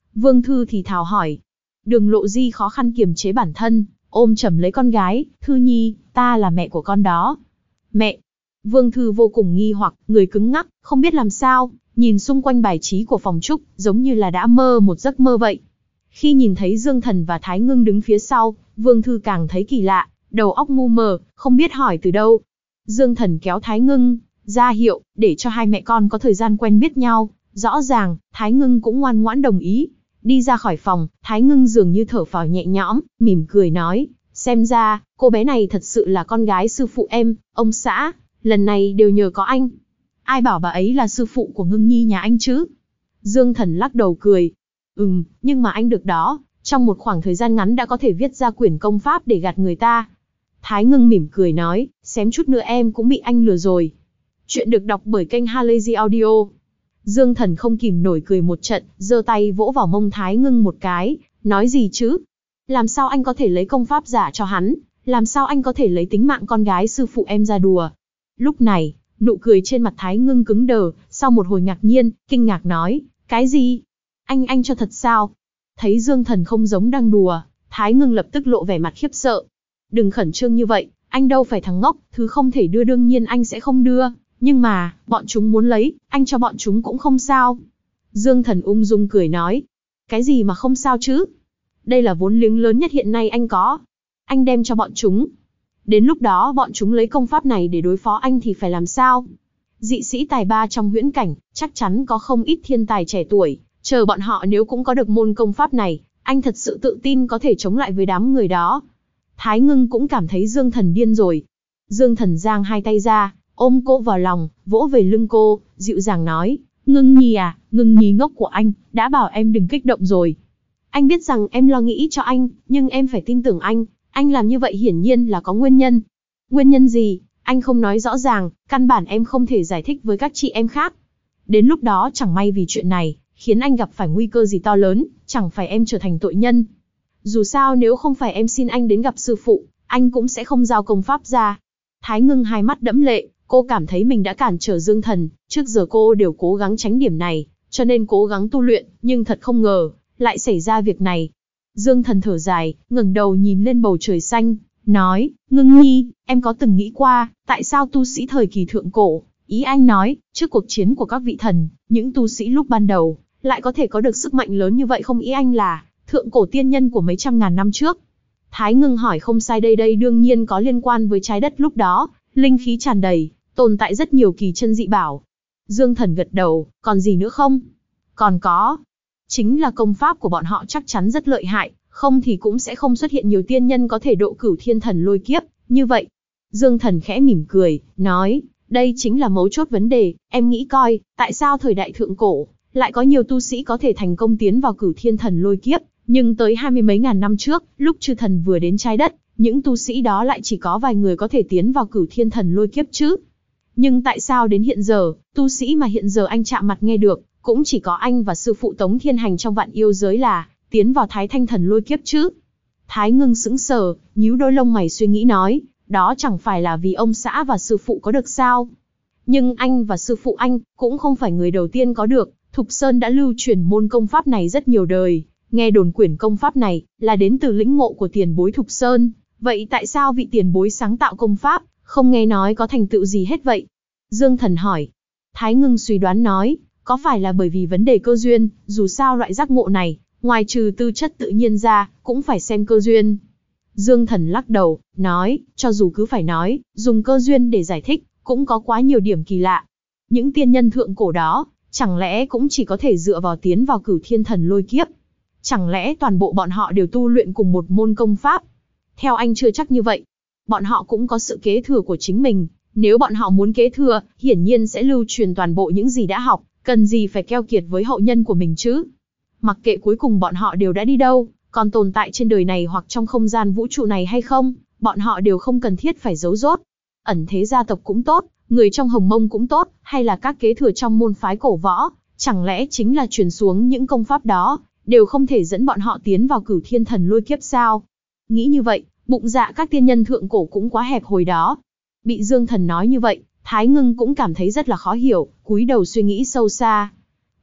Vương Thư thì thào hỏi. Đường Lộ Di khó khăn kiềm chế bản thân, ôm chầm lấy con gái, Thư Nhi, ta là mẹ của con đó. Mẹ! Vương Thư vô cùng nghi hoặc, người cứng ngắc, không biết làm sao, nhìn xung quanh bài trí của phòng trúc, giống như là đã mơ một giấc mơ vậy. Khi nhìn thấy Dương Thần và Thái Ngưng đứng phía sau, Vương Thư càng thấy kỳ lạ, đầu óc mu mờ, không biết hỏi từ đâu. Dương Thần kéo Thái Ngưng, ra hiệu, để cho hai mẹ con có thời gian quen biết nhau. Rõ ràng, Thái Ngưng cũng ngoan ngoãn đồng ý. Đi ra khỏi phòng, Thái Ngưng dường như thở phào nhẹ nhõm, mỉm cười nói, xem ra, cô bé này thật sự là con gái sư phụ em, ông xã, lần này đều nhờ có anh. Ai bảo bà ấy là sư phụ của Ngưng Nhi nhà anh chứ? Dương Thần lắc đầu cười. Nhưng mà anh được đó, trong một khoảng thời gian ngắn đã có thể viết ra quyển công pháp để gạt người ta. Thái Ngưng mỉm cười nói, xém chút nữa em cũng bị anh lừa rồi. Chuyện được đọc bởi kênh Halazy Audio. Dương Thần không kìm nổi cười một trận, giơ tay vỗ vào mông Thái Ngưng một cái, nói gì chứ? Làm sao anh có thể lấy công pháp giả cho hắn? Làm sao anh có thể lấy tính mạng con gái sư phụ em ra đùa? Lúc này, nụ cười trên mặt Thái Ngưng cứng đờ, sau một hồi ngạc nhiên, kinh ngạc nói, cái gì? Anh cho thật sao? Thấy Dương Thần không giống đang đùa, Thái Ngưng lập tức lộ vẻ mặt khiếp sợ. Đừng khẩn trương như vậy, anh đâu phải thằng ngốc, thứ không thể đưa đương nhiên anh sẽ không đưa. Nhưng mà, bọn chúng muốn lấy, anh cho bọn chúng cũng không sao. Dương Thần ung dung cười nói. Cái gì mà không sao chứ? Đây là vốn liếng lớn nhất hiện nay anh có. Anh đem cho bọn chúng. Đến lúc đó bọn chúng lấy công pháp này để đối phó anh thì phải làm sao? Dị sĩ tài ba trong huyễn cảnh, chắc chắn có không ít thiên tài trẻ tuổi. Chờ bọn họ nếu cũng có được môn công pháp này, anh thật sự tự tin có thể chống lại với đám người đó. Thái Ngưng cũng cảm thấy Dương Thần điên rồi. Dương Thần giang hai tay ra, ôm cô vào lòng, vỗ về lưng cô, dịu dàng nói, Ngưng Nhi à, Ngưng Nhi ngốc của anh, đã bảo em đừng kích động rồi. Anh biết rằng em lo nghĩ cho anh, nhưng em phải tin tưởng anh làm như vậy hiển nhiên là có nguyên nhân. Nguyên nhân gì, anh không nói rõ ràng, căn bản em không thể giải thích với các chị em khác. Đến lúc đó chẳng may vì chuyện này, khiến anh gặp phải nguy cơ gì to lớn, chẳng phải em trở thành tội nhân. Dù sao nếu không phải em xin anh đến gặp sư phụ, anh cũng sẽ không giao công pháp ra. Thái Ngưng hai mắt đẫm lệ, cô cảm thấy mình đã cản trở Dương Thần, trước giờ cô đều cố gắng tránh điểm này, cho nên cố gắng tu luyện, nhưng thật không ngờ, lại xảy ra việc này. Dương Thần thở dài, ngẩng đầu nhìn lên bầu trời xanh, nói, Ngưng Nhi, em có từng nghĩ qua, tại sao tu sĩ thời kỳ thượng cổ, ý anh nói, trước cuộc chiến của các vị thần, những tu sĩ lúc ban đầu, lại có thể có được sức mạnh lớn như vậy không? Ý anh là, thượng cổ tiên nhân của mấy trăm ngàn năm trước. Thái Ngưng hỏi không sai, đây đương nhiên có liên quan với trái đất lúc đó, linh khí tràn đầy, tồn tại rất nhiều kỳ chân dị bảo. Dương Thần gật đầu, còn gì nữa không? Còn có. Chính là công pháp của bọn họ chắc chắn rất lợi hại, không thì cũng sẽ không xuất hiện nhiều tiên nhân có thể độ cửu thiên thần lôi kiếp, như vậy. Dương Thần khẽ mỉm cười, nói, đây chính là mấu chốt vấn đề, em nghĩ coi, tại sao thời đại thượng cổ, lại có nhiều tu sĩ có thể thành công tiến vào cửu thiên thần lôi kiếp, nhưng tới 20 mấy ngàn năm trước, lúc chư thần vừa đến trái đất, những tu sĩ đó lại chỉ có vài người có thể tiến vào cửu thiên thần lôi kiếp chứ. Nhưng tại sao đến hiện giờ, tu sĩ mà hiện giờ anh chạm mặt nghe được, cũng chỉ có anh và sư phụ Tống Thiên Hành trong vạn yêu giới là, tiến vào thái thanh thần lôi kiếp chứ. Thái Ngưng sững sờ, nhíu đôi lông mày suy nghĩ nói, đó chẳng phải là vì ông xã và sư phụ có được sao? Nhưng anh và sư phụ anh, cũng không phải người đầu tiên có được, Thục Sơn đã lưu truyền môn công pháp này rất nhiều đời. Nghe đồn quyển công pháp này, là đến từ lĩnh ngộ của tiền bối Thục Sơn. Vậy tại sao vị tiền bối sáng tạo công pháp, không nghe nói có thành tựu gì hết vậy? Dương Thần hỏi. Thái Ngưng suy đoán nói, có phải là bởi vì vấn đề cơ duyên, dù sao loại giác ngộ này, ngoài trừ tư chất tự nhiên ra, cũng phải xem cơ duyên. Dương Thần lắc đầu, nói, cho dù cứ phải nói, dùng cơ duyên để giải thích, cũng có quá nhiều điểm kỳ lạ. Những tiên nhân thượng cổ đó, chẳng lẽ cũng chỉ có thể dựa vào tiến vào cửu thiên thần lôi kiếp? Chẳng lẽ toàn bộ bọn họ đều tu luyện cùng một môn công pháp? Theo anh chưa chắc như vậy. Bọn họ cũng có sự kế thừa của chính mình. Nếu bọn họ muốn kế thừa, hiển nhiên sẽ lưu truyền toàn bộ những gì đã học, cần gì phải keo kiệt với hậu nhân của mình chứ? Mặc kệ cuối cùng bọn họ đều đã đi đâu, còn tồn tại trên đời này hoặc trong không gian vũ trụ này hay không, bọn họ đều không cần thiết phải giấu giốt. Ẩn thế gia tộc cũng tốt, người trong Hồng Mông cũng tốt, hay là các kế thừa trong môn phái cổ võ, chẳng lẽ chính là truyền xuống những công pháp đó, đều không thể dẫn bọn họ tiến vào cửu thiên thần lôi kiếp sao? Nghĩ như vậy, bụng dạ các tiên nhân thượng cổ cũng quá hẹp hòi đó. Bị Dương Thần nói như vậy, Thái Ngưng cũng cảm thấy rất là khó hiểu, cúi đầu suy nghĩ sâu xa.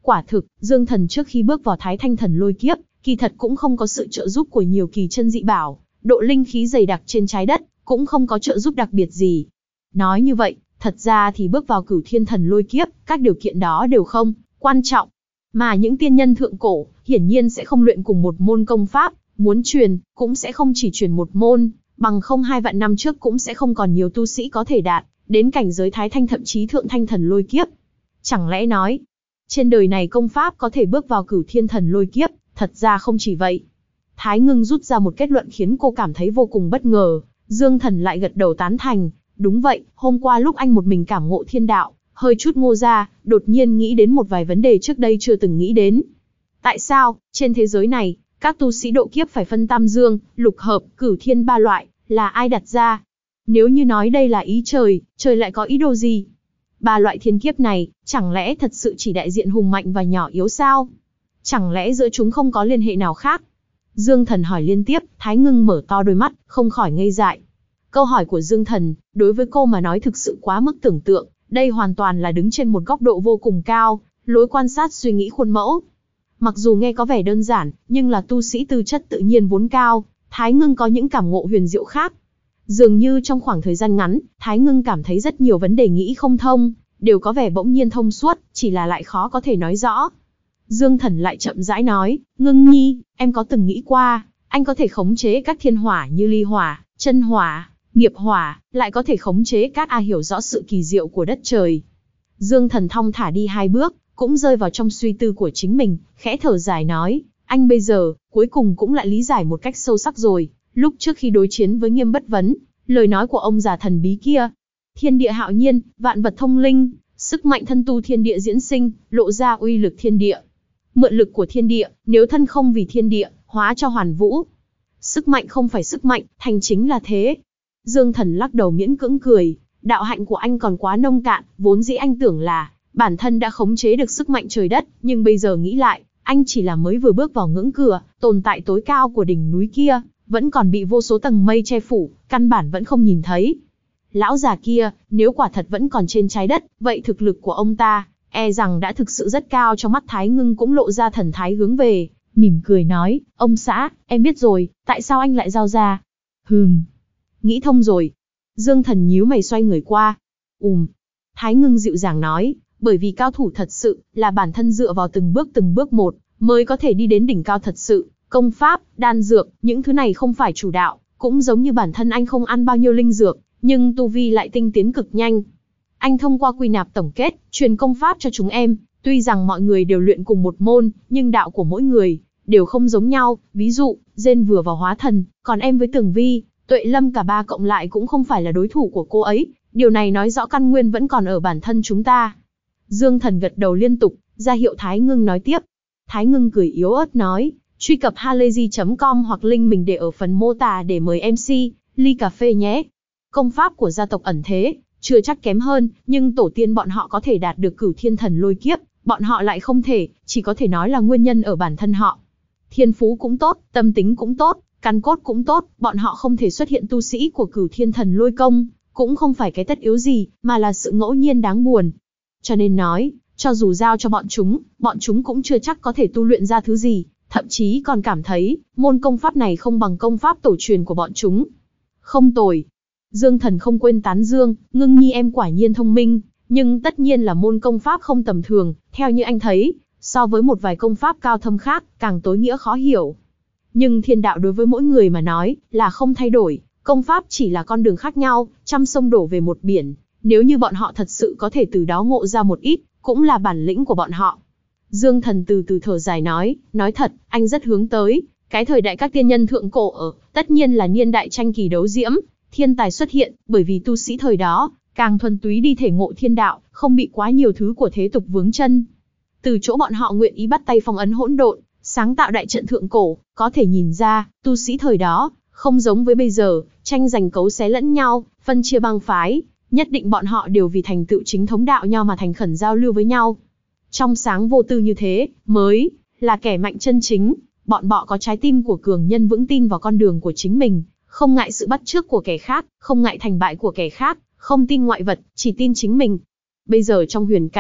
Quả thực, Dương Thần trước khi bước vào Thái Thanh Thần Lôi Kiếp, kỳ thật cũng không có sự trợ giúp của nhiều kỳ chân dị bảo, độ linh khí dày đặc trên trái đất, cũng không có trợ giúp đặc biệt gì. Nói như vậy, thật ra thì bước vào Cửu Thiên Thần Lôi Kiếp, các điều kiện đó đều không quan trọng. Mà những tiên nhân thượng cổ, hiển nhiên sẽ không luyện cùng một môn công pháp, muốn truyền, cũng sẽ không chỉ truyền một môn, bằng không 2 vạn năm trước cũng sẽ không còn nhiều tu sĩ có thể đạt đến cảnh giới Thái Thanh thậm chí Thượng Thanh Thần Lôi Kiếp. Chẳng lẽ nói, trên đời này công pháp có thể bước vào Cửu Thiên Thần Lôi Kiếp, thật ra không chỉ vậy. Thái Ngưng rút ra một kết luận khiến cô cảm thấy vô cùng bất ngờ, Dương Thần lại gật đầu tán thành. Đúng vậy, hôm qua lúc anh một mình cảm ngộ thiên đạo, hơi chút ngô ra, đột nhiên nghĩ đến một vài vấn đề trước đây chưa từng nghĩ đến. Tại sao, trên thế giới này, các tu sĩ độ kiếp phải phân tam dương, lục hợp, cửu thiên 3 loại, là ai đặt ra? Nếu như nói đây là ý trời, trời lại có ý đồ gì? 3 loại thiên kiếp này, chẳng lẽ thật sự chỉ đại diện hùng mạnh và nhỏ yếu sao? Chẳng lẽ giữa chúng không có liên hệ nào khác? Dương Thần hỏi liên tiếp, Thái Ngưng mở to đôi mắt, không khỏi ngây dại. Câu hỏi của Dương Thần, đối với cô mà nói thực sự quá mức tưởng tượng, đây hoàn toàn là đứng trên một góc độ vô cùng cao, lối quan sát suy nghĩ khuôn mẫu. Mặc dù nghe có vẻ đơn giản, nhưng là tu sĩ tư chất tự nhiên vốn cao, Thái Ngưng có những cảm ngộ huyền diệu khác. Dường như trong khoảng thời gian ngắn, Thái Ngưng cảm thấy rất nhiều vấn đề nghĩ không thông, đều có vẻ bỗng nhiên thông suốt, chỉ là lại khó có thể nói rõ. Dương Thần lại chậm rãi nói, Ngưng nhi, em có từng nghĩ qua, anh có thể khống chế các thiên hỏa như ly hỏa, chân hỏa, nghiệp hỏa, lại có thể khống chế các hiểu rõ sự kỳ diệu của đất trời. Dương Thần thong thả đi 2 bước, cũng rơi vào trong suy tư của chính mình, khẽ thở dài nói, anh bây giờ, cuối cùng cũng lại lý giải một cách sâu sắc rồi, lúc trước khi đối chiến với Nghiêm Bất Vấn, lời nói của ông già thần bí kia. Thiên địa hạo nhiên, vạn vật thông linh, sức mạnh thân tu thiên địa diễn sinh, lộ ra uy lực thiên địa. Mượn lực của thiên địa, nếu thân không vì thiên địa, hóa cho hoàn vũ. Sức mạnh không phải sức mạnh, thành chính là thế. Dương Thần lắc đầu miễn cưỡng cười, đạo hạnh của anh còn quá nông cạn, vốn dĩ anh tưởng là bản thân đã khống chế được sức mạnh trời đất, nhưng bây giờ nghĩ lại, anh chỉ là mới vừa bước vào ngưỡng cửa, tồn tại tối cao của đỉnh núi kia, vẫn còn bị vô số tầng mây che phủ, căn bản vẫn không nhìn thấy. Lão già kia, nếu quả thật vẫn còn trên trái đất, vậy thực lực của ông ta, e rằng đã thực sự rất cao. Trong mắt Thái Ngưng cũng lộ ra thần thái hướng về, mỉm cười nói, ông xã, em biết rồi, tại sao anh lại giao ra? Nghĩ thông rồi. Dương Thần nhíu mày xoay người qua. Thái Ngưng dịu dàng nói, bởi vì cao thủ thật sự, là bản thân dựa vào từng bước một, mới có thể đi đến đỉnh cao thật sự. Công pháp, đan dược, những thứ này không phải chủ đạo, cũng giống như bản thân anh không ăn bao nhiêu linh dược, nhưng tu vi lại tinh tiến cực nhanh. Anh thông qua quy nạp tổng kết, truyền công pháp cho chúng em, tuy rằng mọi người đều luyện cùng một môn, nhưng đạo của mỗi người đều không giống nhau, ví dụ, Dên vừa vào hóa thần, còn em với Tường Vi, Tuệ Lâm cả 3 cộng lại cũng không phải là đối thủ của cô ấy, điều này nói rõ căn nguyên vẫn còn ở bản thân chúng ta. Dương Thần gật đầu liên tục, ra hiệu Thái Ngưng nói tiếp. Thái Ngưng cười yếu ớt nói, truy cập halayzi.com hoặc link mình để ở phần mô tả để mời MC, ly cà phê nhé. Công pháp của gia tộc ẩn thế, chưa chắc kém hơn, nhưng tổ tiên bọn họ có thể đạt được Cửu Thiên Thần Lôi Kiếp, bọn họ lại không thể, chỉ có thể nói là nguyên nhân ở bản thân họ. Thiên phú cũng tốt, tâm tính cũng tốt, căn cốt cũng tốt, bọn họ không thể xuất hiện tu sĩ của Cửu Thiên Thần Lôi Công, cũng không phải cái tất yếu gì, mà là sự ngẫu nhiên đáng buồn. Cho nên nói, cho dù giao cho bọn chúng cũng chưa chắc có thể tu luyện ra thứ gì, thậm chí còn cảm thấy, môn công pháp này không bằng công pháp tổ truyền của bọn chúng. Không tồi. Dương Thần không quên tán dương, Ngưng nhi em quả nhiên thông minh, nhưng tất nhiên là môn công pháp không tầm thường, theo như anh thấy, so với một vài công pháp cao thâm khác, càng tối nghĩa khó hiểu. Nhưng thiên đạo đối với mỗi người mà nói, là không thay đổi, công pháp chỉ là con đường khác nhau, trăm sông đổ về một biển, nếu như bọn họ thật sự có thể từ đó ngộ ra một ít, cũng là bản lĩnh của bọn họ. Dương Thần từ từ thở dài nói thật, anh rất hướng tới, cái thời đại các tiên nhân thượng cổ ở, tất nhiên là niên đại tranh kỳ đấu diễm, thiên tài xuất hiện, bởi vì tu sĩ thời đó, càng thuần túy đi thể ngộ thiên đạo, không bị quá nhiều thứ của thế tục vướng chân. Từ chỗ bọn họ nguyện ý bắt tay phong ấn hỗn độn, sáng tạo đại trận thượng cổ, có thể nhìn ra, tu sĩ thời đó, không giống với bây giờ, tranh giành cấu xé lẫn nhau, phân chia bang phái, nhất định bọn họ đều vì thành tựu chính thống đạo nho mà thành khẩn giao lưu với nhau. Trong sáng vô tư như thế, mới là kẻ mạnh chân chính, bọn bọ có trái tim của cường nhân vững tin vào con đường của chính mình, không ngại sự bắt chước của kẻ khác, không ngại thành bại của kẻ khác, không tin ngoại vật, chỉ tin chính mình. Bây giờ trong huyền cảnh,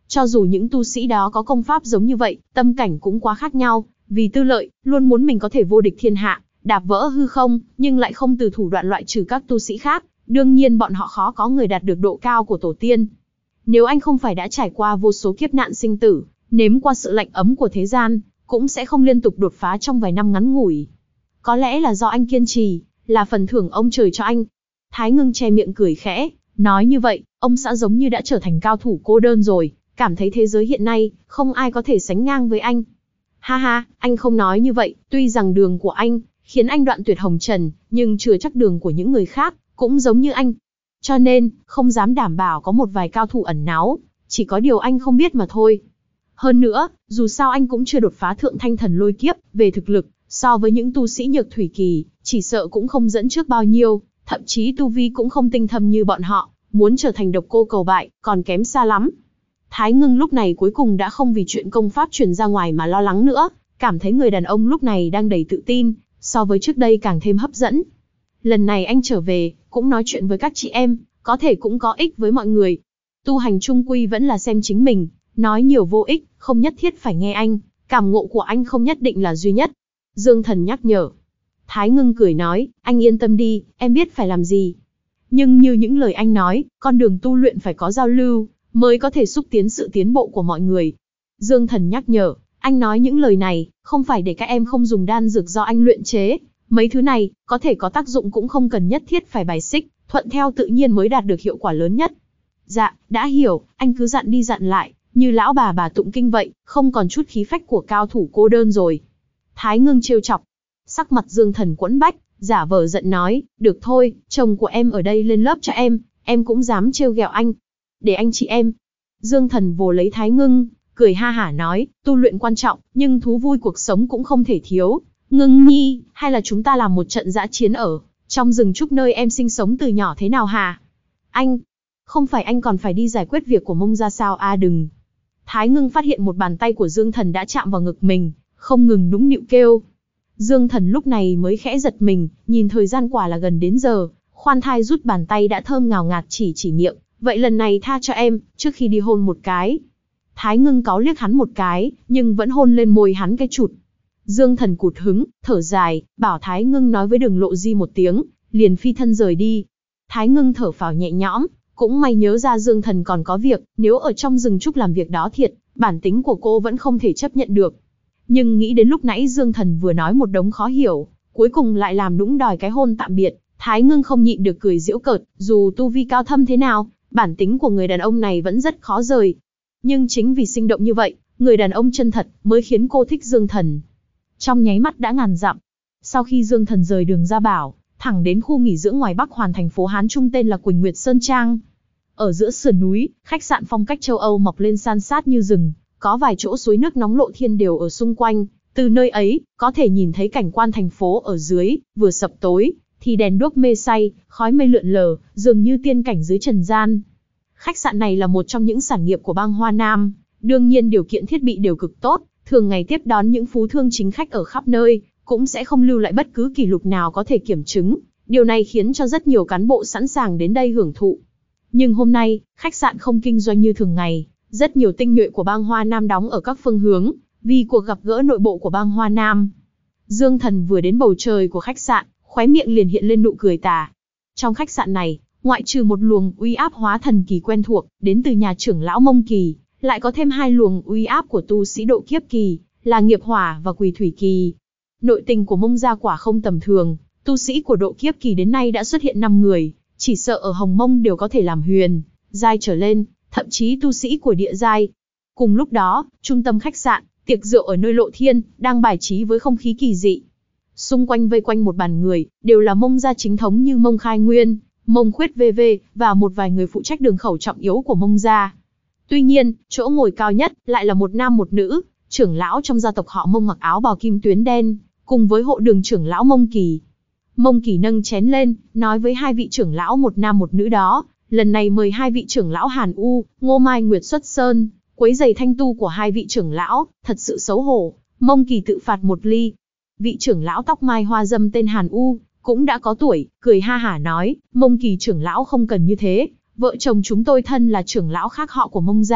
Cho dù những tu sĩ đó có công pháp giống như vậy, tâm cảnh cũng quá khác nhau, vì tư lợi, luôn muốn mình có thể vô địch thiên hạ, đạp vỡ hư không, nhưng lại không từ thủ đoạn loại trừ các tu sĩ khác, đương nhiên bọn họ khó có người đạt được độ cao của tổ tiên. Nếu anh không phải đã trải qua vô số kiếp nạn sinh tử, nếm qua sự lạnh ấm của thế gian, cũng sẽ không liên tục đột phá trong vài năm ngắn ngủi. Có lẽ là do anh kiên trì, là phần thưởng ông trời cho anh. Thái Ngưng che miệng cười khẽ, nói như vậy, ông xã giống như đã trở thành cao thủ cô đơn rồi, cảm thấy thế giới hiện nay, không ai có thể sánh ngang với anh. Ha ha, anh không nói như vậy, tuy rằng đường của anh, khiến anh đoạn tuyệt hồng trần, nhưng chưa chắc đường của những người khác, cũng giống như anh. Cho nên, không dám đảm bảo có một vài cao thủ ẩn náu, chỉ có điều anh không biết mà thôi. Hơn nữa, dù sao anh cũng chưa đột phá thượng thanh thần lôi kiếp, về thực lực, so với những tu sĩ nhược thủy kỳ, chỉ sợ cũng không dẫn trước bao nhiêu, thậm chí tu vi cũng không tinh thâm như bọn họ, muốn trở thành độc cô cầu bại, còn kém xa lắm. Thái Ngưng lúc này cuối cùng đã không vì chuyện công pháp truyền ra ngoài mà lo lắng nữa, cảm thấy người đàn ông lúc này đang đầy tự tin, so với trước đây càng thêm hấp dẫn. Lần này anh trở về, cũng nói chuyện với các chị em, có thể cũng có ích với mọi người. Tu hành chung quy vẫn là xem chính mình, nói nhiều vô ích, không nhất thiết phải nghe anh, cảm ngộ của anh không nhất định là duy nhất. Dương Thần nhắc nhở. Thái Ngưng cười nói, anh yên tâm đi, em biết phải làm gì. Nhưng như những lời anh nói, con đường tu luyện phải có giao lưu, mới có thể xúc tiến sự tiến bộ của mọi người. Dương Thần nhắc nhở, anh nói những lời này, không phải để các em không dùng đan dược do anh luyện chế. Mấy thứ này, có thể có tác dụng cũng không cần nhất thiết phải bài xích, thuận theo tự nhiên mới đạt được hiệu quả lớn nhất. Dạ, đã hiểu, anh cứ dặn đi dặn lại, như lão bà tụng kinh vậy, không còn chút khí phách của cao thủ cô đơn rồi. Thái Ngưng trêu chọc. Sắc mặt Dương Thần quẫn bách, giả vờ giận nói, được thôi, chồng của em ở đây lên lớp cho em cũng dám trêu ghẹo anh. Để anh chị em. Dương Thần vồ lấy Thái Ngưng, cười ha hả nói, tu luyện quan trọng, nhưng thú vui cuộc sống cũng không thể thiếu. Ngưng nhi, hay là chúng ta làm một trận dã chiến ở trong rừng trúc nơi em sinh sống từ nhỏ thế nào hả? Anh, không phải anh còn phải đi giải quyết việc của Mông gia sao à đừng. Thái Ngưng phát hiện một bàn tay của Dương Thần đã chạm vào ngực mình, không ngừng nũng nịu kêu. Dương Thần lúc này mới khẽ giật mình, nhìn thời gian quả là gần đến giờ, khoan thai rút bàn tay đã thơm ngào ngạt chỉ miệng, vậy lần này tha cho em, trước khi đi hôn một cái. Thái Ngưng cáu liếc hắn một cái, nhưng vẫn hôn lên môi hắn cái chụt. Dương Thần cụt hứng, thở dài, bảo Thái Ngưng nói với Đường Lộ Di một tiếng, liền phi thân rời đi. Thái Ngưng thở phào nhẹ nhõm, cũng may nhớ ra Dương Thần còn có việc, nếu ở trong rừng trúc làm việc đó thiệt, bản tính của cô vẫn không thể chấp nhận được. Nhưng nghĩ đến lúc nãy Dương Thần vừa nói một đống khó hiểu, cuối cùng lại làm nũng đòi cái hôn tạm biệt, Thái Ngưng không nhịn được cười giễu cợt, dù tu vi cao thâm thế nào, bản tính của người đàn ông này vẫn rất khó rời. Nhưng chính vì sinh động như vậy, người đàn ông chân thật mới khiến cô thích Dương Thần. Trong nháy mắt đã ngàn dặm. Sau khi Dương Thần rời đường Gia Bảo, thẳng đến khu nghỉ dưỡng ngoài Bắc Hoàn thành phố Hán Trung tên là Quỳnh Nguyệt Sơn Trang. Ở giữa sườn núi, khách sạn phong cách châu Âu mọc lên san sát như rừng, có vài chỗ suối nước nóng lộ thiên đều ở xung quanh. Từ nơi ấy, có thể nhìn thấy cảnh quan thành phố ở dưới, vừa sập tối, thì đèn đuốc mê say, khói mây lượn lờ, dường như tiên cảnh dưới trần gian. Khách sạn này là một trong những sản nghiệp của bang Hoa Nam, đương nhiên điều kiện thiết bị đều cực tốt, thường ngày tiếp đón những phú thương chính khách ở khắp nơi, cũng sẽ không lưu lại bất cứ kỷ lục nào có thể kiểm chứng. Điều này khiến cho rất nhiều cán bộ sẵn sàng đến đây hưởng thụ. Nhưng hôm nay, khách sạn không kinh doanh như thường ngày, rất nhiều tinh nhuệ của bang Hoa Nam đóng ở các phương hướng, vì cuộc gặp gỡ nội bộ của bang Hoa Nam. Dương Thần vừa đến bầu trời của khách sạn, khóe miệng liền hiện lên nụ cười tà. Trong khách sạn này, ngoại trừ một luồng uy áp hóa thần kỳ quen thuộc, đến từ nhà trưởng lão Mông Kỳ, lại có thêm hai luồng uy áp của tu sĩ độ kiếp kỳ, là Nghiệp Hỏa và Quỳ Thủy kỳ. Nội tình của Mông gia quả không tầm thường, tu sĩ của độ kiếp kỳ đến nay đã xuất hiện 5 người, chỉ sợ ở Hồng Mông đều có thể làm huyền giai trở lên, thậm chí tu sĩ của địa giai. Cùng lúc đó, trung tâm khách sạn, tiệc rượu ở nơi lộ thiên, đang bài trí với không khí kỳ dị. Xung quanh vây quanh một bàn người, đều là Mông gia chính thống như Mông Khai Nguyên, Mông Khuyết VV, và một vài người phụ trách đường khẩu trọng yếu của Mông gia. Tuy nhiên, chỗ ngồi cao nhất, lại là một nam một nữ, trưởng lão trong gia tộc họ Mông mặc áo bào kim tuyến đen, cùng với hộ đường trưởng lão Mông Kỳ. Mông Kỳ nâng chén lên, nói với hai vị trưởng lão một nam một nữ đó, lần này mời hai vị trưởng lão Hàn U, Ngô Mai Nguyệt xuất sơn, quấy giày thanh tu của hai vị trưởng lão, thật sự xấu hổ. Mông Kỳ tự phạt một ly. Vị trưởng lão tóc mai hoa dâm tên Hàn U, cũng đã có tuổi, cười ha hả nói, Mông Kỳ trưởng lão không cần như thế, vợ chồng chúng tôi thân là trưởng lão khác họ của Mông gia,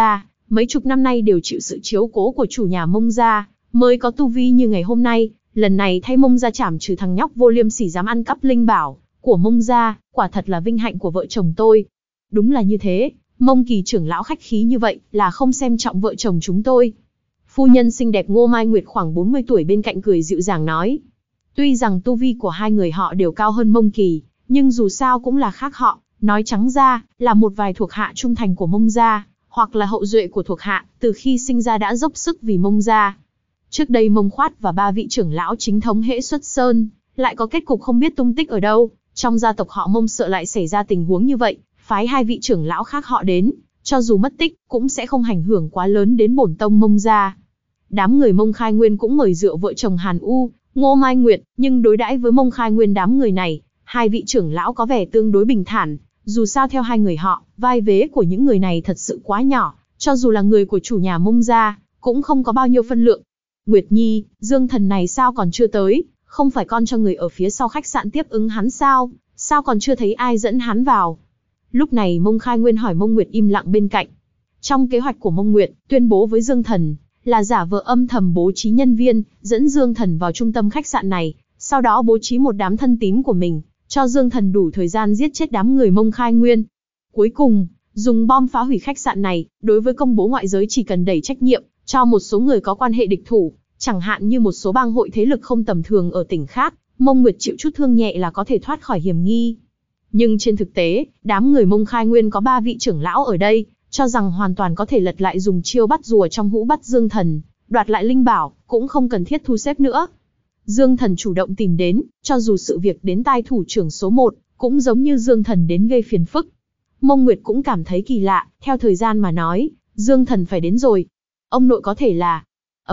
mấy chục năm nay đều chịu sự chiếu cố của chủ nhà Mông gia, mới có tu vi như ngày hôm nay. Lần này thay Mông gia trảm trừ thằng nhóc vô liêm sỉ dám ăn cắp linh bảo của Mông gia, quả thật là vinh hạnh của vợ chồng tôi. Đúng là như thế, Mông Kỳ trưởng lão khách khí như vậy là không xem trọng vợ chồng chúng tôi. Phu nhân xinh đẹp Ngô Mai Nguyệt khoảng 40 tuổi bên cạnh cười dịu dàng nói. Tuy rằng tu vi của hai người họ đều cao hơn Mông Kỳ, nhưng dù sao cũng là khác họ, nói trắng ra, là một vài thuộc hạ trung thành của Mông gia, hoặc là hậu duệ của thuộc hạ, từ khi sinh ra đã dốc sức vì Mông gia. Trước đây Mông Khoát và ba vị trưởng lão chính thống hễ xuất sơn, lại có kết cục không biết tung tích ở đâu, trong gia tộc họ Mông sợ lại xảy ra tình huống như vậy, phái hai vị trưởng lão khác họ đến, cho dù mất tích, cũng sẽ không ảnh hưởng quá lớn đến bổn tông Mông gia. Đám người Mông Khai Nguyên cũng mời rượu vợ chồng Hàn U, Ngô Mai Nguyệt, nhưng đối đãi với Mông Khai Nguyên đám người này, hai vị trưởng lão có vẻ tương đối bình thản, dù sao theo hai người họ, vai vế của những người này thật sự quá nhỏ, cho dù là người của chủ nhà Mông gia, cũng không có bao nhiêu phân lượng. Nguyệt Nhi, Dương Thần này sao còn chưa tới, không phải con cho người ở phía sau khách sạn tiếp ứng hắn sao, sao còn chưa thấy ai dẫn hắn vào? Lúc này Mông Khai Nguyên hỏi Mông Nguyệt im lặng bên cạnh. Trong kế hoạch của Mông Nguyệt, tuyên bố với Dương Thần, là giả vờ âm thầm bố trí nhân viên, dẫn Dương Thần vào trung tâm khách sạn này, sau đó bố trí một đám thân tín của mình, cho Dương Thần đủ thời gian giết chết đám người Mông Khai Nguyên. Cuối cùng, dùng bom phá hủy khách sạn này, đối với công bố ngoại giới chỉ cần đẩy trách nhiệm cho một số người có quan hệ địch thủ, chẳng hạn như một số bang hội thế lực không tầm thường ở tỉnh khác, Mông Nguyệt chịu chút thương nhẹ là có thể thoát khỏi hiểm nghi. Nhưng trên thực tế, đám người Mông Khai Nguyên có 3 vị trưởng lão ở đây, cho rằng hoàn toàn có thể lật lại dùng chiêu bắt rùa trong hũ bắt Dương Thần, đoạt lại linh bảo, cũng không cần thiết thu xếp nữa. Dương Thần chủ động tìm đến, cho dù sự việc đến tai thủ trưởng số 1, cũng giống như Dương Thần đến gây phiền phức. Mông Nguyệt cũng cảm thấy kỳ lạ, theo thời gian mà nói, Dương Thần phải đến rồi. Ông nội có thể là...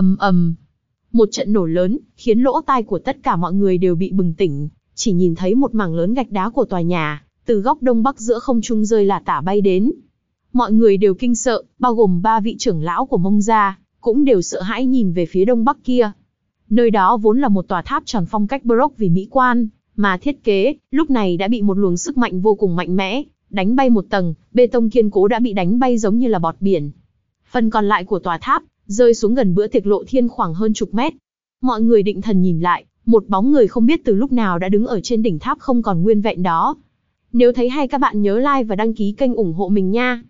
Một trận nổ lớn, khiến lỗ tai của tất cả mọi người đều bị bừng tỉnh, chỉ nhìn thấy một mảng lớn gạch đá của tòa nhà, từ góc đông bắc giữa không trung rơi lả tả bay đến. Mọi người đều kinh sợ, bao gồm 3 vị trưởng lão của Mông gia, cũng đều sợ hãi nhìn về phía đông bắc kia. Nơi đó vốn là một tòa tháp tròn phong cách Baroque vì mỹ quan, mà thiết kế, lúc này đã bị một luồng sức mạnh vô cùng mạnh mẽ, đánh bay một tầng, bê tông kiên cố đã bị đánh bay giống như là bọt biển. Phần còn lại của tòa tháp, rơi xuống gần bữa tiệc lộ thiên khoảng hơn chục mét. Mọi người định thần nhìn lại, một bóng người không biết từ lúc nào đã đứng ở trên đỉnh tháp không còn nguyên vẹn đó. Nếu thấy hay các bạn nhớ like và đăng ký kênh ủng hộ mình nha.